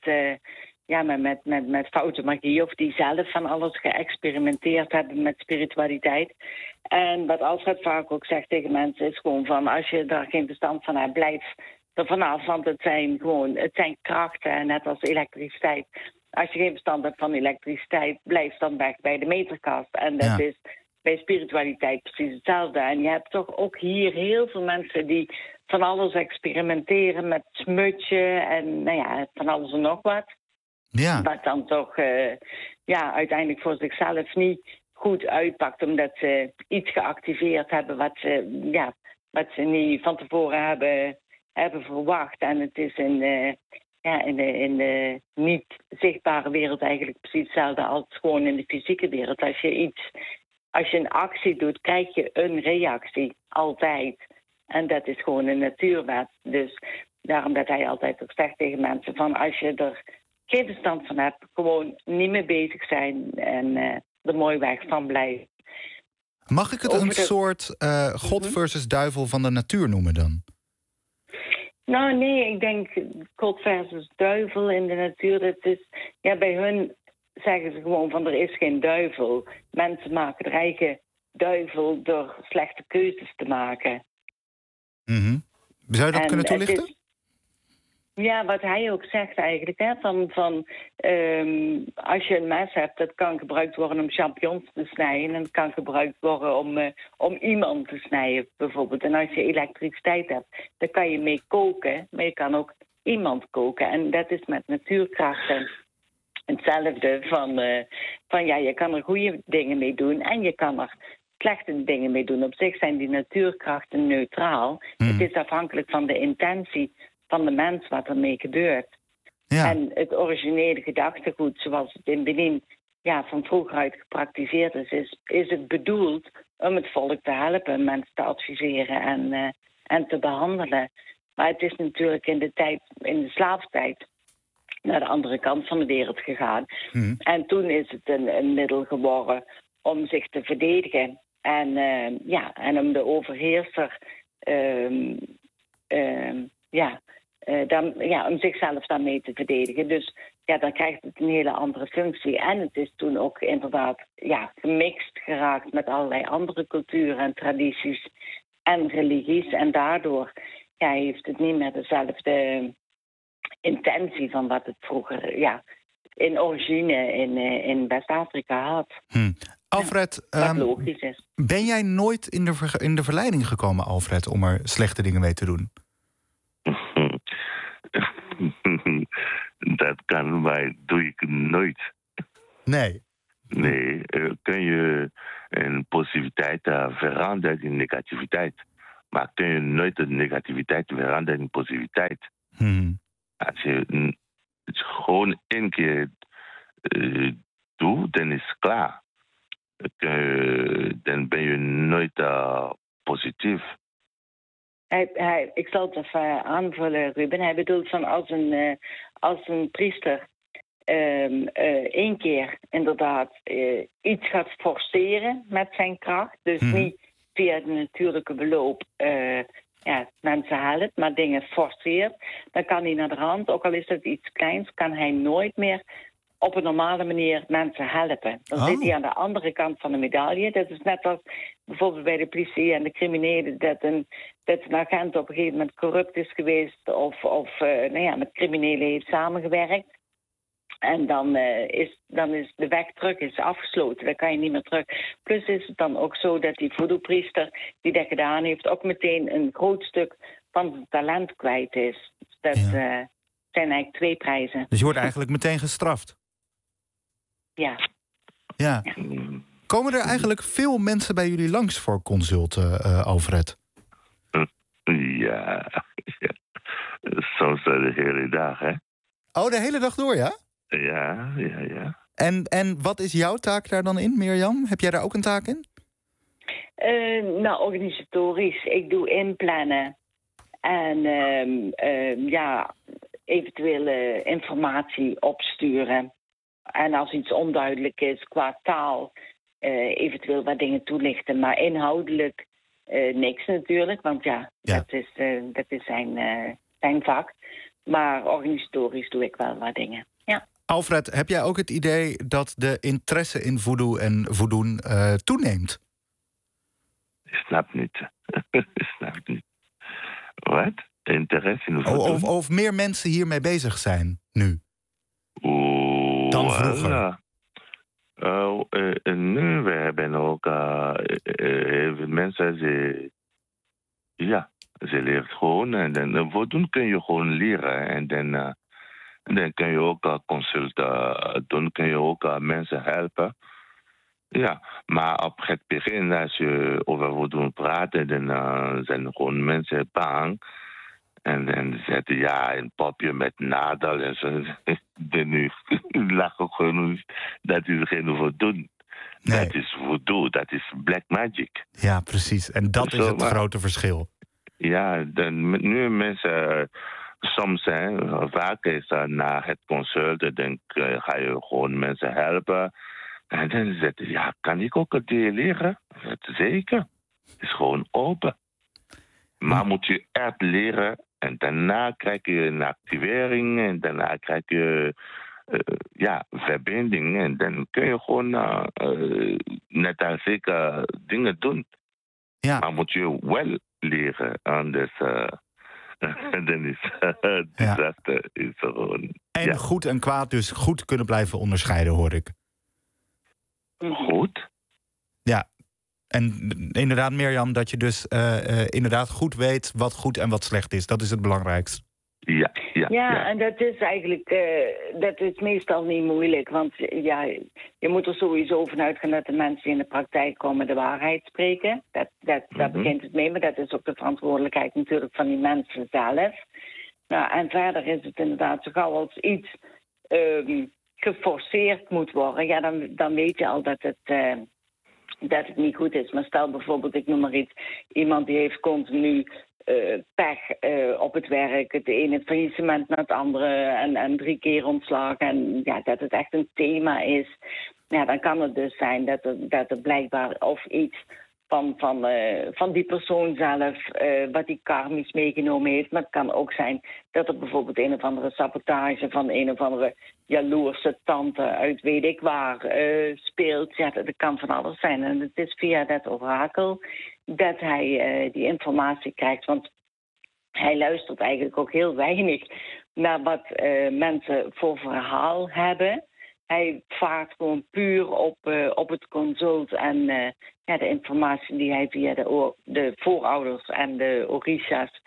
foute magie, of die zelf van alles geëxperimenteerd hebben met spiritualiteit. En wat Alfred vaak ook zegt tegen mensen is gewoon van, als je daar geen verstand van hebt, blijf er vanaf, want het zijn krachten, net als elektriciteit. Als je geen verstand hebt van elektriciteit, blijf dan weg bij de meterkast. En dat is bij spiritualiteit precies hetzelfde. En je hebt toch ook hier heel veel mensen die van alles experimenteren met smutje en van alles en nog wat. Ja. Wat dan toch uiteindelijk voor zichzelf niet goed uitpakt, omdat ze iets geactiveerd hebben wat ze niet van tevoren hebben verwacht. En het is in de niet zichtbare wereld eigenlijk precies hetzelfde als gewoon in de fysieke wereld. Als je een actie doet, krijg je een reactie. Altijd. En dat is gewoon een natuurwet. Dus daarom dat hij altijd ook zegt tegen mensen van, als je er geen verstand van hebt, gewoon niet mee bezig zijn en er mooi weg van blijven. Mag ik het een soort God versus duivel van de natuur noemen dan? Nou nee, ik denk God versus duivel in de natuur. Dat is, bij hun zeggen ze gewoon van, er is geen duivel. Mensen maken er eigen duivel door slechte keuzes te maken. Zou je dat kunnen toelichten? Ja, wat hij ook zegt eigenlijk, als je een mes hebt, dat kan gebruikt worden om champignons te snijden en het kan gebruikt worden om iemand te snijden bijvoorbeeld. En als je elektriciteit hebt, dan kan je mee koken, maar je kan ook iemand koken. En dat is met natuurkrachten hetzelfde van, van ja, je kan er goede dingen mee doen en je kan er slechte dingen mee doen. Op zich zijn die natuurkrachten neutraal. Het is afhankelijk van de intentie van de mens wat ermee gebeurt. Ja. En het originele gedachtegoed, zoals het in Benin van vroeger uit gepraktiseerd is het bedoeld om het volk te helpen, mensen te adviseren en te behandelen. Maar het is natuurlijk in de slaaftijd naar de andere kant van de wereld gegaan. En toen is het een middel geworden om zich te verdedigen. En om de overheerser om zichzelf daarmee te verdedigen. Dus dan krijgt het een hele andere functie. En het is toen ook inderdaad gemixt geraakt met allerlei andere culturen en tradities en religies. En daardoor heeft het niet meer dezelfde intentie van wat het vroeger in origine in West-Afrika had. Alfred, wat logisch is. Ben jij nooit in de verleiding gekomen, Alfred, om er slechte dingen mee te doen? Dat kan, maar doe ik nooit. Nee. Nee, kun je een positiviteit veranderen in negativiteit. Maar kun je nooit de negativiteit veranderen in positiviteit. Als je het gewoon één keer doet, dan is het klaar. Dan ben je nooit positief. Ik zal het even aanvullen, Ruben. Hij bedoelt van als een priester één keer inderdaad iets gaat forceren met zijn kracht. Dus niet via de natuurlijke beloop mensen helpt, maar dingen forceert. Dan kan hij naar de hand, ook al is het iets kleins, kan hij nooit meer op een normale manier mensen helpen. Dan zit hij aan de andere kant van de medaille. Dat is net als bijvoorbeeld bij de politie en de criminelen, dat een agent op een gegeven moment corrupt is geweest of met criminelen heeft samengewerkt. En dan is de weg terug is afgesloten. Dan kan je niet meer terug. Plus is het dan ook zo dat die voodoo-priester die dat gedaan heeft ook meteen een groot stuk van zijn talent kwijt is. Dus dat zijn eigenlijk 2 prijzen. Dus je wordt eigenlijk meteen gestraft? Ja. Komen er eigenlijk veel mensen bij jullie langs voor consulten, Alfred? Ja. Soms de hele dag, hè? Oh, de hele dag door, ja? Ja. En wat is jouw taak daar dan in, Mirjam? Heb jij daar ook een taak in? Organisatorisch. Ik doe inplannen. En eventuele informatie opsturen. En als iets onduidelijk is qua taal, eventueel wat dingen toelichten. Maar inhoudelijk niks natuurlijk, want dat is zijn vak. Maar organisatorisch doe ik wel wat dingen. Ja. Alfred, heb jij ook het idee dat de interesse in voodoo en voodoo toeneemt? Ik snap niet. Wat? Interesse in voodoo? Of meer mensen hiermee bezig zijn nu? Dan vroeger? Nu, we hebben ook mensen, ze leert gewoon. En dan voodoo kun je gewoon leren. En dan kun je ook consulten doen, kun je ook mensen helpen. Ja, maar op het begin, als je over voodoo praat, dan zijn gewoon mensen bang. En dan zetten een popje met nadel en zo. Dan lachen gewoon, dat is geen voodoo. Nee. Dat is voodoo, dat is black magic. Ja, precies. En dat is het grote verschil. Ja, nu mensen, soms vaak is na het consult, dan ga je gewoon mensen helpen. En dan zeggen ze, kan ik ook het leren? Zeker. Het is gewoon open. Maar moet je echt leren. En daarna krijg je een activering. En daarna krijg je verbinding. En dan kun je gewoon net als ik dingen doen. Ja. Maar moet je wel leren. Anders dan is disaster. Is gewoon, en goed en kwaad dus goed kunnen blijven onderscheiden, hoor ik. Goed? Ja. En inderdaad, Mirjam, dat je dus inderdaad goed weet wat goed en wat slecht is. Dat is het belangrijkste. Ja, en dat is eigenlijk dat is meestal niet moeilijk. Want ja, je moet er sowieso vanuit gaan dat de mensen die in de praktijk komen de waarheid spreken. Daar begint het mee, maar dat is ook de verantwoordelijkheid natuurlijk van die mensen zelf. Nou, en verder is het inderdaad zo gauw als iets geforceerd moet worden. Ja, dan weet je al dat het niet goed is. Maar stel bijvoorbeeld, ik noem maar iets, iemand die heeft continu pech op het werk. Het ene faillissement na het andere en 3 keer ontslagen. En ja, dat het echt een thema is. Ja, dan kan het dus zijn dat er blijkbaar of iets van die persoon zelf, wat die karmisch meegenomen heeft. Maar het kan ook zijn dat er bijvoorbeeld een of andere sabotage van een of andere jaloerse tante uit weet ik waar speelt. Ja, dat kan van alles zijn. En het is via dat orakel dat hij die informatie krijgt. Want hij luistert eigenlijk ook heel weinig naar wat mensen voor verhaal hebben. Hij vaart gewoon puur op het consult en de informatie die hij via de voorouders en de orishas,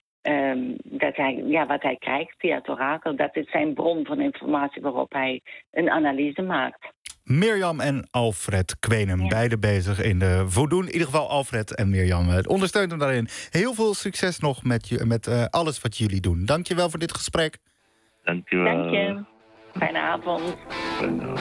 wat hij krijgt via het orakel. Dat is zijn bron van informatie waarop hij een analyse maakt. Mirjam en Alfred Kwenem, beide bezig in de voldoen. In ieder geval Alfred en Mirjam ondersteunt hem daarin. Heel veel succes nog met alles wat jullie doen. Dank je wel voor dit gesprek. Dank je wel. Dank je. Fijne avond. Fijne avond.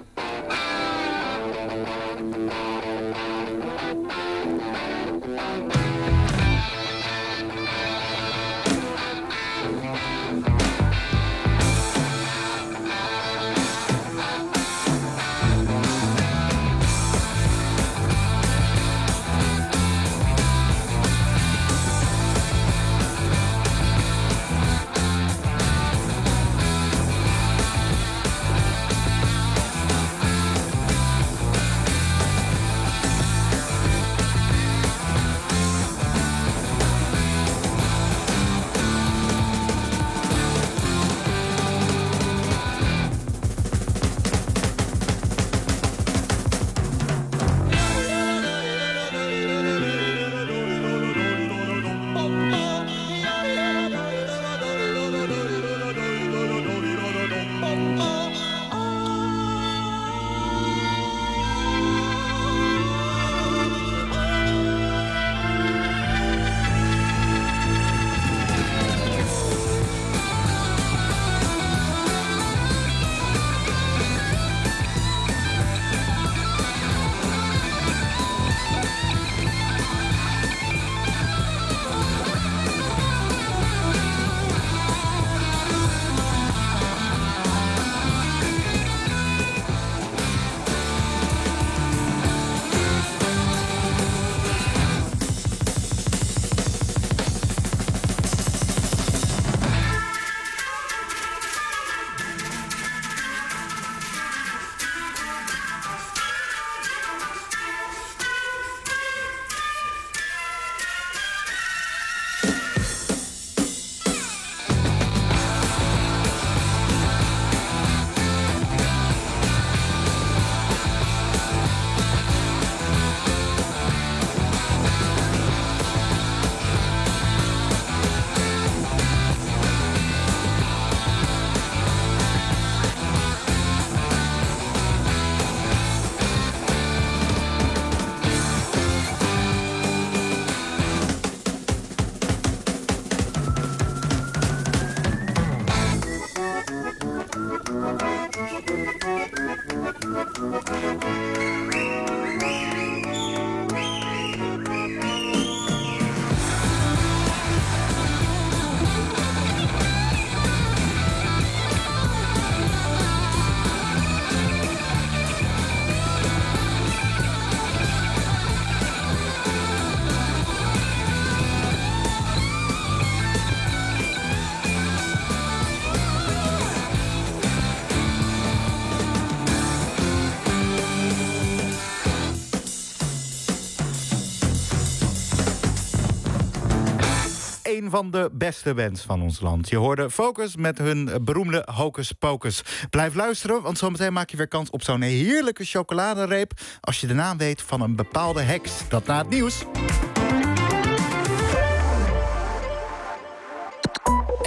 Een van de beste bands van ons land. Je hoorde Focus met hun beroemde Hocus Pocus. Blijf luisteren, want zometeen maak je weer kans op zo'n heerlijke chocoladereep als je de naam weet van een bepaalde heks. Dat na het nieuws.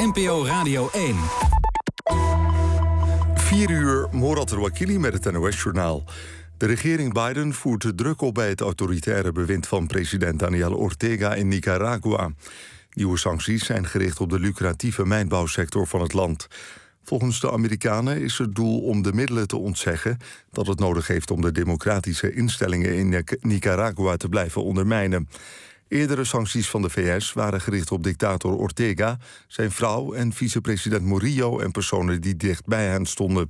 NPO Radio 1. 4 uur, Morat Rouakili met het NOS-journaal. De regering Biden voert de druk op bij het autoritaire bewind van president Daniel Ortega in Nicaragua. Nieuwe sancties zijn gericht op de lucratieve mijnbouwsector van het land. Volgens de Amerikanen is het doel om de middelen te ontzeggen dat het nodig heeft om de democratische instellingen in Nicaragua te blijven ondermijnen. Eerdere sancties van de VS waren gericht op dictator Ortega, zijn vrouw en vicepresident Murillo en personen die dicht bij hen stonden.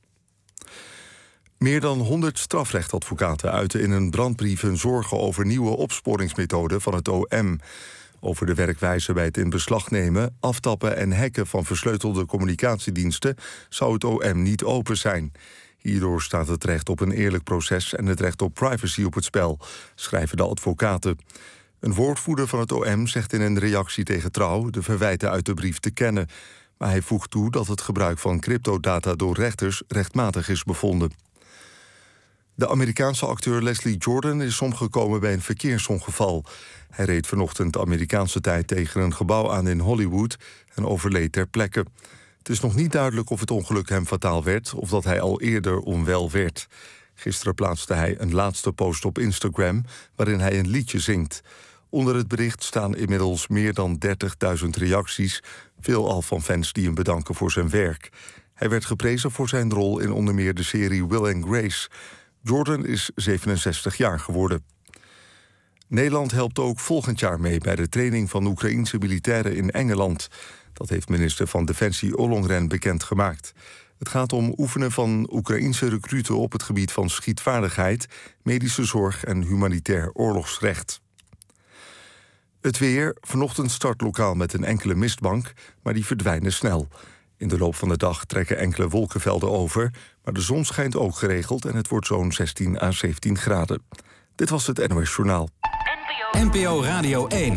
Meer dan 100 strafrechtadvocaten uiten in een brandbrief hun zorgen over nieuwe opsporingsmethoden van het OM. Over de werkwijze bij het in beslag nemen, aftappen en hacken van versleutelde communicatiediensten zou het OM niet open zijn. Hierdoor staat het recht op een eerlijk proces en het recht op privacy op het spel, schrijven de advocaten. Een woordvoerder van het OM zegt in een reactie tegen Trouw de verwijten uit de brief te kennen. Maar hij voegt toe dat het gebruik van cryptodata door rechters rechtmatig is bevonden. De Amerikaanse acteur Leslie Jordan is omgekomen bij een verkeersongeval. Hij reed vanochtend Amerikaanse tijd tegen een gebouw aan in Hollywood en overleed ter plekke. Het is nog niet duidelijk of het ongeluk hem fataal werd of dat hij al eerder onwel werd. Gisteren plaatste hij een laatste post op Instagram waarin hij een liedje zingt. Onder het bericht staan inmiddels meer dan 30.000 reacties, veelal van fans die hem bedanken voor zijn werk. Hij werd geprezen voor zijn rol in onder meer de serie Will and Grace. Jordan is 67 jaar geworden. Nederland helpt ook volgend jaar mee bij de training van Oekraïense militairen in Engeland. Dat heeft minister van Defensie Ollongren bekendgemaakt. Het gaat om oefenen van Oekraïense recruten op het gebied van schietvaardigheid, medische zorg en humanitair oorlogsrecht. Het weer. Vanochtend start lokaal met een enkele mistbank, maar die verdwijnen snel. In de loop van de dag trekken enkele wolkenvelden over, maar de zon schijnt ook geregeld en het wordt zo'n 16 à 17 graden. Dit was het NOS Journaal. NPO Radio 1.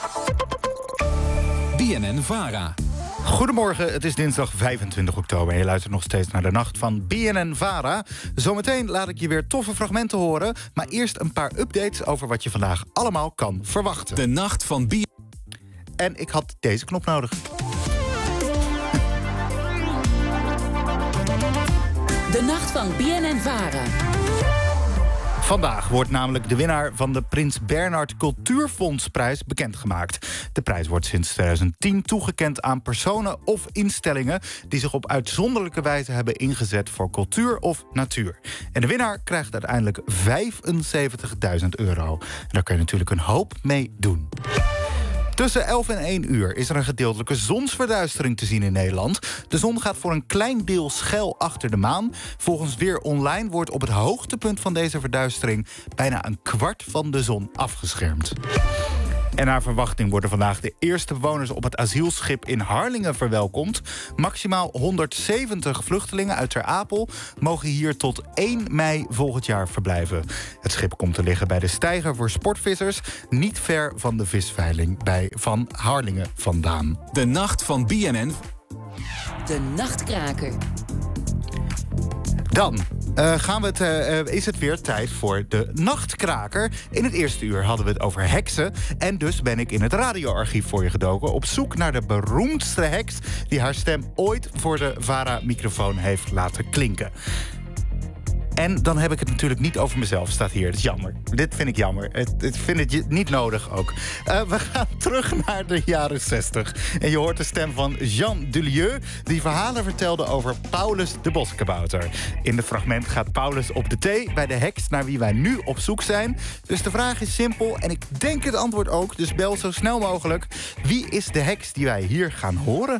BNN-VARA. Goedemorgen, het is dinsdag 25 oktober en je luistert nog steeds naar de nacht van BNN-VARA. Zometeen laat ik je weer toffe fragmenten horen, maar eerst een paar updates over wat je vandaag allemaal kan verwachten. De nacht van En ik had deze knop nodig. De nacht van BNN-VARA. Vandaag wordt namelijk de winnaar van de Prins Bernhard Cultuurfondsprijs bekendgemaakt. De prijs wordt sinds 2010 toegekend aan personen of instellingen die zich op uitzonderlijke wijze hebben ingezet voor cultuur of natuur. En de winnaar krijgt uiteindelijk €75.000. En daar kun je natuurlijk een hoop mee doen. Tussen 11 en 1 uur is er een gedeeltelijke zonsverduistering te zien in Nederland. De zon gaat voor een klein deel schuil achter de maan. Volgens Weer Online wordt op het hoogtepunt van deze verduistering bijna een kwart van de zon afgeschermd. En naar verwachting worden vandaag de eerste bewoners op het asielschip in Harlingen verwelkomd. Maximaal 170 vluchtelingen uit Ter Apel mogen hier tot 1 mei volgend jaar verblijven. Het schip komt te liggen bij de Steiger voor sportvissers, niet ver van de visveiling van Harlingen vandaan. De nacht van BNN. De Nachtkraker. Dan is het weer tijd voor de Nachtkraker. In het eerste uur hadden we het over heksen. En dus ben ik in het radioarchief voor je gedoken, op zoek naar de beroemdste heks die haar stem ooit voor de VARA-microfoon heeft laten klinken. En dan heb ik het natuurlijk niet over mezelf, staat hier. Dat is jammer. Dit vind ik jammer. Ik vind het niet nodig ook. We gaan terug naar de jaren 60. En je hoort de stem van Jean Dulieu, die verhalen vertelde over Paulus de boskabouter. In het fragment gaat Paulus op de thee bij de heks naar wie wij nu op zoek zijn. Dus de vraag is simpel en ik denk het antwoord ook, dus bel zo snel mogelijk. Wie is de heks die wij hier gaan horen?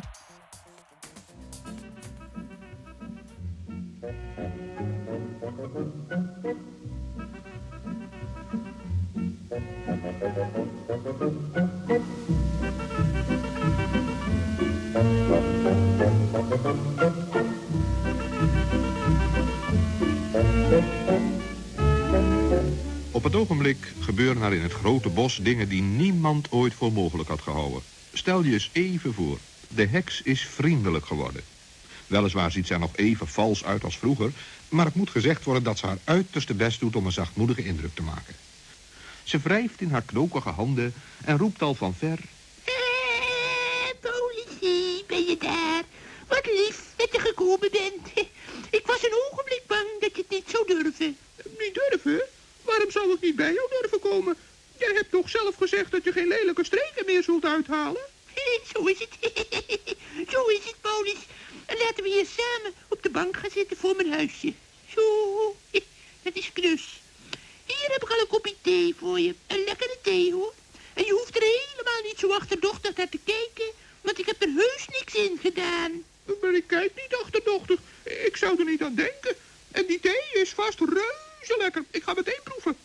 Op het ogenblik gebeuren er in het grote bos dingen die niemand ooit voor mogelijk had gehouden. Stel je eens even voor, de heks is vriendelijk geworden. Weliswaar ziet zij nog even vals uit als vroeger, maar het moet gezegd worden dat ze haar uiterste best doet om een zachtmoedige indruk te maken. Ze wrijft in haar knokige handen en roept al van ver: Politie, ben je daar. Wat lief dat je gekomen bent. Ik was een ogenblik bang dat je het niet zou durven. Niet durven? Waarom zou ik niet bij jou durven komen? Jij hebt toch zelf gezegd dat je geen lelijke streken meer zult uithalen? Zo is het. Zo is het, Paulus. Laten we hier samen op de bank gaan zitten voor mijn huisje. Zo, dat is knus. Hier heb ik al een kopje thee voor je. Een lekkere thee, hoor. En je hoeft er helemaal niet zo achterdochtig naar te kijken, want ik heb er heus niks in gedaan. Maar ik kijk niet achterdochtig. Ik zou er niet aan denken. En die thee is vast reuze lekker. Ik ga meteen proeven.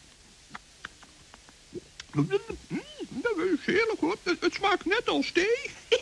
Dat is heerlijk, hoor. Het smaakt net als thee.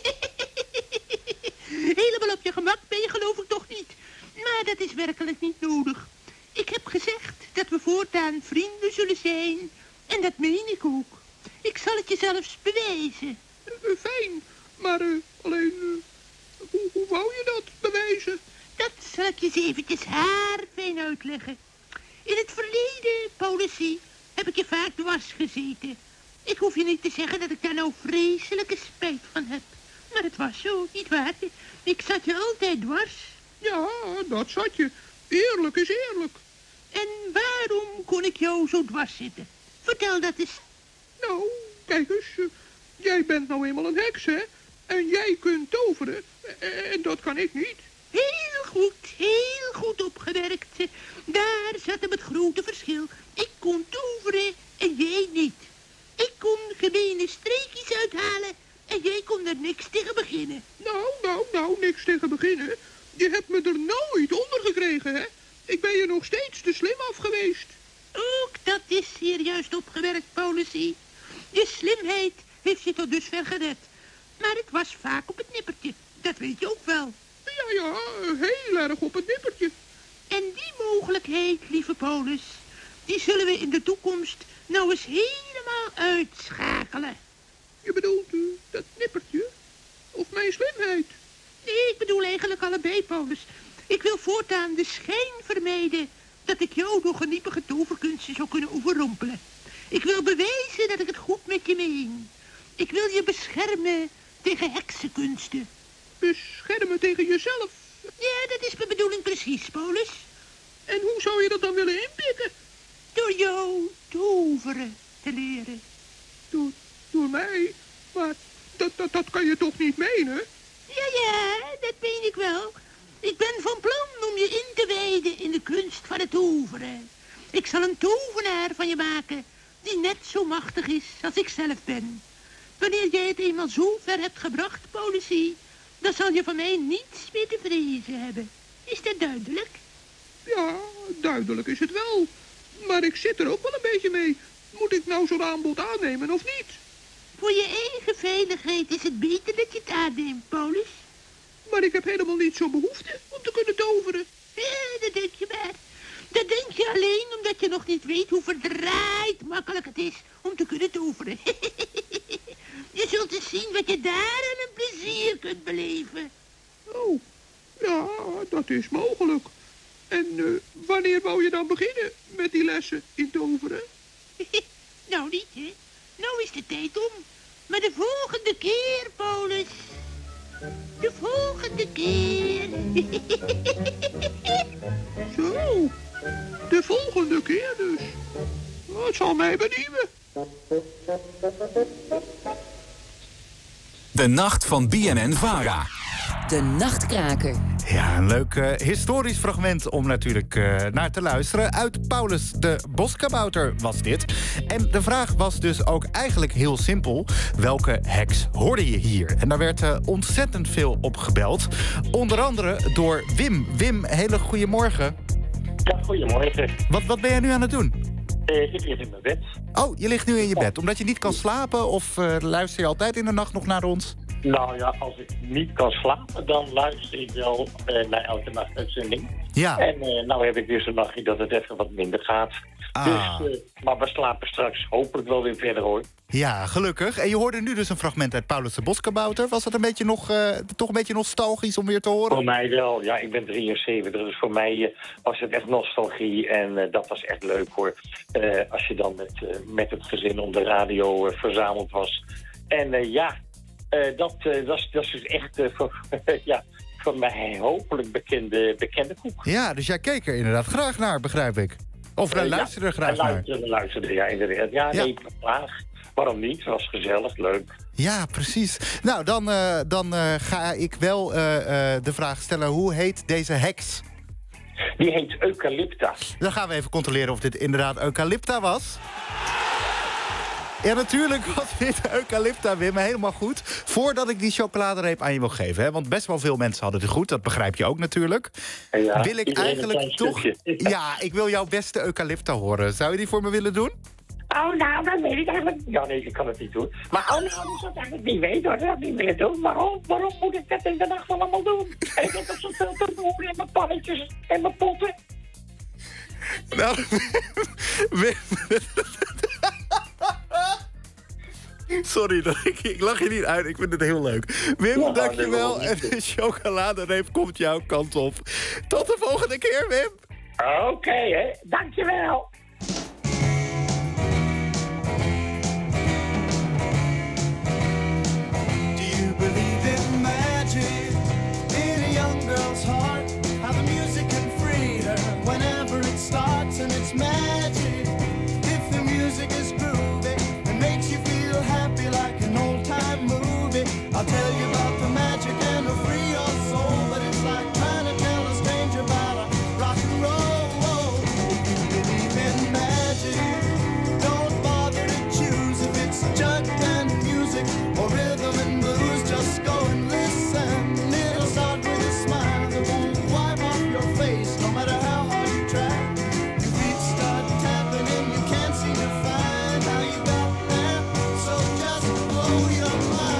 Helemaal op je gemak ben je, geloof ik toch niet. Maar dat is werkelijk niet nodig. Ik heb gezegd dat we voortaan vrienden zullen zijn. En dat meen ik ook. Ik zal het je zelfs bewijzen. Fijn, maar alleen, hoe wou je dat bewijzen? Dat zal ik je eens eventjes haarfijn uitleggen. In het verleden, Paulusie, heb ik je vaak dwars gezeten. Ik hoef je niet te zeggen dat ik daar nou vreselijke spijt van heb. Maar het was zo, nietwaar? Ik zat je altijd dwars. Ja, dat zat je. Eerlijk is eerlijk. En waarom kon ik jou zo dwars zitten? Vertel dat eens. Nou, kijk eens. Jij bent nou eenmaal een heks, hè? En jij kunt toveren. En dat kan ik niet. Heel goed opgewerkt. Daar zat hem het grote verschil. Ik kon toveren en jij niet. Ik kon gemene streekjes uithalen en jij kon er niks tegen beginnen. Nou, niks tegen beginnen. Je hebt me er nooit onder gekregen, hè? Ik ben je nog steeds te slim af geweest. Ook dat is hier juist opgewerkt, Paulusie. Je slimheid heeft je tot dusver gered. Maar het was vaak op het nippertje. Dat weet je ook wel. Ja, heel erg op het nippertje. En die mogelijkheid, lieve Paulus, die zullen we in de toekomst nou eens helemaal uitschakelen. Je bedoelt dat nippertje? Of mijn slimheid? Nee, ik bedoel eigenlijk allebei, Paulus. Ik wil voortaan de schijn vermijden dat ik jou door geniepige toverkunsten zou kunnen overrompelen. Ik wil bewijzen dat ik het goed met je meen. Ik wil je beschermen tegen heksenkunsten. Beschermen tegen jezelf? Ja, dat is mijn bedoeling precies, Paulus. En hoe zou je dat dan willen inpikken? Door jou toveren te leren. Door mij? Maar dat kan je toch niet menen? Ja, dat meen ik wel. Ik ben van plan om je in te wijden in de kunst van het toveren. Ik zal een tovenaar van je maken die net zo machtig is als ik zelf ben. Wanneer jij het eenmaal zo ver hebt gebracht, Paulusie, dan zal je van mij niets meer te vrezen hebben. Is dat duidelijk? Ja, duidelijk is het wel. Maar ik zit er ook wel een beetje mee. Moet ik nou zo'n aanbod aannemen of niet? Voor je eigen veiligheid is het beter dat je het aanneemt, Paulus. Maar ik heb helemaal niet zo'n behoefte om te kunnen toveren. Ja, dat denk je maar. Dat denk je alleen omdat je nog niet weet hoe verdraaid makkelijk het is om te kunnen toveren. Je zult eens zien wat je daar aan een plezier kunt beleven. Oh, ja, dat is mogelijk. En wanneer wou je dan beginnen met die lessen in toveren? Nou niet, hè. Nou is de tijd om. Maar de volgende keer, Paulus. De volgende keer. Zo, de volgende keer dus. Het zal mij benieuwen. De nacht van BNN-VARA. De Nachtkraker. Ja, een leuk historisch fragment om natuurlijk naar te luisteren. Uit Paulus de Boskabouter was dit. En de vraag was dus ook eigenlijk heel simpel. Welke heks hoorde je hier? En daar werd ontzettend veel op gebeld. Onder andere door Wim. Wim, hele goedemorgen. Ja, goedemorgen. Wat ben jij nu aan het doen? Ik lig in mijn bed. Oh, je ligt nu in je bed. Omdat je niet kan slapen? Of luister je altijd in de nacht nog naar ons? Nou ja, als ik niet kan slapen, dan luister ik wel naar elke nachtuitzending. Ja. En nou heb ik dus een nachtje dat het even wat minder gaat. Dus, maar we slapen straks hopelijk wel weer verder, hoor. Ja, gelukkig. En je hoorde nu dus een fragment uit Paulus de Boskabouter. Was dat een beetje toch een beetje nostalgisch om weer te horen? Voor mij wel. Ja, ik ben 73, dus voor mij was het echt nostalgie. En dat was echt leuk, hoor. Als je dan met het gezin om de radio verzameld was. En Dat is dus echt voor mij hopelijk bekende koek. Ja, dus jij keek er inderdaad graag naar, begrijp ik. Of luisterde er graag naar. Luisterde, ja, inderdaad. Ja, nee, graag. Waarom niet? Het was gezellig, leuk. Ja, precies. Nou, dan ga ik wel de vraag stellen, hoe heet deze heks? Die heet Eucalypta. Dan gaan we even controleren of dit inderdaad Eucalypta was. Ja, natuurlijk was dit Eucalypta, Wim. Helemaal goed. Voordat ik die chocoladereep aan je wil geven, hè, want best wel veel mensen hadden het goed. Dat begrijp je ook natuurlijk. Ja, wil ik eigenlijk toch... Ja, ik wil jouw beste Eucalypta horen. Zou je die voor me willen doen? Oh, nou, dat weet ik eigenlijk. Ja, nee, ik kan het niet doen. Maar ik zou het eigenlijk niet weten, hoor. Dat niet willen doen. Waarom moet ik dat in de nacht allemaal doen? En ik heb toch zoveel te doen in mijn pannetjes en mijn potten. Nou, sorry, ik lach je niet uit. Ik vind het heel leuk. Wim, ja, dankjewel. En de chocoladereep komt jouw kant op. Tot de volgende keer, Wim. Oké, hè. Dankjewel. I'll tell you about the magic and it'll free your soul, but it's like trying to tell a stranger about a rock and roll. If you believe in magic, don't bother to choose if it's jug band music or rhythm and blues. Just go and listen. It'll start with a smile that won't wipe off your face, no matter how hard you try. Your feet start tapping and you can't seem to find how you got there. So just blow your mind.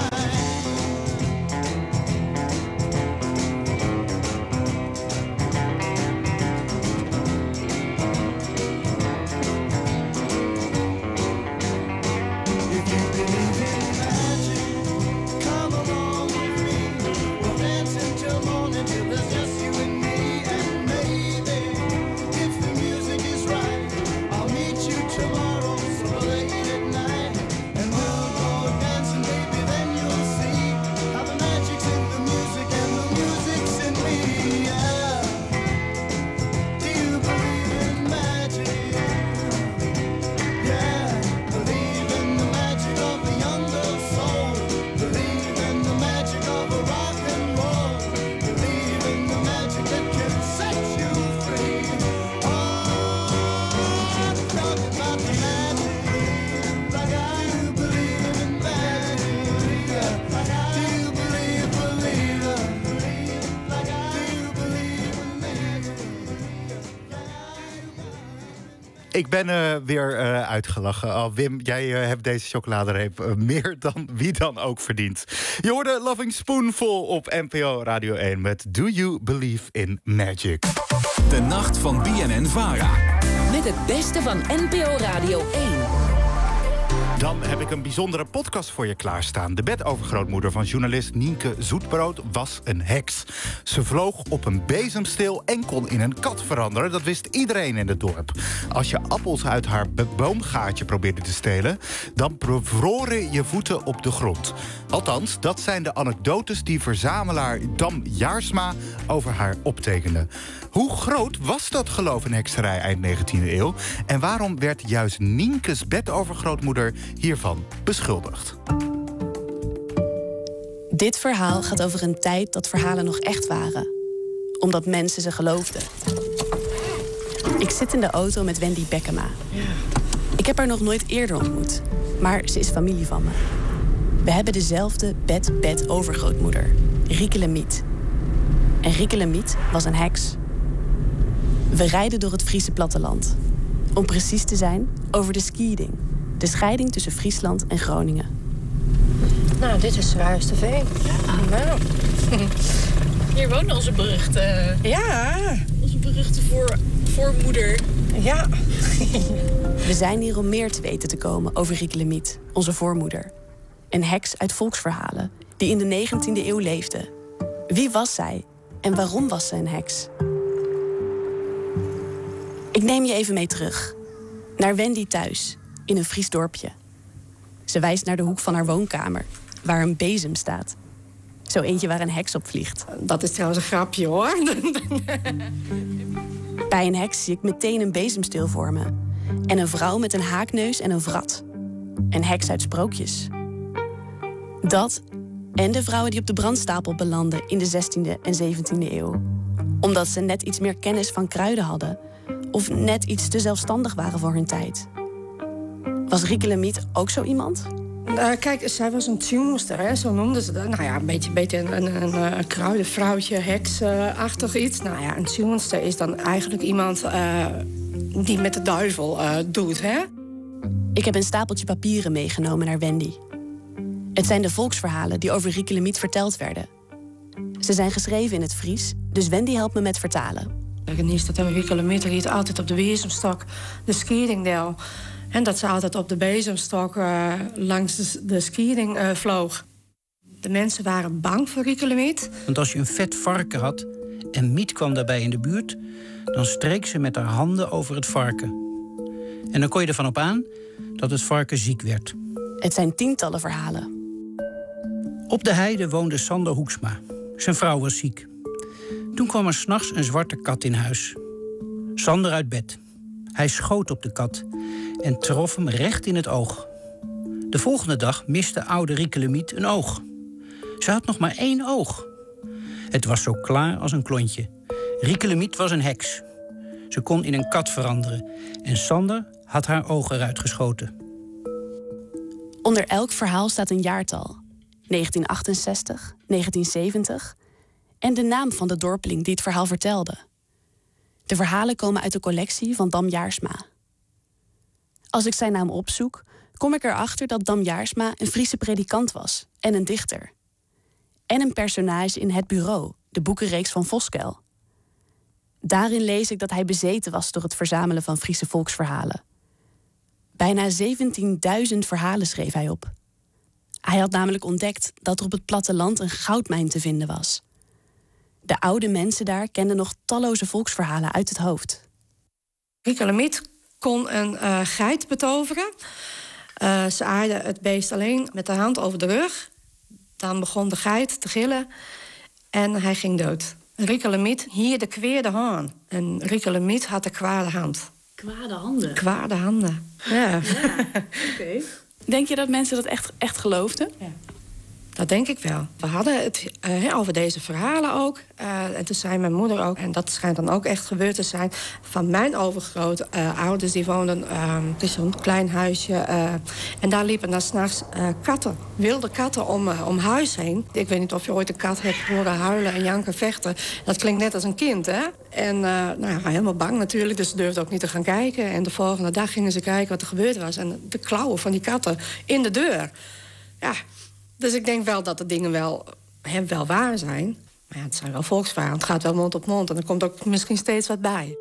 Ik ben weer uitgelachen. Wim, jij hebt deze chocoladereep meer dan wie dan ook verdiend. Je hoorde Loving Spoonful op NPO Radio 1 met Do You Believe in Magic? De nacht van BNN-VARA. Met het beste van NPO Radio 1. Dan heb ik een bijzondere podcast voor je klaarstaan. De bedovergrootmoeder van journalist Nienke Zoetbrood was een heks. Ze vloog op een bezemsteel en kon in een kat veranderen. Dat wist iedereen in het dorp. Als je appels uit haar boomgaatje probeerde te stelen, dan bevroren je voeten op de grond. Althans, dat zijn de anekdotes die verzamelaar Dam Jaarsma over haar optekende. Hoe groot was dat geloof in hekserij eind 19e eeuw? En waarom werd juist Nienkes bedovergrootmoeder hiervan beschuldigd? Dit verhaal gaat over een tijd dat verhalen nog echt waren. Omdat mensen ze geloofden. Ik zit in de auto met Wendy Bekkema. Ik heb haar nog nooit eerder ontmoet. Maar ze is familie van me. We hebben dezelfde bedovergrootmoeder, Rieke Lemiet. En Rieke Lemiet was een heks. We rijden door het Friese platteland. Om precies te zijn, over de Skieding. De scheiding tussen Friesland en Groningen. Nou, dit is Zwaarsterveen. Nou. Hier woont onze beruchte... Ja. Onze beruchte voormoeder. Ja. We zijn hier om meer te weten te komen over Rieke Lemiet, onze voormoeder. Een heks uit volksverhalen, die in de 19e eeuw leefde. Wie was zij en waarom was ze een heks? Ik neem je even mee terug. Naar Wendy thuis, in een Fries dorpje. Ze wijst naar de hoek van haar woonkamer. waar een bezem staat. Zo eentje waar een heks op vliegt. Dat is trouwens een grapje, hoor. Bij een heks zie ik meteen een bezemsteel voor me. En een vrouw met een haakneus en een vrat. Een heks uit sprookjes. Dat en de vrouwen die op de brandstapel belanden in de 16e en 17e eeuw. Omdat ze net iets meer kennis van kruiden hadden. Of net iets te zelfstandig waren voor hun tijd. Was Rieke Lemiet ook zo iemand? Kijk, zij was een tunester, hè? Zo noemden ze dat. Nou ja, een beetje een kruidenvrouwtje, heksachtig iets. Nou ja, een tunester is dan eigenlijk iemand die met de duivel doet, hè? Ik heb een stapeltje papieren meegenomen naar Wendy. Het zijn de volksverhalen die over Rieke Lemiet verteld werden. Ze zijn geschreven in het Fries, dus Wendy helpt me met vertalen. En hier staat Rieke Lemiet liet altijd op de bezemstok de skiedingdel. En dat ze altijd op de bezemstok langs de skieding vloog. De mensen waren bang voor Rieke Lemiet. Want als je een vet varken had en Miet kwam daarbij in de buurt, dan streek ze met haar handen over het varken. En dan kon je ervan op aan dat het varken ziek werd. Het zijn tientallen verhalen. Op de heide woonde Sander Hoeksma. Zijn vrouw was ziek. Toen kwam er 's nachts een zwarte kat in huis. Sander uit bed. Hij schoot op de kat en trof hem recht in het oog. De volgende dag miste oude Rieke Lemiet een oog. Ze had nog maar 1 oog. Het was zo klaar als een klontje. Rieke Lemiet was een heks. Ze kon in een kat veranderen. En Sander had haar ogen eruit geschoten. Onder elk verhaal staat een jaartal. 1968, 1970... en de naam van de dorpeling die het verhaal vertelde. De verhalen komen uit de collectie van Dam Jaarsma. Als ik zijn naam opzoek, kom ik erachter dat Dam Jaarsma een Friese predikant was en een dichter. En een personage in Het Bureau, de boekenreeks van Voskuil. Daarin lees ik dat hij bezeten was door het verzamelen van Friese volksverhalen. Bijna 17.000 verhalen schreef hij op. Hij had namelijk ontdekt dat er op het platteland een goudmijn te vinden was. De oude mensen daar kenden nog talloze volksverhalen uit het hoofd. Rieke Lemiet kon een geit betoveren. Ze aaide het beest alleen met de hand over de rug. Dan begon de geit te gillen en hij ging dood. Rieke Lemiet hier de kweerde haan. En Rieke Lemiet had de kwade hand. Kwade handen? Kwade handen, ja. Oké. Denk je dat mensen dat echt geloofden? Ja. Dat denk ik wel. We hadden het over deze verhalen ook. En toen zei mijn moeder ook, en dat schijnt dan ook echt gebeurd te zijn, van mijn overgrootouders, die woonden het is zo'n klein huisje. En daar liepen dan 's nachts katten, wilde katten om huis heen. Ik weet niet of je ooit een kat hebt horen huilen en janken, vechten. Dat klinkt net als een kind, hè? En nou ja, helemaal bang natuurlijk, dus ze durfden ook niet te gaan kijken. En de volgende dag gingen ze kijken wat er gebeurd was. En de klauwen van die katten in de deur. Ja. Dus ik denk wel dat de dingen wel waar zijn. Maar ja, het zijn wel volksverhalen. Het gaat wel mond op mond. En er komt ook misschien steeds wat bij.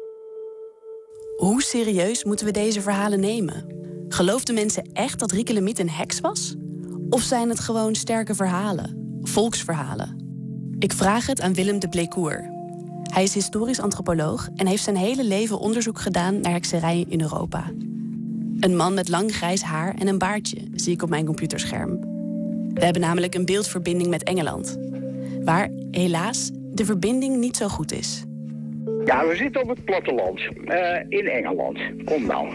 Hoe serieus moeten we deze verhalen nemen? Geloofden mensen echt dat Rieke Lemiet een heks was? Of zijn het gewoon sterke verhalen? Volksverhalen? Ik vraag het aan Willem de Bleecour. Hij is historisch antropoloog en heeft zijn hele leven onderzoek gedaan naar hekserij in Europa. Een man met lang grijs haar en een baardje, zie ik op mijn computerscherm. We hebben namelijk een beeldverbinding met Engeland. Waar, helaas, de verbinding niet zo goed is. Ja, we zitten op het platteland. In Engeland. Kom nou.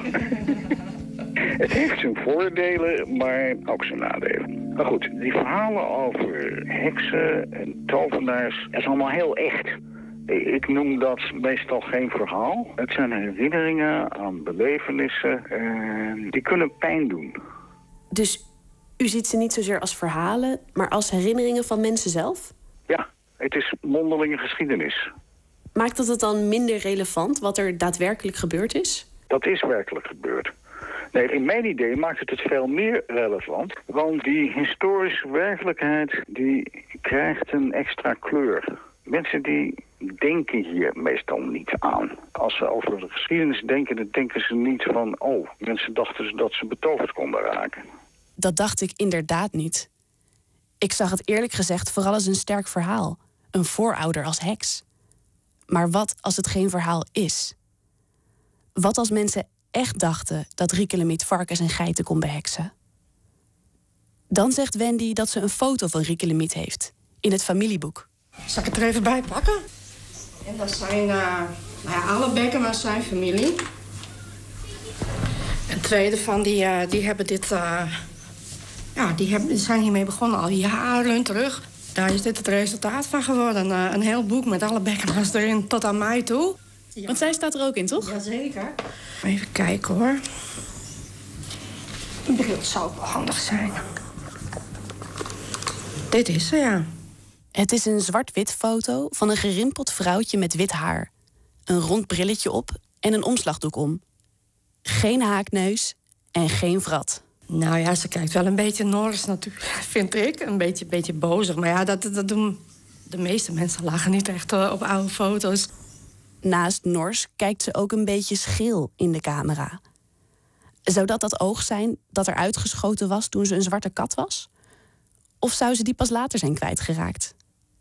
Het heeft zijn voordelen, maar ook zijn nadelen. Maar goed, die verhalen over heksen en tovenaars, dat is allemaal heel echt. Ik noem dat meestal geen verhaal. Het zijn herinneringen aan belevenissen. Die kunnen pijn doen. Dus u ziet ze niet zozeer als verhalen, maar als herinneringen van mensen zelf? Ja, het is mondelinge geschiedenis. Maakt dat het dan minder relevant wat er daadwerkelijk gebeurd is? Dat is werkelijk gebeurd. Nee, in mijn idee maakt het veel meer relevant. Want die historische werkelijkheid die krijgt een extra kleur. Mensen die denken hier meestal niet aan. Als ze over de geschiedenis denken, dan denken ze niet van, oh, mensen dachten dat ze betoverd konden raken. Dat dacht ik inderdaad niet. Ik zag het eerlijk gezegd vooral als een sterk verhaal. Een voorouder als heks. Maar wat als het geen verhaal is? Wat als mensen echt dachten dat Rieke Lemiet varkens en geiten kon beheksen? Dan zegt Wendy dat ze een foto van Rieke Lemiet heeft. In het familieboek. Zal ik het er even bij pakken? En dat zijn alle Bekkema's zijn familie. En tweede van die hebben dit... die zijn hiermee begonnen al jaren terug. Daar is dit het resultaat van geworden. Een heel boek met alle Bekkema's erin tot aan mij toe. Ja. Want zij staat er ook in, toch? Jazeker. Even kijken, hoor. Een bril zou wel handig zijn. Dit is ze, ja. Het is een zwart-wit foto van een gerimpeld vrouwtje met wit haar. Een rond brilletje op en een omslagdoek om. Geen haakneus en geen vrat. Nou ja, ze kijkt wel een beetje Nors natuurlijk, vind ik. Een beetje bozig. Maar ja, dat doen... De meeste mensen lachen niet echt op oude foto's. Naast Nors kijkt ze ook een beetje scheel in de camera. Zou dat oog zijn dat er uitgeschoten was toen ze een zwarte kat was? Of zou ze die pas later zijn kwijtgeraakt?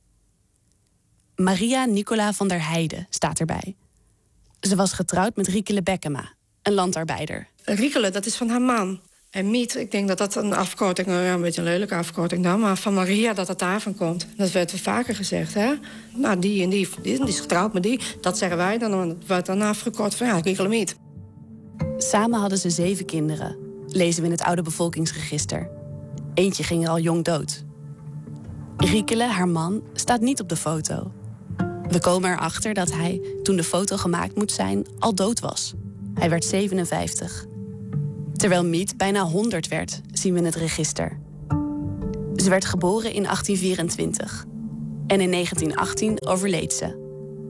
Maria Nicola van der Heijden staat erbij. Ze was getrouwd met Riekele Bekkema, een landarbeider. Riekele, dat is van haar man. En Miet, ik denk dat dat een afkorting, een beetje een lelijke afkorting dan... maar van Maria dat het daarvan komt. Dat werd vaker gezegd, hè. Nou, die en die is getrouwd met die. Dat zeggen wij dan, en dat wordt dan afgekort van Riekele Miet. Samen hadden ze 7 kinderen, lezen we in het oude bevolkingsregister. Eentje ging er al jong dood. Riekele, haar man, staat niet op de foto. We komen erachter dat hij, toen de foto gemaakt moet zijn, al dood was. Hij werd 57. Terwijl Miet bijna 100 werd, zien we in het register. Ze werd geboren in 1824. En in 1918 overleed ze.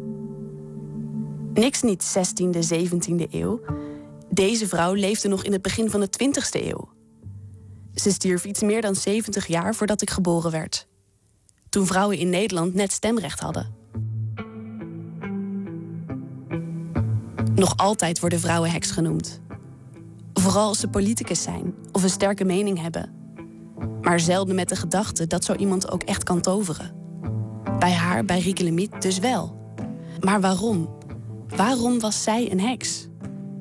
Niks niet 16e, 17e eeuw. Deze vrouw leefde nog in het begin van de 20e eeuw. Ze stierf iets meer dan 70 jaar voordat ik geboren werd. Toen vrouwen in Nederland net stemrecht hadden. Nog altijd worden vrouwen heks genoemd. Vooral als ze politicus zijn of een sterke mening hebben. Maar zelden met de gedachte dat zo iemand ook echt kan toveren. Bij haar, bij Rieke Lemiet, dus wel. Maar waarom? Waarom was zij een heks?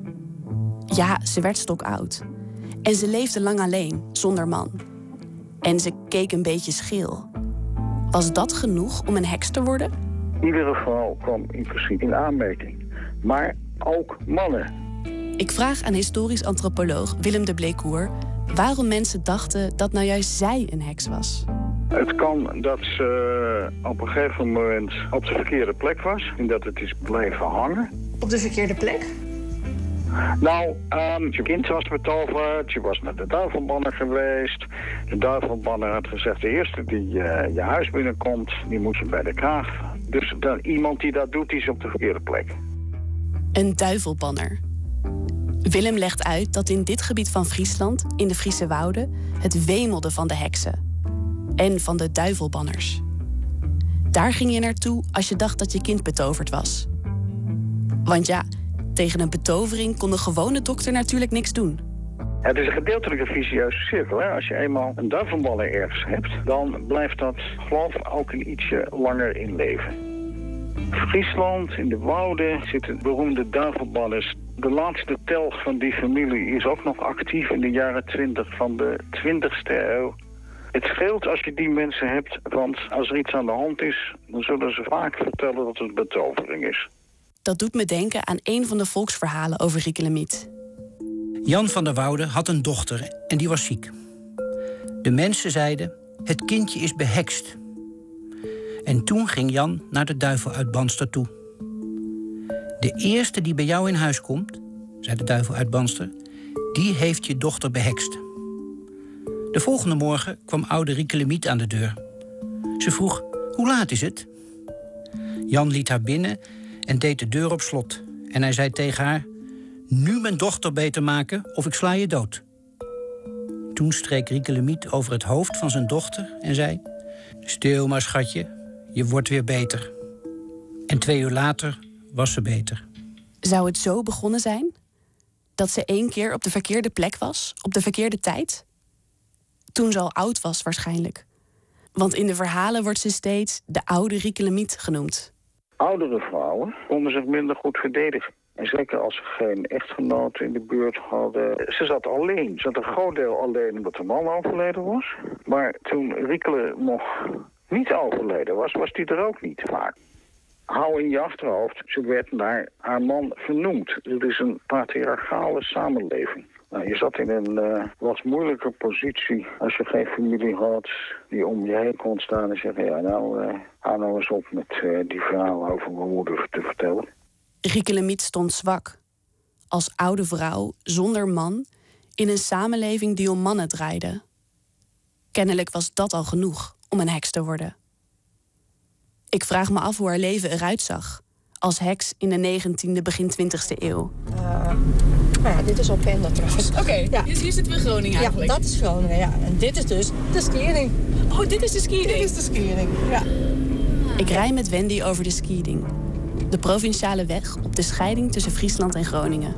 Ja, ze werd stokoud. En ze leefde lang alleen, zonder man. En ze keek een beetje scheel. Was dat genoeg om een heks te worden? Iedere vrouw kwam in principe in aanmerking. Maar ook mannen. Ik vraag aan historisch antropoloog Willem de Bleekoer waarom mensen dachten dat nou juist zij een heks was. Het kan dat ze op een gegeven moment op de verkeerde plek was. En dat het is blijven hangen. Op de verkeerde plek? Nou, je kind was betoverd, je was naar de duivelbanner geweest. De duivelbanner had gezegd, de eerste die je huis binnenkomt, die moet je bij de kraag. Dus dan, iemand die dat doet, die is op de verkeerde plek. Een duivelbanner. Willem legt uit dat in dit gebied van Friesland, in de Friese wouden, het wemelde van de heksen. En van de duivelbanners. Daar ging je naartoe als je dacht dat je kind betoverd was. Want ja, tegen een betovering kon de gewone dokter natuurlijk niks doen. Het is een gedeeltelijke vicieuze cirkel. Hè? Als je eenmaal een duivelbanner ergens hebt, dan blijft dat geloof ook een ietsje langer in leven. Friesland, in de wouden, zitten beroemde duivelbanners. De laatste telg van die familie is ook nog actief in de jaren 20 van de 20e eeuw. Het scheelt als je die mensen hebt, want als er iets aan de hand is, dan zullen ze vaak vertellen dat het betovering is. Dat doet me denken aan een van de volksverhalen over Rieke Lemiet. Jan van der Woude had een dochter en die was ziek. De mensen zeiden, het kindje is behekst. En toen ging Jan naar de duiveluitbanster toe. De eerste die bij jou in huis komt, zei de duiveluitbanster, die heeft je dochter behekst. De volgende morgen kwam oude Rieke Lemiet aan de deur. Ze vroeg, hoe laat is het? Jan liet haar binnen en deed de deur op slot. En hij zei tegen haar, nu mijn dochter beter maken of ik sla je dood. Toen streek Rieke Lemiet over het hoofd van zijn dochter en zei, stil maar schatje, je wordt weer beter. En 2 uur later was ze beter. Zou het zo begonnen zijn? Dat ze 1 keer op de verkeerde plek was, op de verkeerde tijd? Toen ze al oud was waarschijnlijk. Want in de verhalen wordt ze steeds de oude Rieke Lemiet genoemd. Oudere vrouwen konden zich minder goed verdedigen. En zeker als ze geen echtgenoot in de buurt hadden. Ze zat alleen. Ze had een groot deel alleen omdat de man overleden was. Maar toen Riekele nog niet overleden was die er ook niet vaak. Hou in je achterhoofd, ze werd naar haar man vernoemd. Het is een patriarchale samenleving. Nou, je zat in een wat moeilijke positie als je geen familie had die om je heen kon staan en zeggen, ja hou nou eens op met die verhalen over mijn moeder te vertellen. Rieke Lemiet stond zwak. Als oude vrouw, zonder man, in een samenleving die om mannen draaide. Kennelijk was dat al genoeg om een heks te worden. Ik vraag me af hoe haar leven eruit zag. Als heks in de 19e, begin 20e eeuw. Ja, dit is Openda trouwens. Oké, ja. Dus hier zitten we Groningen eigenlijk. Ja, dat is Groningen, ja. En dit is dus de skiering. Oh, dit is de skiering? Dit is de skiering, ja. Ik rij met Wendy over de Skieding. De provinciale weg op de scheiding tussen Friesland en Groningen.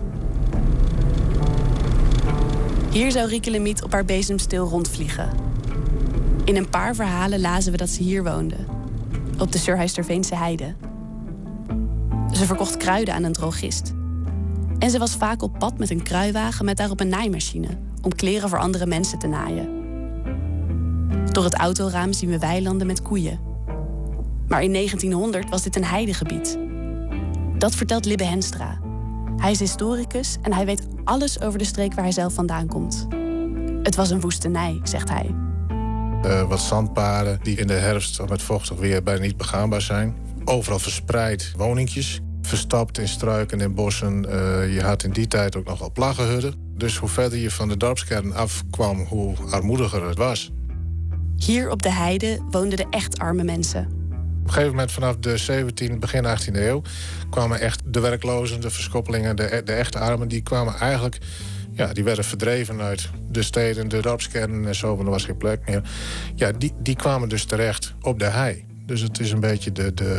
Hier zou Rieke Lemiet op haar bezemsteel rondvliegen. In een paar verhalen lazen we dat ze hier woonde. Op de Surhuisterveense heide. Ze verkocht kruiden aan een drogist. En ze was vaak op pad met een kruiwagen met daarop een naaimachine, om kleren voor andere mensen te naaien. Door het autoraam zien we weilanden met koeien. Maar in 1900 was dit een heidegebied. Dat vertelt Libbe Henstra. Hij is historicus en hij weet alles over de streek waar hij zelf vandaan komt. Het was een woestenij, zegt hij. Wat zandpaden die in de herfst met vochtig weer bijna niet begaanbaar zijn. Overal verspreid woningjes. Verstapt in struiken en bossen. Je had in die tijd ook nog wel plaggenhudden. Dus hoe verder je van de dorpskern afkwam, hoe armoediger het was. Hier op de heide woonden de echt arme mensen. Op een gegeven moment vanaf de 17e, begin 18e eeuw... kwamen echt de werklozen, de verskoppelingen, de echte armen... die kwamen eigenlijk, ja, die werden verdreven uit de steden, de dorpskernen en zo... want er was geen plek meer. Ja, die kwamen dus terecht op de hei. Dus het is een beetje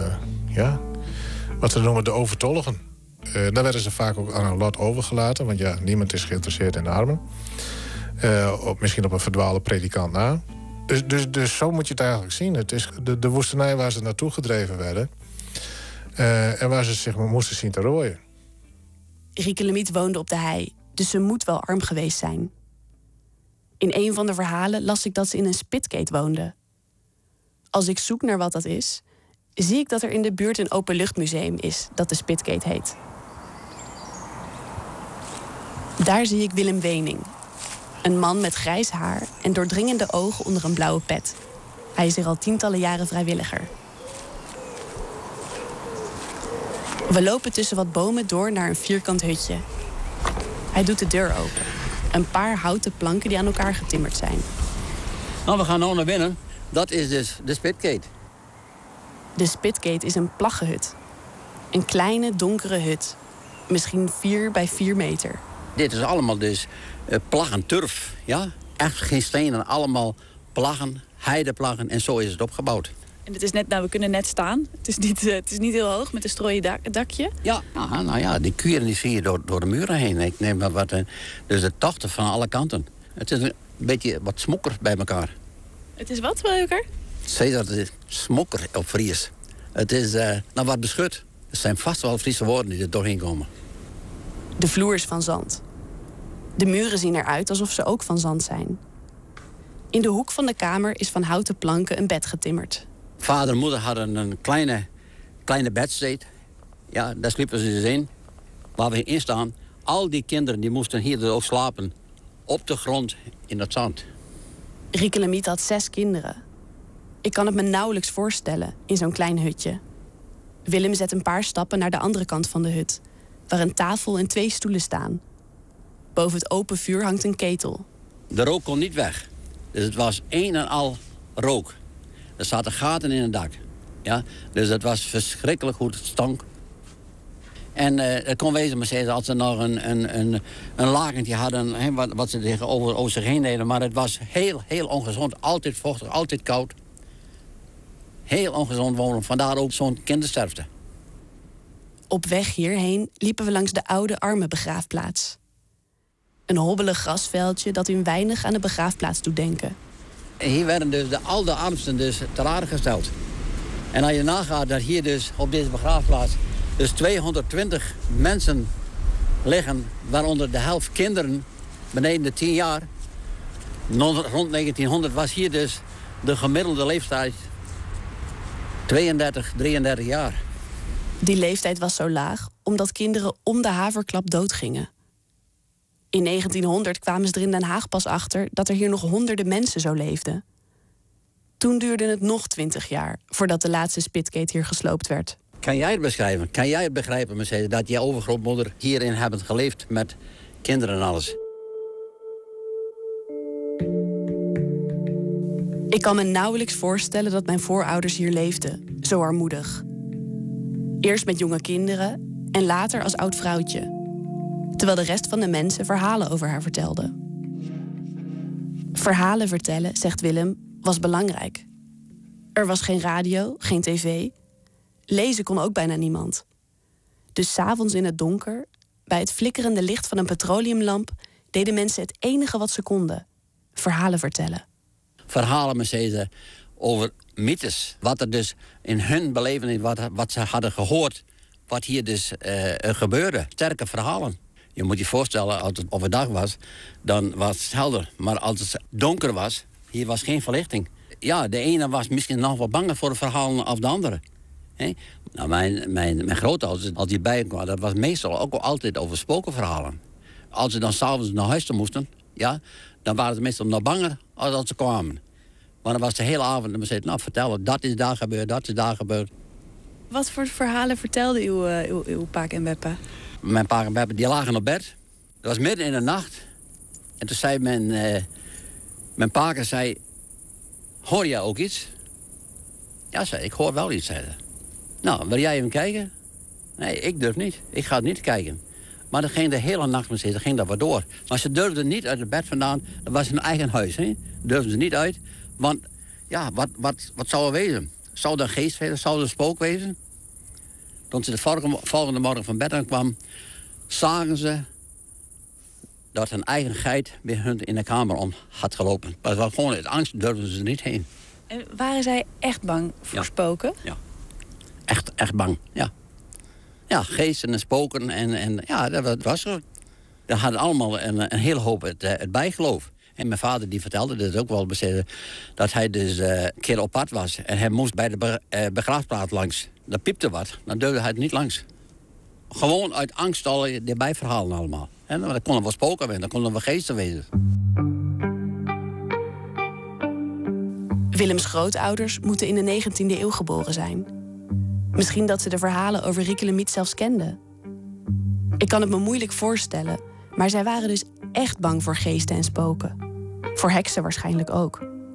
wat we noemen de overtolligen. Daar werden ze vaak ook aan een lot overgelaten... want ja, niemand is geïnteresseerd in de armen. Misschien op een verdwaalde predikant na... Dus zo moet je het eigenlijk zien. Het is de woestenij waar ze naartoe gedreven werden. En waar ze zich moesten zien te rooien. Rieke Lemiet woonde op de hei, dus ze moet wel arm geweest zijn. In een van de verhalen las ik dat ze in een spitkeet woonde. Als ik zoek naar wat dat is, zie ik dat er in de buurt een openluchtmuseum is dat de Spitkeet heet. Daar zie ik Willem Wening. Een man met grijs haar en doordringende ogen onder een blauwe pet. Hij is er al tientallen jaren vrijwilliger. We lopen tussen wat bomen door naar een vierkant hutje. Hij doet de deur open. Een paar houten planken die aan elkaar getimmerd zijn. Nou, we gaan nu naar binnen. Dat is dus de Spitkeet. De Spitkeet is een plaggenhut. Een kleine, donkere hut. Misschien 4 bij 4 meter. Dit is allemaal dus plaggen turf, ja? Echt geen stenen, allemaal plaggen, heideplaggen en zo is het opgebouwd. En het is net, we kunnen net staan. Het is niet heel hoog met een strooien dakje. Ja, nou ja, die kuren die zie je door de muren heen. Ik neem maar wat, dus de tochten van alle kanten. Het is een beetje wat smokker bij elkaar. Het is wat bij elkaar? Zeg dat het is smokker op Fries. Het is wat beschut. Het zijn vast wel Friese woorden die er doorheen komen. De vloer is van zand. De muren zien eruit alsof ze ook van zand zijn. In de hoek van de kamer is van houten planken een bed getimmerd. Vader en moeder hadden een kleine bedsteed. Ja, daar sliepen ze dus in. Waar we in staan. Al die kinderen die moesten hier dus ook slapen. Op de grond in het zand. Rieke Lemiet had 6 kinderen. Ik kan het me nauwelijks voorstellen in zo'n klein hutje. Willem zet een paar stappen naar de andere kant van de hut, waar een tafel en 2 stoelen staan. Boven het open vuur hangt een ketel. De rook kon niet weg. Dus het was een en al rook. Er zaten gaten in het dak. Ja? Dus het was verschrikkelijk goed, het stank. En het kon wezen, maar steeds als ze nog een lakentje hadden, wat ze over zich heen deden. Maar het was heel, heel ongezond. Altijd vochtig, altijd koud. Heel ongezond wonen, vandaar ook zo'n kindersterfte. Op weg hierheen liepen we langs de oude armenbegraafplaats. Een hobbelig grasveldje dat u weinig aan de begraafplaats doet denken. Hier werden dus al de armsten dus ter aarde gesteld. En als je nagaat dat hier dus op deze begraafplaats Dus 220 mensen liggen, waaronder de helft kinderen beneden de 10 jaar. Rond 1900 was hier dus de gemiddelde leeftijd 32, 33 jaar. Die leeftijd was zo laag omdat kinderen om de haverklap doodgingen. In 1900 kwamen ze er in Den Haag pas achter dat er hier nog honderden mensen zo leefden. Toen duurde het nog 20 jaar voordat de laatste spitgate hier gesloopt werd. Kan jij het beschrijven? Kan jij het begrijpen, Mercedes, dat je overgrootmoeder hierin hebben geleefd met kinderen en alles? Ik kan me nauwelijks voorstellen dat mijn voorouders hier leefden, zo armoedig. Eerst met jonge kinderen en later als oud vrouwtje. Terwijl de rest van de mensen verhalen over haar vertelde. Verhalen vertellen, zegt Willem, was belangrijk. Er was geen radio, geen tv. Lezen kon ook bijna niemand. Dus 's avonds in het donker, bij het flikkerende licht van een petroleumlamp, deden mensen het enige wat ze konden: verhalen vertellen. Verhalen, Mercedes, over mythes. Wat er dus in hun beleving, wat ze hadden gehoord, wat hier dus gebeurde. Sterke verhalen. Je moet je voorstellen, als het overdag was, dan was het helder. Maar als het donker was, hier was geen verlichting. Ja, de ene was misschien nog wat banger voor de verhalen dan de andere. He? Nou, mijn grootouders, als die bijkwamen, dat was meestal ook altijd over spokenverhalen. Als ze dan s'avonds naar huis toe moesten, ja, dan waren ze meestal nog banger als ze kwamen. Maar dan was de hele avond en dan zei nou, vertellen, dat is daar gebeurd, dat is daar gebeurd. Wat voor verhalen vertelde uw paak en Beppe? Mijn paak en Beppe, die lagen op bed. Dat was midden in de nacht. En toen zei mijn paak zei, hoor jij ook iets? Ja, zei ik hoor wel iets, zei ze. Nou, wil jij even kijken? Nee, ik durf niet. Ik ga niet kijken. Maar dan ging de hele nacht met zitten, ging dat wat door. Maar ze durfden niet uit het bed vandaan. Dat was hun eigen huis, hè? Durfden ze niet uit. Want, ja, wat zou er wezen? Zou er een geest wezen? Zou er een spook wezen? Toen ze de volgende morgen van bed aankwam, zagen ze dat een eigen geit bij hun in de kamer om had gelopen. Maar het was gewoon uit angst, durfden ze er niet heen. En waren zij echt bang voor spoken? Ja. Echt bang, ja. Ja, geesten en spoken en ja, dat was zo. Dat hadden allemaal een hele hoop het bijgeloof. En mijn vader die vertelde dit ook wel bezeten, dat hij dus een keer op pad was. En hij moest bij de begraafplaats langs. Dat piepte wat, dan durfde hij het niet langs. Gewoon uit angst al die bijverhalen allemaal. En dan kon er wel spoken wezen, dan kon er wel geesten wezen. Willems grootouders moeten in de 19e eeuw geboren zijn. Misschien dat ze de verhalen over Riekelemiet zelfs kenden. Ik kan het me moeilijk voorstellen, maar zij waren dus echt bang voor geesten en spoken. Voor heksen waarschijnlijk ook.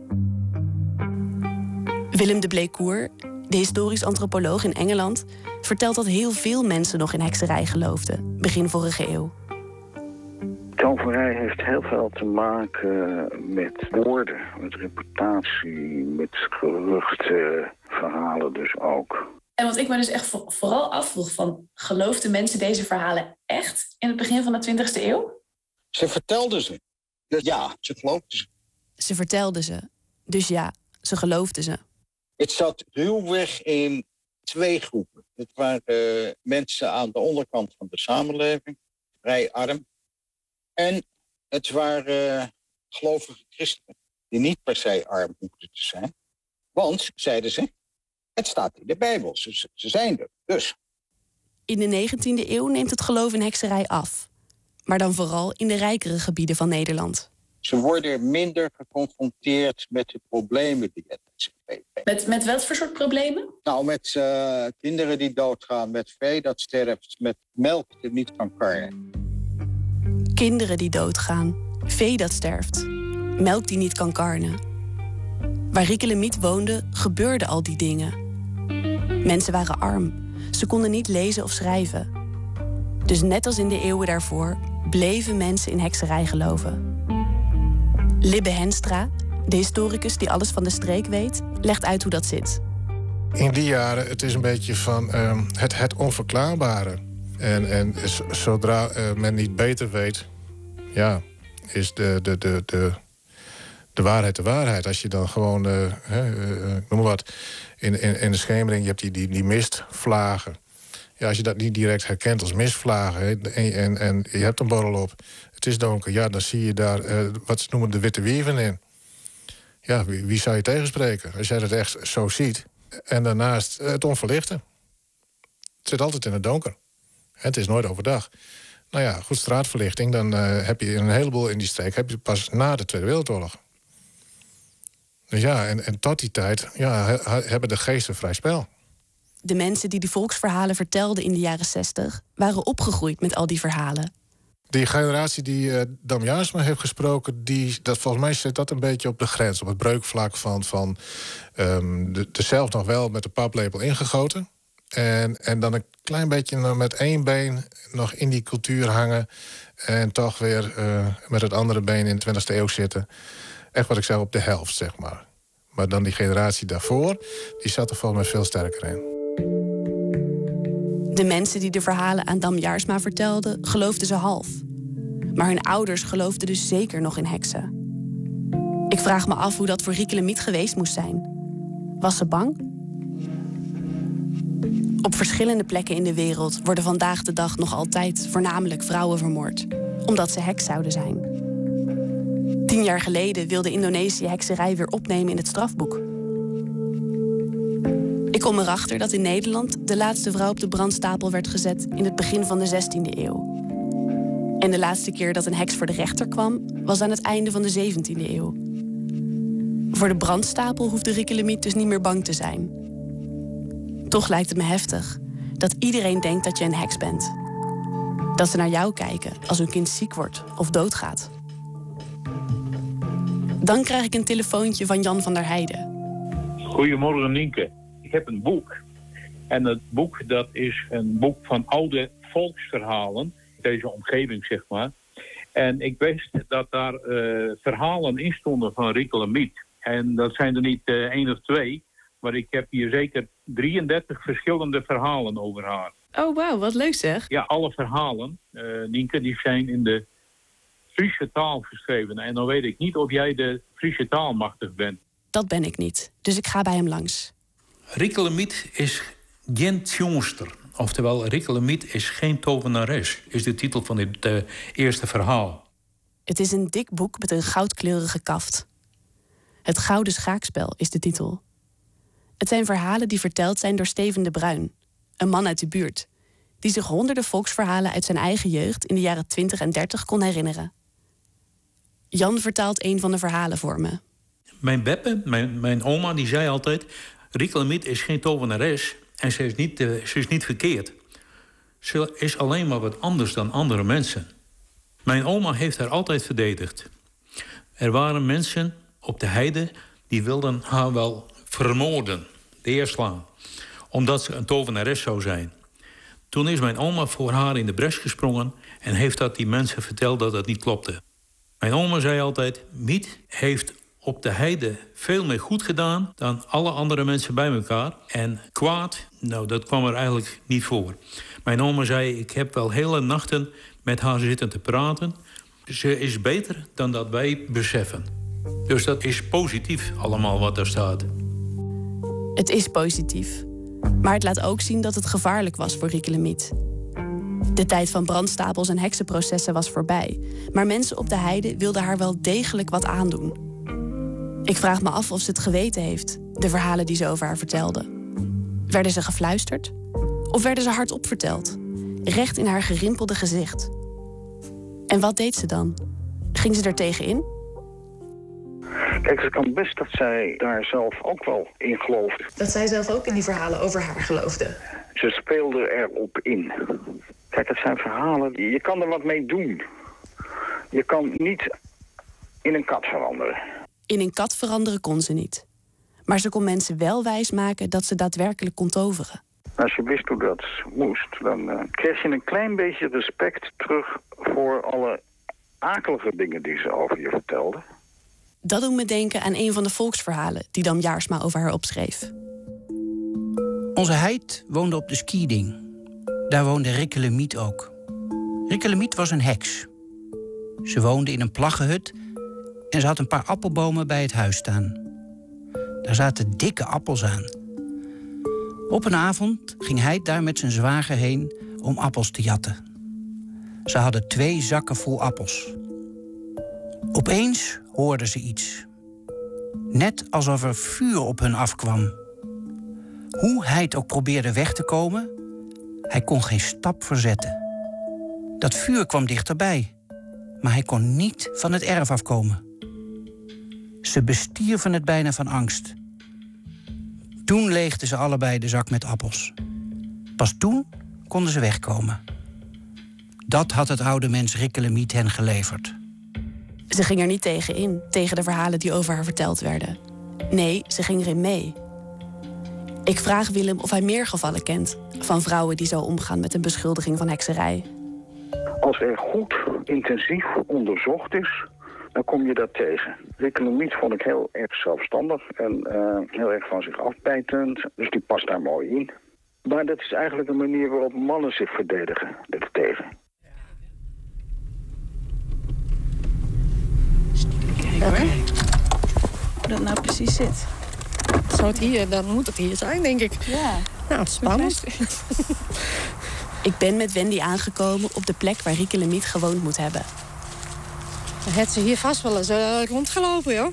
Willem de Blécourt, de historisch antropoloog in Engeland, vertelt dat heel veel mensen nog in hekserij geloofden, begin vorige eeuw. Toverij heeft heel veel te maken met woorden, met reputatie, met geruchten, verhalen dus ook. En wat ik me dus echt vooral afvroeg van, geloofden mensen deze verhalen echt in het begin van de 20e eeuw? Ze vertelden ze. Dus ja, ze geloofden ze. Ze vertelden ze. Dus ja, ze geloofden ze. Het zat ruwweg in 2 groepen. Het waren mensen aan de onderkant van de samenleving, vrij arm. En het waren gelovige christenen, die niet per se arm hoefden te zijn. Want, zeiden ze, het staat in de Bijbel, ze zijn er, dus. In de 19e eeuw neemt het geloof in hekserij af. Maar dan vooral in de rijkere gebieden van Nederland. Ze worden minder geconfronteerd met de problemen die het heeft. Met wat voor soort problemen? Nou, met kinderen die doodgaan, met vee dat sterft, met melk die niet kan karnen. Kinderen die doodgaan, vee dat sterft, melk die niet kan karnen. Waar Riekelemiet woonde, gebeurden al die dingen. Mensen waren arm, ze konden niet lezen of schrijven. Dus net als in de eeuwen daarvoor, bleven mensen in hekserij geloven. Libbe Henstra, de historicus die alles van de streek weet, legt uit hoe dat zit. In die jaren, het is een beetje van het onverklaarbare. En zodra men niet beter weet, ja, is de waarheid de waarheid. Als je dan gewoon, noem maar wat, in de schemering, je hebt die mistvlagen. Ja, als je dat niet direct herkent als misvlagen en je hebt een borrel op, het is donker, ja, dan zie je daar wat ze noemen de witte wieven in. Ja, wie zou je tegenspreken als jij dat echt zo ziet? En daarnaast het onverlichten. Het zit altijd in het donker. Het is nooit overdag. Nou ja, goed, straatverlichting, dan heb je een heleboel in die streek heb je pas na de Tweede Wereldoorlog. Dus ja, en tot die tijd hebben de geesten vrij spel. De mensen die volksverhalen vertelden in de jaren 60... waren opgegroeid met al die verhalen. Die generatie die Dam Jaarsma heeft gesproken, volgens mij zit dat een beetje op de grens. Op het breukvlak van zelf nog wel met de paplepel ingegoten. En dan een klein beetje met één been nog in die cultuur hangen. En toch weer met het andere been in de 20e eeuw zitten. Echt wat ik zeg, op de helft, zeg maar. Maar dan die generatie daarvoor, die zat er volgens mij veel sterker in. De mensen die de verhalen aan Dam Jaarsma vertelden, geloofden ze half. Maar hun ouders geloofden dus zeker nog in heksen. Ik vraag me af hoe dat voor Rieke Lemiet geweest moest zijn. Was ze bang? Op verschillende plekken in de wereld worden vandaag de dag nog altijd voornamelijk vrouwen vermoord, omdat ze heks zouden zijn. 10 jaar geleden wilde Indonesië hekserij weer opnemen in het strafboek. Ik kom erachter dat in Nederland de laatste vrouw op de brandstapel werd gezet in het begin van de 16e eeuw. En de laatste keer dat een heks voor de rechter kwam, was aan het einde van de 17e eeuw. Voor de brandstapel hoefde Rieke Lemiet dus niet meer bang te zijn. Toch lijkt het me heftig dat iedereen denkt dat je een heks bent. Dat ze naar jou kijken als hun kind ziek wordt of doodgaat. Dan krijg ik een telefoontje van Jan van der Heijden. Goedemorgen, Nienke. Ik heb een boek. En het boek, dat is een boek van oude volksverhalen. Deze omgeving, zeg maar. En ik wist dat daar verhalen in stonden van Rieke Lemiet. En dat zijn er niet 1 of 2. Maar ik heb hier zeker 33 verschillende verhalen over haar. Oh, wauw, wat leuk zeg. Ja, alle verhalen, Nienke, die zijn in de Friese taal geschreven. En dan weet ik niet of jij de Friese taal machtig bent. Dat ben ik niet, dus ik ga bij hem langs. Rieke Lemiet is geen tjongster. Oftewel, Rieke Lemiet is geen tovenares, is de titel van dit eerste verhaal. Het is een dik boek met een goudkleurige kaft. Het Gouden Schaakspel is de titel. Het zijn verhalen die verteld zijn door Steven de Bruin, een man uit de buurt, die zich honderden volksverhalen uit zijn eigen jeugd in de jaren 20 en 30 kon herinneren. Jan vertaalt een van de verhalen voor me. Mijn beppe, mijn oma, die zei altijd, Rieke Lemiet is geen tovenares en ze is niet verkeerd. Ze is alleen maar wat anders dan andere mensen. Mijn oma heeft haar altijd verdedigd. Er waren mensen op de heide die wilden haar wel vermoorden, neerslaan, omdat ze een tovenares zou zijn. Toen is mijn oma voor haar in de bres gesprongen en heeft dat die mensen verteld dat het niet klopte. Mijn oma zei altijd, Miet heeft op de heide veel meer goed gedaan dan alle andere mensen bij elkaar. En kwaad, nou, dat kwam er eigenlijk niet voor. Mijn oma zei, ik heb wel hele nachten met haar zitten te praten. Ze is beter dan dat wij beseffen. Dus dat is positief allemaal wat er staat. Het is positief. Maar het laat ook zien dat het gevaarlijk was voor Rieke Lemiet. De tijd van brandstapels en heksenprocessen was voorbij. Maar mensen op de heide wilden haar wel degelijk wat aandoen. Ik vraag me af of ze het geweten heeft, de verhalen die ze over haar vertelde. Werden ze gefluisterd? Of werden ze hardop verteld? Recht in haar gerimpelde gezicht. En wat deed ze dan? Ging ze er tegenin? Kijk, het kan best dat zij daar zelf ook wel in geloofde. Dat zij zelf ook in die verhalen over haar geloofde? Ze speelde erop in. Kijk, het zijn verhalen, je kan er wat mee doen. Je kan niet in een kat veranderen. In een kat veranderen kon ze niet. Maar ze kon mensen wel wijsmaken dat ze daadwerkelijk kon toveren. Als je wist hoe dat moest, dan kreeg je een klein beetje respect terug voor alle akelige dingen die ze over je vertelde. Dat doet me denken aan een van de volksverhalen die Dam Jaarsma over haar opschreef. Onze heid woonde op de Skieding. Daar woonde Rieke Lemiet ook. Rieke Lemiet was een heks. Ze woonde in een plaggenhut en ze had een paar appelbomen bij het huis staan. Daar zaten dikke appels aan. Op een avond ging hij daar met zijn zwager heen om appels te jatten. Ze hadden 2 zakken vol appels. Opeens hoorden ze iets. Net alsof er vuur op hun afkwam. Hoe hij het ook probeerde weg te komen, hij kon geen stap verzetten. Dat vuur kwam dichterbij, maar hij kon niet van het erf afkomen. Ze bestierven het bijna van angst. Toen leegden ze allebei de zak met appels. Pas toen konden ze wegkomen. Dat had het oude mens Rikkelemiet hen geleverd. Ze ging er niet tegen in, tegen de verhalen die over haar verteld werden. Nee, ze ging erin mee. Ik vraag Willem of hij meer gevallen kent van vrouwen die zo omgaan met een beschuldiging van hekserij. Als er goed, intensief onderzocht is, dan kom je dat tegen. Rikkelemiet vond ik heel erg zelfstandig en heel erg van zich afbijtend. Dus die past daar mooi in. Maar dat is eigenlijk een manier waarop mannen zich verdedigen daartegen. Kijk hoor. Hoe dat nou precies zit. Zou het hier, dan moet het hier zijn, denk ik. Ja. Nou, spannend. Ik ben met Wendy aangekomen op de plek waar Rikkelemiet gewoond moet hebben. Dan had ze hier vast wel eens rondgelopen, joh.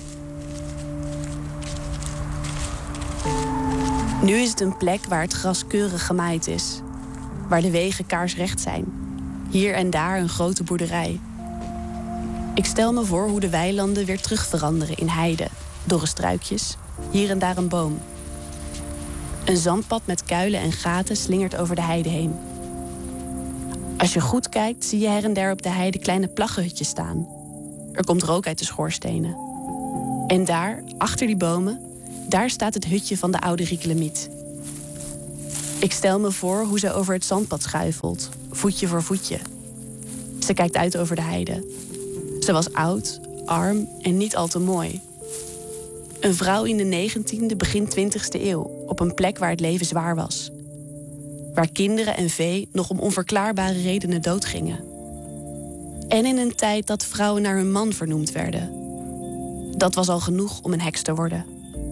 Nu is het een plek waar het gras keurig gemaaid is. Waar de wegen kaarsrecht zijn. Hier en daar een grote boerderij. Ik stel me voor hoe de weilanden weer terug veranderen in heide. Dorre struikjes, hier en daar een boom. Een zandpad met kuilen en gaten slingert over de heide heen. Als je goed kijkt, zie je her en der op de heide kleine plaggenhutjes staan. Er komt rook uit de schoorstenen. En daar, achter die bomen, daar staat het hutje van de oude Rikkelemiet. Ik stel me voor hoe ze over het zandpad schuifelt, voetje voor voetje. Ze kijkt uit over de heide. Ze was oud, arm en niet al te mooi. Een vrouw in de 19e, begin 20e eeuw, op een plek waar het leven zwaar was. Waar kinderen en vee nog om onverklaarbare redenen doodgingen. En in een tijd dat vrouwen naar hun man vernoemd werden. Dat was al genoeg om een heks te worden.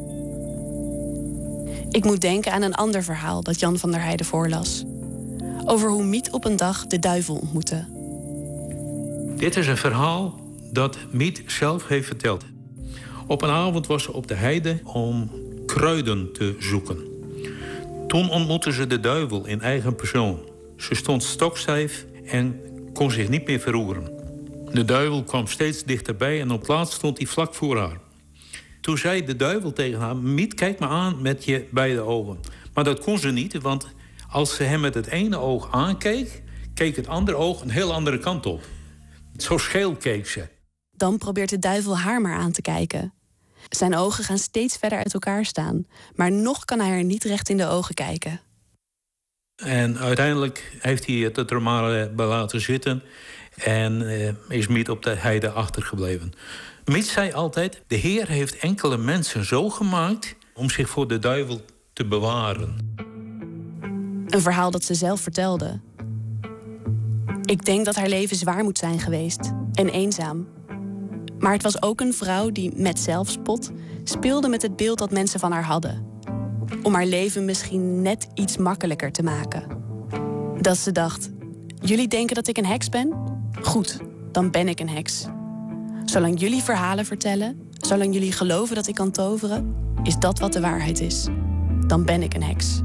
Ik moet denken aan een ander verhaal dat Jan van der Heijden voorlas. Over hoe Miet op een dag de duivel ontmoette. Dit is een verhaal dat Miet zelf heeft verteld. Op een avond was ze op de heide om kruiden te zoeken. Toen ontmoette ze de duivel in eigen persoon. Ze stond stokstijf en kon zich niet meer verroeren. De duivel kwam steeds dichterbij en op het laatst stond hij vlak voor haar. Toen zei de duivel tegen haar: Miet, kijk me aan met je beide ogen. Maar dat kon ze niet, want als ze hem met het ene oog aankeek, keek het andere oog een heel andere kant op. Zo scheel keek ze. Dan probeert de duivel haar maar aan te kijken. Zijn ogen gaan steeds verder uit elkaar staan. Maar nog kan hij haar niet recht in de ogen kijken. En uiteindelijk heeft hij het er maar bij laten zitten. En is Miet op de heide achtergebleven. Miet zei altijd: de Heer heeft enkele mensen zo gemaakt om zich voor de duivel te bewaren. Een verhaal dat ze zelf vertelde. Ik denk dat haar leven zwaar moet zijn geweest. En eenzaam. Maar het was ook een vrouw die met zelfspot speelde met het beeld dat mensen van haar hadden. Om haar leven misschien net iets makkelijker te maken. Dat ze dacht: jullie denken dat ik een heks ben? Goed, dan ben ik een heks. Zolang jullie verhalen vertellen, zolang jullie geloven dat ik kan toveren, is dat wat de waarheid is. Dan ben ik een heks.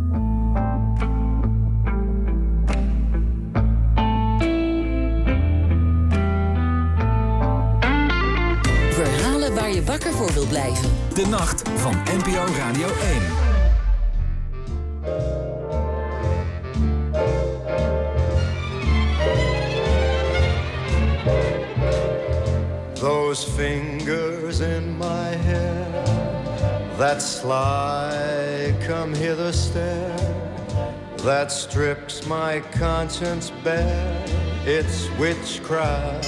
Verhalen waar je wakker voor wil blijven. De Nacht van NPO Radio 1. Those fingers in my hair, that sly come hither stare, that strips my conscience bare, it's witchcraft.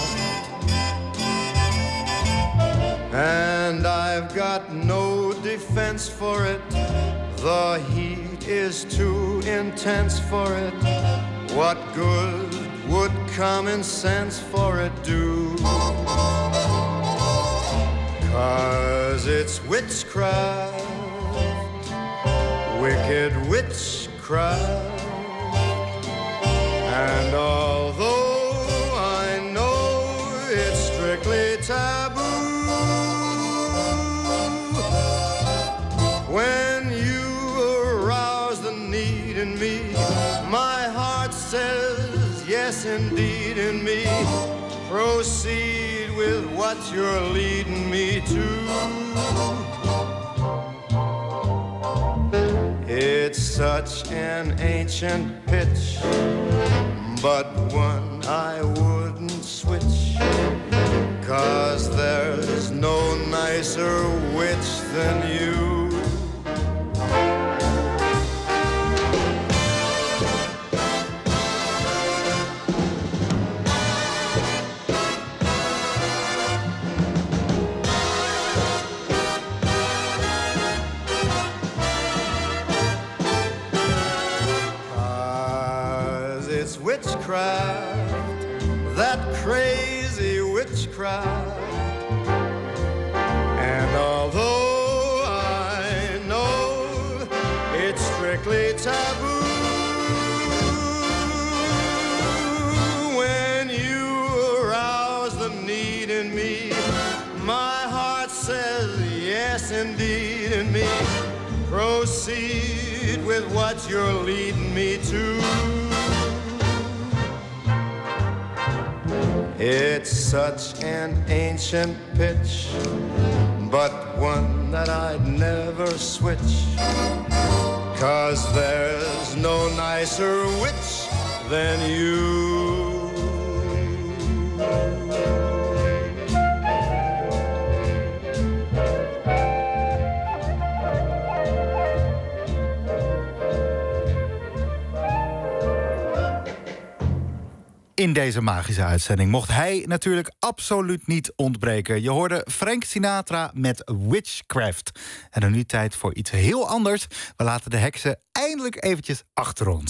And I've got no defense for it, the heat is too intense for it. What good would common sense for it do? 'Cause it's witchcraft, wicked witchcraft. And although I know it's strictly taboo, when you arouse the need in me, my heart says yes indeed in me. Proceed with what you're leading me to. It's such an ancient pitch, but one I wouldn't switch, 'cause there's no nicer witch than you. Witchcraft, that crazy witchcraft. And although I know it's strictly taboo, when you arouse the need in me, my heart says yes indeed in me. Proceed with what you're leading me to. It's such an ancient pitch, but one that I'd never switch, 'cause there's no nicer witch than you. In deze magische uitzending mocht hij natuurlijk absoluut niet ontbreken. Je hoorde Frank Sinatra met Witchcraft. En dan nu tijd voor iets heel anders. We laten de heksen eindelijk eventjes achter ons.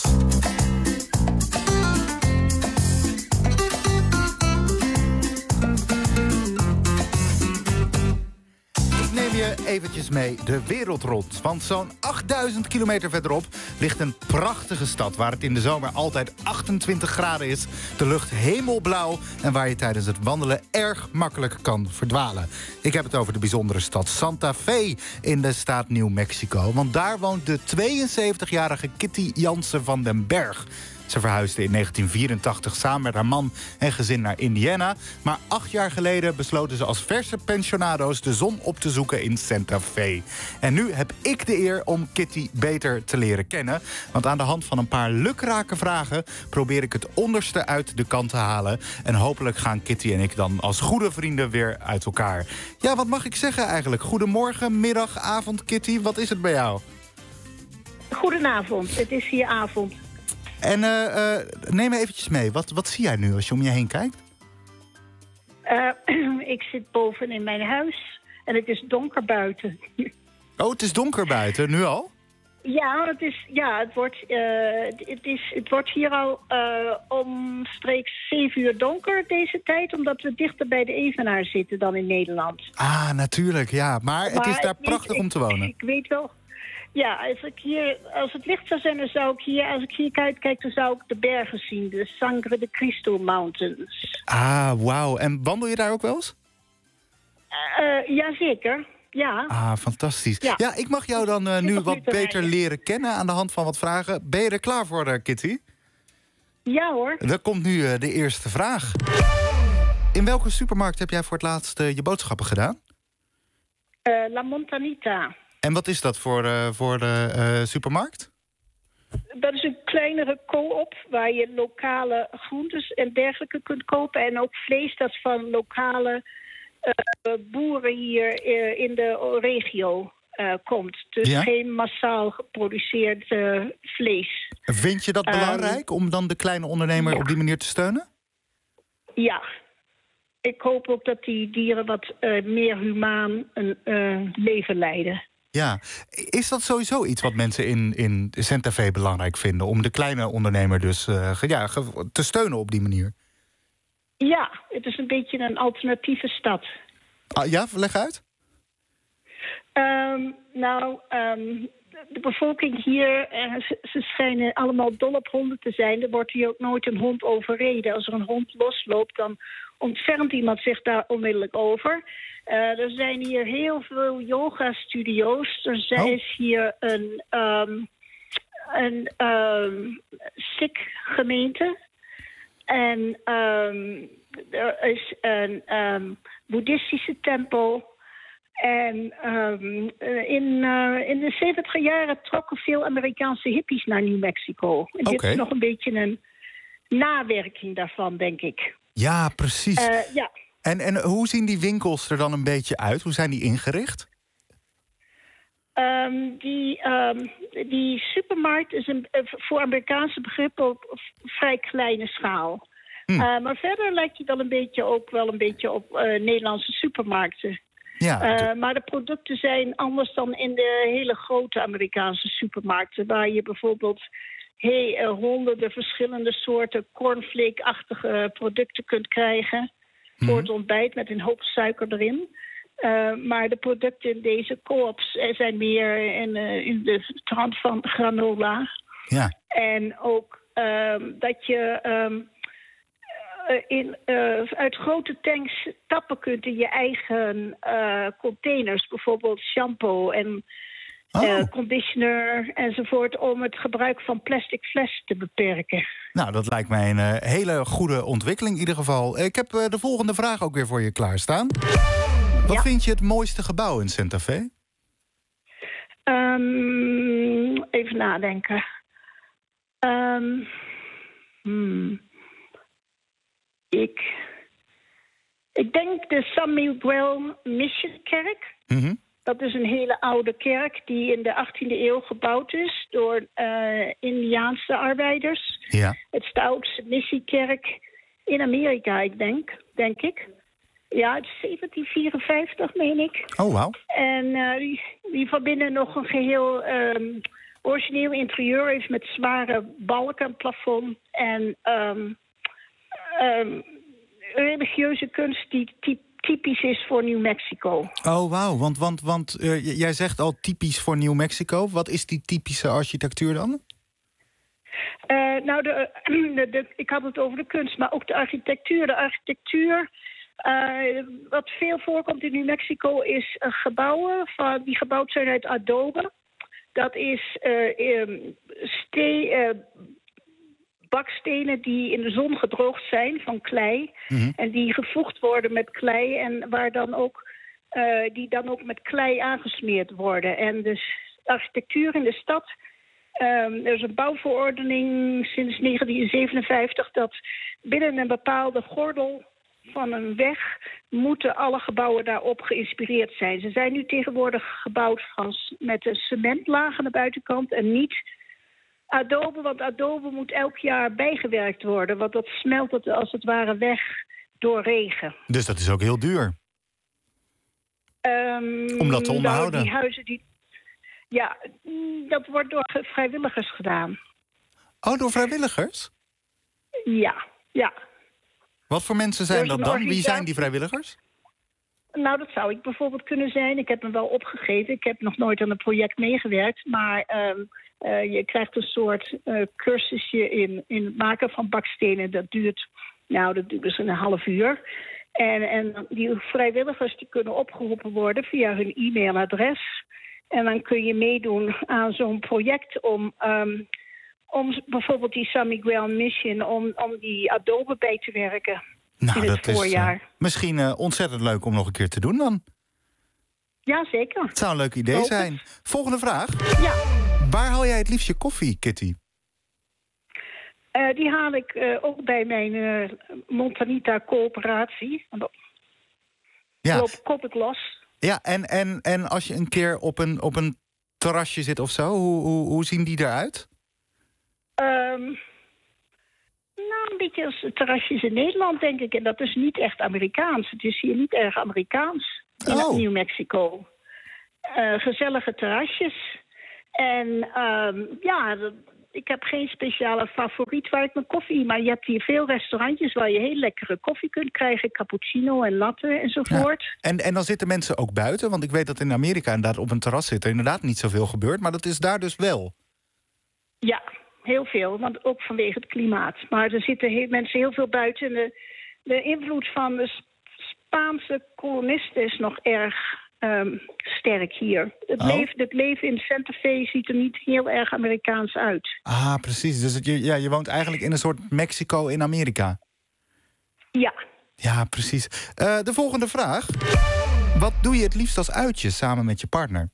Je eventjes mee de wereld rond. Want zo'n 8000 kilometer verderop ligt een prachtige stad, waar het in de zomer altijd 28 graden is, de lucht hemelblauw en waar je tijdens het wandelen erg makkelijk kan verdwalen. Ik heb het over de bijzondere stad Santa Fe in de staat New Mexico. Want daar woont de 72-jarige Kitty Jansen van den Berg. Ze verhuisde in 1984 samen met haar man en gezin naar Indiana. Maar 8 jaar geleden besloten ze als verse pensionado's de zon op te zoeken in Santa Fe. En nu heb ik de eer om Kitty beter te leren kennen. Want aan de hand van een paar lukrake vragen probeer ik het onderste uit de kant te halen. En hopelijk gaan Kitty en ik dan als goede vrienden weer uit elkaar. Ja, wat mag ik zeggen eigenlijk? Goedemorgen, middag, avond, Kitty. Wat is het bij jou? Goedenavond, het is hier avond. En neem me eventjes mee. Wat zie jij nu als je om je heen kijkt? Ik zit boven in mijn huis en het is donker buiten. Oh, het is donker buiten, nu al? Ja, het wordt hier al omstreeks 7 uur donker deze tijd, omdat we dichter bij de Evenaar zitten dan in Nederland. Ah, natuurlijk, ja. Maar het is daar prachtig om te wonen. Ik weet wel. Ja, als het licht zou zijn, dan zou ik hier, als ik hier kijk, dan zou ik de bergen zien. De Sangre de Cristo Mountains. Ah, wauw. En wandel je daar ook wel eens? Jazeker, ja. Ah, fantastisch. Ja, ik mag jou dan nu wat beter leren kennen aan de hand van wat vragen. Ben je er klaar voor, Kitty? Ja hoor. Dan komt nu de eerste vraag. In welke supermarkt heb jij voor het laatst je boodschappen gedaan? La Montanita. En wat is dat voor de supermarkt? Dat is een kleinere co-op waar je lokale groentes en dergelijke kunt kopen. En ook vlees dat van lokale boeren hier in de regio komt. Dus geen massaal geproduceerd vlees. Vind je dat belangrijk om dan de kleine ondernemer op die manier te steunen? Ja. Ik hoop ook dat die dieren wat meer humaan een leven leiden. Ja, is dat sowieso iets wat mensen in Santa Fe belangrijk vinden? Om de kleine ondernemer dus te steunen op die manier? Ja, het is een beetje een alternatieve stad. Ah, ja, leg uit. de bevolking hier, ze schijnen allemaal dol op honden te zijn. Er wordt hier ook nooit een hond overreden. Als er een hond losloopt, dan ontfermt iemand zich daar onmiddellijk over. Er zijn hier heel veel yoga-studio's. Er is hier een Sikh-gemeente. En er is een boeddhistische tempel. En in de 70 jaren trokken veel Amerikaanse hippies naar New Mexico. En dit is nog een beetje een nawerking daarvan, denk ik. Ja, precies. Ja. En hoe zien die winkels er dan een beetje uit? Hoe zijn die ingericht? Die supermarkt is voor Amerikaanse begrippen op vrij kleine schaal. Maar verder lijkt hij dan wel een beetje op Nederlandse supermarkten. Ja, maar de producten zijn anders dan in de hele grote Amerikaanse supermarkten, waar je bijvoorbeeld honderden verschillende soorten cornflake-achtige producten kunt krijgen voor het ontbijt met een hoop suiker erin. Maar de producten in deze co-ops zijn meer in de trant van granola. Ja. En ook dat je uit grote tanks tappen kunt in je eigen containers. Bijvoorbeeld shampoo en conditioner enzovoort, om het gebruik van plastic flessen te beperken. Nou, dat lijkt mij een hele goede ontwikkeling in ieder geval. Ik heb de volgende vraag ook weer voor je klaarstaan. Wat vind je het mooiste gebouw in Santa Fe? Even nadenken. Ik denk de San Miguel Mission Kerk. Dat is een hele oude kerk die in de 18e eeuw gebouwd is door Indiaanse arbeiders. Ja. Het is de oudste missiekerk in Amerika, denk ik. Ja, het is 1754, meen ik. Oh, wauw. En die van binnen nog een geheel origineel interieur heeft met zware balken, plafond en religieuze kunst die typisch is voor New Mexico. Oh, wauw. Want jij zegt al typisch voor New Mexico. Wat is die typische architectuur dan? Ik had het over de kunst, maar ook de architectuur. De architectuur, wat veel voorkomt in New Mexico, is gebouwen die gebouwd zijn uit adobe. Dat is bakstenen die in de zon gedroogd zijn van klei. En die gevoegd worden met klei en die dan ook met klei aangesmeerd worden. En dus architectuur in de stad. Er is een bouwverordening sinds 1957 dat binnen een bepaalde gordel van een weg moeten alle gebouwen daarop geïnspireerd zijn. Ze zijn nu tegenwoordig gebouwd met een cementlaag aan de buitenkant en niet adobe, want adobe moet elk jaar bijgewerkt worden, want dat smelt het als het ware weg door regen. Dus dat is ook heel duur? Om dat te onderhouden? Die huizen dat wordt door vrijwilligers gedaan. Oh, door vrijwilligers? Ja. Wat voor mensen zijn dat dan? Wie zijn die vrijwilligers? Nou, dat zou ik bijvoorbeeld kunnen zijn. Ik heb me wel opgegeven. Ik heb nog nooit aan een project meegewerkt. Maar je krijgt een soort cursusje in het maken van bakstenen. Dat duurt dus een half uur. En die vrijwilligers die kunnen opgeroepen worden via hun e-mailadres. En dan kun je meedoen aan zo'n project om bijvoorbeeld die San Miguel Mission, om die adobe bij te werken in het voorjaar. Is misschien ontzettend leuk om nog een keer te doen dan. Ja, zeker. Het zou een leuk idee zijn. Volgende vraag. Ja. Waar haal jij het liefst je koffie, Kitty? Die haal ik ook bij mijn Montanita coöperatie. Ja. Koop ik los. Ja, en als je een keer op een terrasje zit of zo, hoe zien die eruit? Een beetje als terrasjes in Nederland, denk ik. En dat is niet echt Amerikaans. Het is hier niet erg Amerikaans in New Mexico. Gezellige terrasjes. En Ik heb geen speciale favoriet waar ik mijn koffie... Maar je hebt hier veel restaurantjes waar je heel lekkere koffie kunt krijgen. Cappuccino en latte enzovoort. Ja. En dan zitten mensen ook buiten? Want ik weet dat in Amerika inderdaad op een terras zitten inderdaad niet zoveel gebeurt. Maar dat is daar dus wel. Ja, heel veel. Want ook vanwege het klimaat. Maar er zitten mensen heel veel buiten. De invloed van de Spaanse kolonisten is nog erg sterk hier. Het leven in Santa Fe ziet er niet heel erg Amerikaans uit. Ah, precies. Dus je woont eigenlijk in een soort Mexico in Amerika. Ja. Ja, precies. De volgende vraag. Wat doe je het liefst als uitje samen met je partner?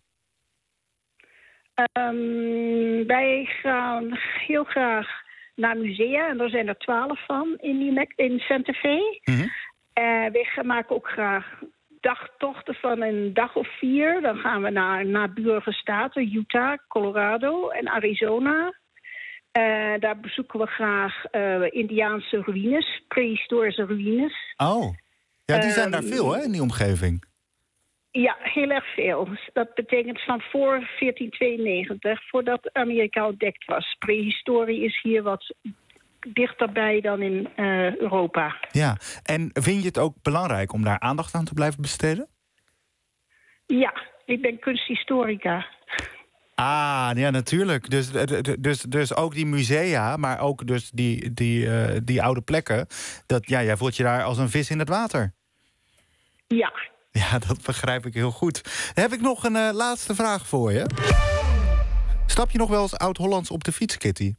Wij gaan heel graag naar musea. En er zijn er 12 van in Santa Fe. We maken ook graag dagtochten van een dag of 4. Dan gaan we naar naburige staten, Utah, Colorado en Arizona. Daar bezoeken we graag Indiaanse ruïnes, prehistorische ruïnes. Oh, ja, die zijn daar veel, hè, in die omgeving? Ja, heel erg veel. Dat betekent van voor 1492, voordat Amerika ontdekt was. Prehistorie is hier wat dichterbij dan in Europa. Ja, en vind je het ook belangrijk om daar aandacht aan te blijven besteden? Ja, ik ben kunsthistorica. Ah, ja, natuurlijk. Dus ook die musea, maar ook dus die oude plekken. Jij voelt je daar als een vis in het water. Ja. Ja, dat begrijp ik heel goed. Dan heb ik nog een laatste vraag voor je. Stap je nog wel eens oud-Hollands op de fiets, Kitty?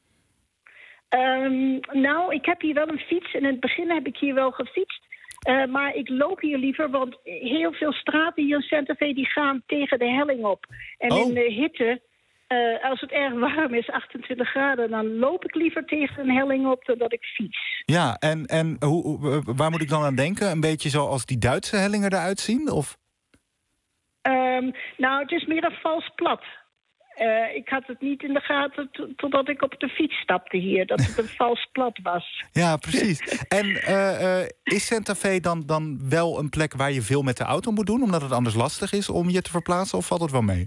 Nou, ik heb hier wel een fiets. En in het begin heb ik hier wel gefietst. Maar ik loop hier liever, want heel veel straten hier in Santa Fe die gaan tegen de helling op. En in de hitte, als het erg warm is, 28 graden... dan loop ik liever tegen een helling op dan dat ik fiets. Ja, en waar moet ik dan aan denken? Een beetje zoals die Duitse hellingen eruit zien? Of? Nou, het is meer een vals plat. Ik had het niet in de gaten totdat ik op de fiets stapte hier. Dat het een vals plat was. Ja, precies. En is Santa Fe dan wel een plek waar je veel met de auto moet doen? Omdat het anders lastig is om je te verplaatsen? Of valt het wel mee?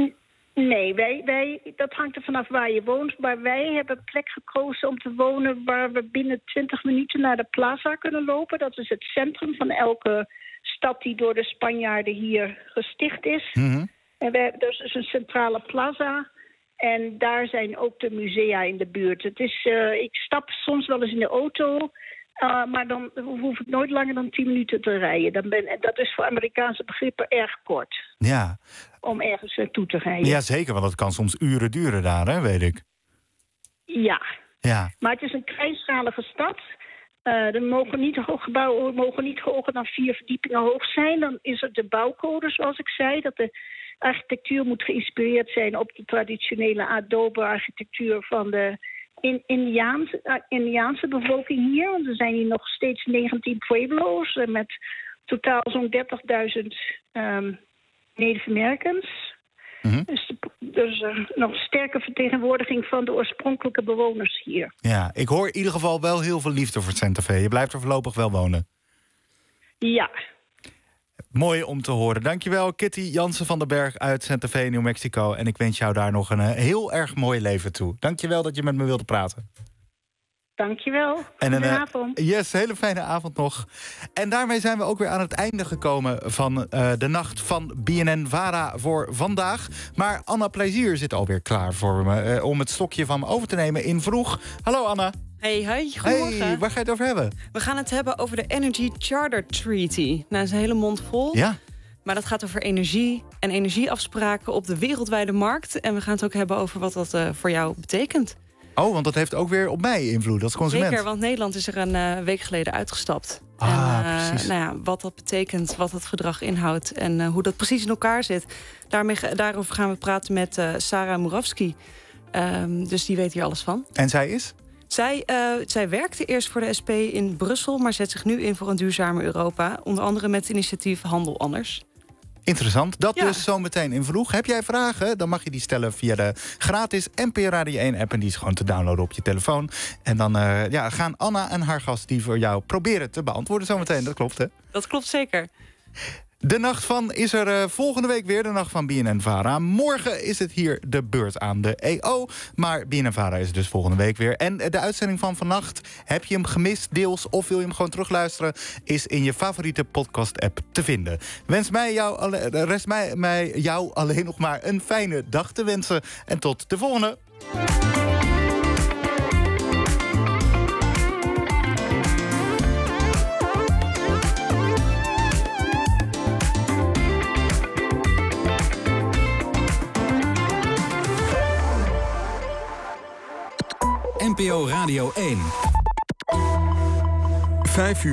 Nee, dat hangt er vanaf waar je woont. Maar wij hebben een plek gekozen om te wonen waar we binnen 20 minuten naar de plaza kunnen lopen. Dat is het centrum van elke stad die door de Spanjaarden hier gesticht is. En dus is een centrale plaza. En daar zijn ook de musea in de buurt. Ik stap soms wel eens in de auto. Maar dan hoef ik nooit langer dan 10 minuten te rijden. Dat is voor Amerikaanse begrippen erg kort. Ja. Om ergens naartoe te rijden. Ja, zeker, want het kan soms uren duren daar, hè, weet ik. Ja. Maar het is een kleinschalige stad. Er mogen niet gebouwen mogen niet hoger dan 4 verdiepingen hoog zijn. Dan is er de bouwcode, zoals ik zei, dat de architectuur moet geïnspireerd zijn op de traditionele adobe-architectuur van de Indiaanse bevolking hier. Want er zijn hier nog steeds 19 pueblos met totaal zo'n 30.000 Native Americans. Dus nog een sterke vertegenwoordiging van de oorspronkelijke bewoners hier. Ja, ik hoor in ieder geval wel heel veel liefde voor Santa Fe. Je blijft er voorlopig wel wonen. Ja. Mooi om te horen. Dankjewel, Kitty Jansen van den Berg uit Santa Fe, New Mexico. En ik wens jou daar nog een heel erg mooi leven toe. Dankjewel dat je met me wilde praten. Dankjewel. En Goeie avond. Yes, hele fijne avond nog. En daarmee zijn we ook weer aan het einde gekomen van de nacht van BNN-Vara voor vandaag. Maar Anna Plezier zit alweer klaar voor me om het stokje van me over te nemen in Vroeg. Hallo Anna. Hey, goedemorgen. Hey, waar ga je het over hebben? We gaan het hebben over de Energy Charter Treaty. Nou, dat is een hele mond vol. Ja. Maar dat gaat over energie en energieafspraken op de wereldwijde markt. En we gaan het ook hebben over wat dat voor jou betekent. Oh, want dat heeft ook weer op mij invloed als consument. Zeker, want Nederland is er een week geleden uitgestapt. Precies. Nou ja, wat dat betekent, wat het verdrag inhoudt en hoe dat precies in elkaar zit. Daarover gaan we praten met Sarah Murawski. Dus die weet hier alles van. En zij is? Zij werkte eerst voor de SP in Brussel, maar zet zich nu in voor een duurzamer Europa. Onder andere met het initiatief Handel Anders. Interessant. Dat dus zometeen in Vroeg. Heb jij vragen? Dan mag je die stellen via de gratis NPO Radio 1 app. En die is gewoon te downloaden op je telefoon. En dan gaan Anna en haar gast die voor jou proberen te beantwoorden zometeen. Dat klopt, hè? Dat klopt zeker. De nacht van is er volgende week weer, de nacht van BNN-Vara. Morgen is het hier de beurt aan de EO. Maar BNN-Vara is dus volgende week weer. En de uitzending van vannacht, heb je hem gemist deels of wil je hem gewoon terugluisteren, is in je favoriete podcast-app te vinden. Rest mij jou alleen nog maar een fijne dag te wensen. En tot de volgende. NPO Radio 1. 5 uur.